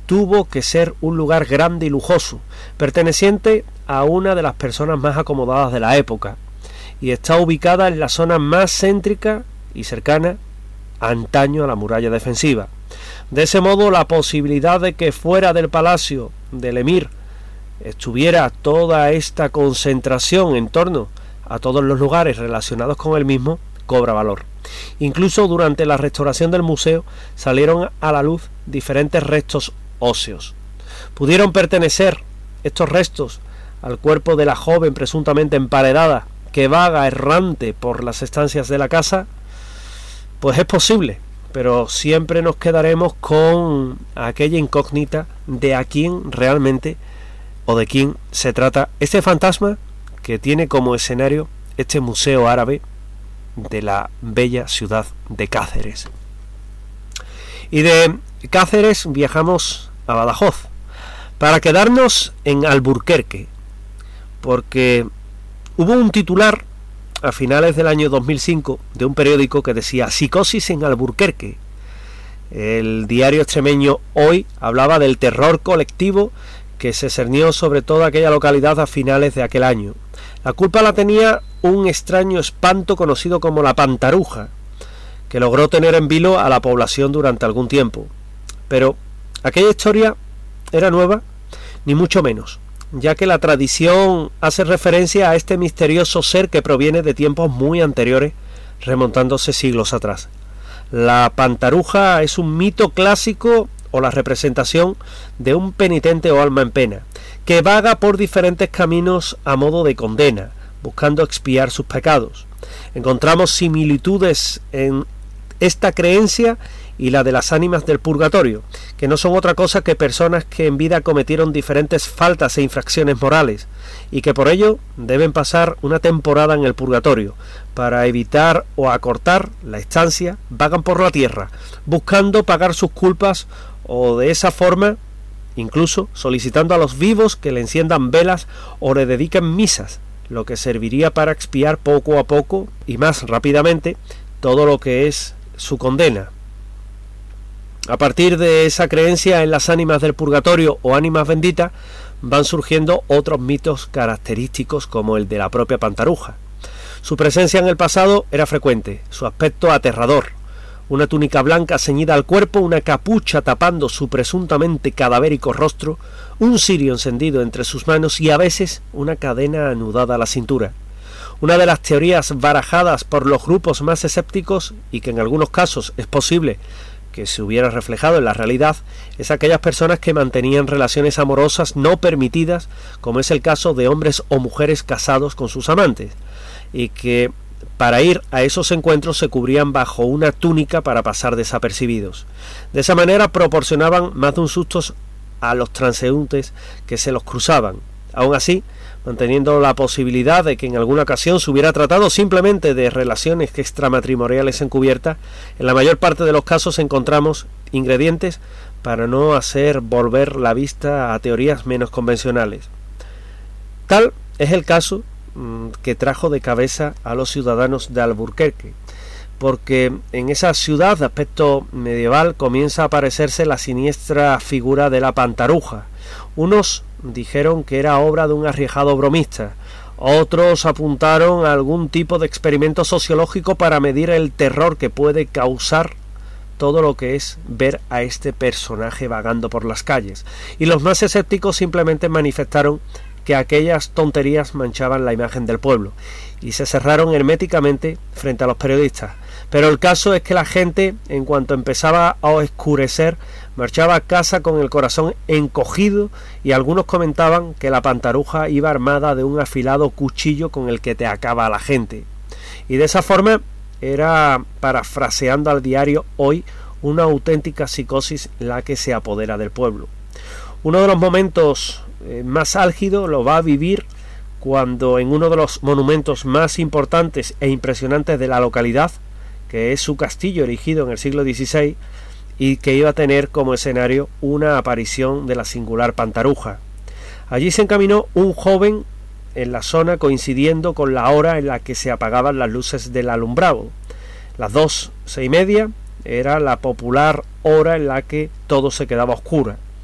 [SPEAKER 2] tuvo que ser un lugar grande y lujoso, perteneciente a una de las personas más acomodadas de la época, y está ubicada en la zona más céntrica y cercana antaño a la muralla defensiva. De ese modo, la posibilidad de que fuera del palacio del emir estuviera toda esta concentración en torno a todos los lugares relacionados con el mismo cobra valor. Incluso durante la restauración del museo salieron a la luz diferentes restos óseos. ¿Pudieron pertenecer estos restos al cuerpo de la joven presuntamente emparedada que vaga errante por las estancias de la casa? Pues es posible, pero siempre nos quedaremos con aquella incógnita de a quién realmente o de quién se trata este fantasma que tiene como escenario este museo árabe de la bella ciudad de Cáceres. Y de Cáceres viajamos a Badajoz para quedarnos en Alburquerque, porque hubo un titular a finales del año 2005 de un periódico que decía psicosis en Alburquerque. El diario extremeño Hoy hablaba del terror colectivo que se cernió sobre toda aquella localidad a finales de aquel año. La culpa la tenía un extraño espanto conocido como la pantaruja, que logró tener en vilo a la población durante algún tiempo. Pero aquella historia era nueva, ni mucho menos, ya que la tradición hace referencia a este misterioso ser que proviene de tiempos muy anteriores, remontándose siglos atrás. La pantaruja es un mito clásico o la representación de un penitente o alma en pena, que vaga por diferentes caminos a modo de condena, buscando expiar sus pecados. Encontramos similitudes en esta creencia y la de las ánimas del purgatorio, que no son otra cosa que personas que en vida cometieron diferentes faltas e infracciones morales, y que por ello deben pasar una temporada en el purgatorio. Para evitar o acortar la estancia, vagan por la tierra, buscando pagar sus culpas, o de esa forma incluso solicitando a los vivos que le enciendan velas o le dediquen misas, lo que serviría para expiar poco a poco y más rápidamente todo lo que es su condena. A partir de esa creencia en las ánimas del purgatorio o ánimas benditas van surgiendo otros mitos característicos como el de la propia pantaruja. Su presencia en el pasado era frecuente, su aspecto aterrador, una túnica blanca ceñida al cuerpo, una capucha tapando su presuntamente cadavérico rostro, un cirio encendido entre sus manos y a veces una cadena anudada a la cintura. Una de las teorías barajadas por los grupos más escépticos, y que en algunos casos es posible que se hubiera reflejado en la realidad, es aquellas personas que mantenían relaciones amorosas no permitidas, como es el caso de hombres o mujeres casados con sus amantes, y que para ir a esos encuentros se cubrían bajo una túnica para pasar desapercibidos. De esa manera proporcionaban más de un susto a los transeúntes que se los cruzaban. Aún así, manteniendo la posibilidad de que en alguna ocasión se hubiera tratado simplemente de relaciones extramatrimoniales encubiertas, en la mayor parte de los casos encontramos ingredientes para no hacer volver la vista a teorías menos convencionales. Tal es el caso que trajo de cabeza a los ciudadanos de Alburquerque, porque en esa ciudad de aspecto medieval comienza a aparecerse la siniestra figura de la pantaruja. Unos dijeron que era obra de un arriesgado bromista, otros apuntaron a algún tipo de experimento sociológico para medir el terror que puede causar todo lo que es ver a este personaje vagando por las calles, y los más escépticos simplemente manifestaron que aquellas tonterías manchaban la imagen del pueblo y se cerraron herméticamente frente a los periodistas. Pero el caso es que la gente, en cuanto empezaba a oscurecer, marchaba a casa con el corazón encogido, y algunos comentaban que la pantaruja iba armada de un afilado cuchillo con el que te acaba a la gente. Y de esa forma era, parafraseando al diario Hoy, una auténtica psicosis la que se apodera del pueblo. Uno de los momentos más álgido lo va a vivir cuando en uno de los monumentos más importantes e impresionantes de la localidad, que es su castillo erigido en el siglo XVI y que iba a tener como escenario una aparición de la singular pantaruja. Allí se encaminó un joven en la zona coincidiendo con la hora en la que se apagaban las luces del alumbrado. Las 2:30 era la popular hora en la que todo se quedaba oscuro.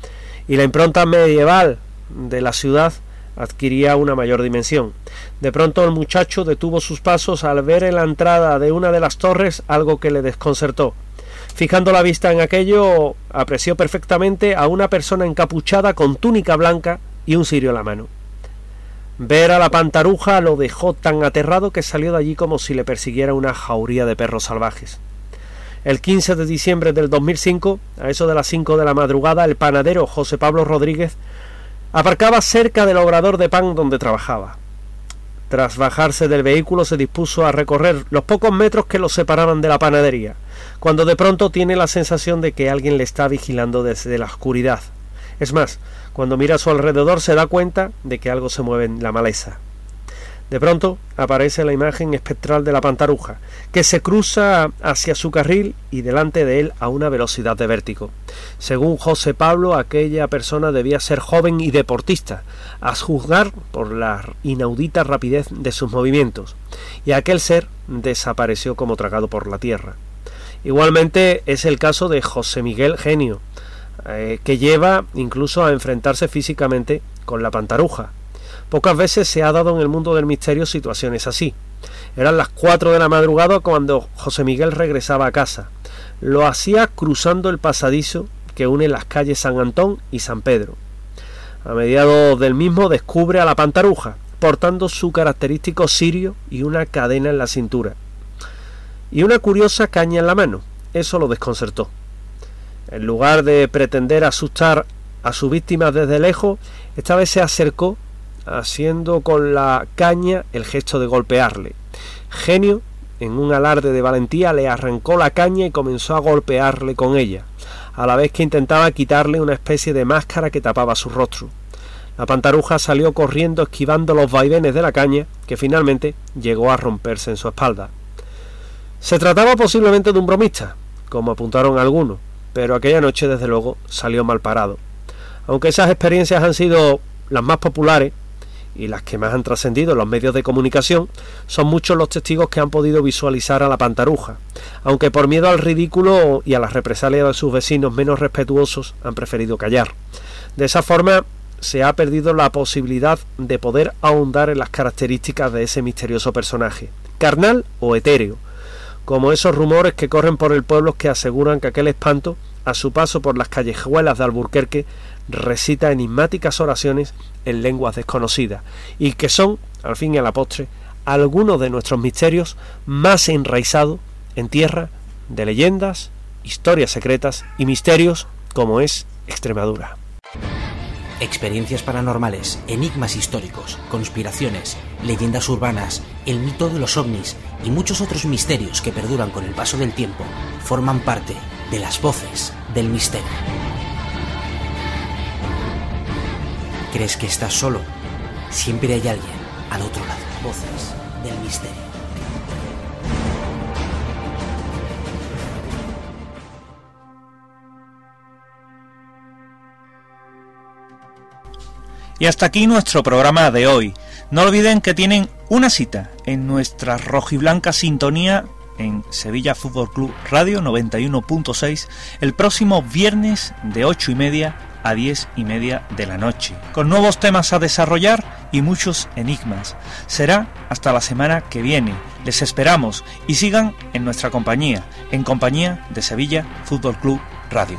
[SPEAKER 2] y la impronta medieval de la ciudad adquiría una mayor dimensión. De pronto el muchacho detuvo sus pasos al ver en la entrada de una de las torres algo que le desconcertó. Fijando la vista en aquello, apreció perfectamente a una persona encapuchada con túnica blanca y un cirio en la mano. Ver a la pantaruja lo dejó tan aterrado que salió de allí como si le persiguiera una jauría de perros salvajes. El 15 de diciembre del 2005, a eso de las 5 de la madrugada, el panadero José Pablo Rodríguez aparcaba cerca del obrador de pan donde trabajaba. Tras bajarse del vehículo se dispuso a recorrer los pocos metros que lo separaban de la panadería, cuando de pronto tiene la sensación de que alguien le está vigilando desde la oscuridad. Es más, cuando mira a su alrededor se da cuenta de que algo se mueve en la maleza. De pronto aparece la imagen espectral de la pantaruja, que se cruza hacia su carril y delante de él a una velocidad de vértigo. Según José Pablo, aquella persona debía ser joven y deportista, a juzgar por la inaudita rapidez de sus movimientos, y aquel ser desapareció como tragado por la tierra. Igualmente es el caso de José Miguel Genio, que lleva incluso a enfrentarse físicamente con la pantaruja. Pocas veces se ha dado en el mundo del misterio situaciones así. Eran las 4 de la madrugada cuando José Miguel regresaba a casa. Lo hacía cruzando el pasadizo que une las calles San Antón y San Pedro. A mediados del mismo descubre a la pantaruja, portando su característico cirio y una cadena en la cintura, y una curiosa caña en la mano. Eso lo desconcertó. En lugar de pretender asustar a su víctima desde lejos, esta vez se acercó, haciendo con la caña el gesto de golpearle. Genio, en un alarde de valentía, le arrancó la caña y comenzó a golpearle con ella, a la vez que intentaba quitarle una especie de máscara que tapaba su rostro. La pantaruja salió corriendo esquivando los vaivenes de la caña, que finalmente llegó a romperse en su espalda. Se trataba posiblemente de un bromista, como apuntaron algunos, pero aquella noche desde luego salió mal parado. Aunque esas experiencias han sido las más populares y las que más han trascendido en los medios de comunicación, son muchos los testigos que han podido visualizar a la pantaruja, aunque por miedo al ridículo y a las represalias de sus vecinos menos respetuosos han preferido callar. De esa forma se ha perdido la posibilidad de poder ahondar en las características de ese misterioso personaje, carnal o etéreo, como esos rumores que corren por el pueblo que aseguran que aquel espanto, a su paso por las callejuelas de Alburquerque, recita enigmáticas oraciones en lenguas desconocidas, y que son, al fin y a la postre, algunos de nuestros misterios más enraizados en tierra de leyendas, historias secretas y misterios como es Extremadura.
[SPEAKER 6] Experiencias paranormales, enigmas históricos, conspiraciones, leyendas urbanas, el mito de los ovnis y muchos otros misterios que perduran con el paso del tiempo forman parte de las voces del misterio. ¿Crees que estás solo? Siempre hay alguien al otro lado. Voces del misterio.
[SPEAKER 7] Y hasta aquí nuestro programa de hoy. No olviden que tienen una cita en nuestra rojiblanca sintonía en Sevilla Fútbol Club Radio 91.6 el próximo viernes de 8:30 a 10:30 de la noche, con nuevos temas a desarrollar y muchos enigmas. Será hasta la semana que viene. Les esperamos y sigan en nuestra compañía, en compañía de Sevilla Fútbol Club Radio.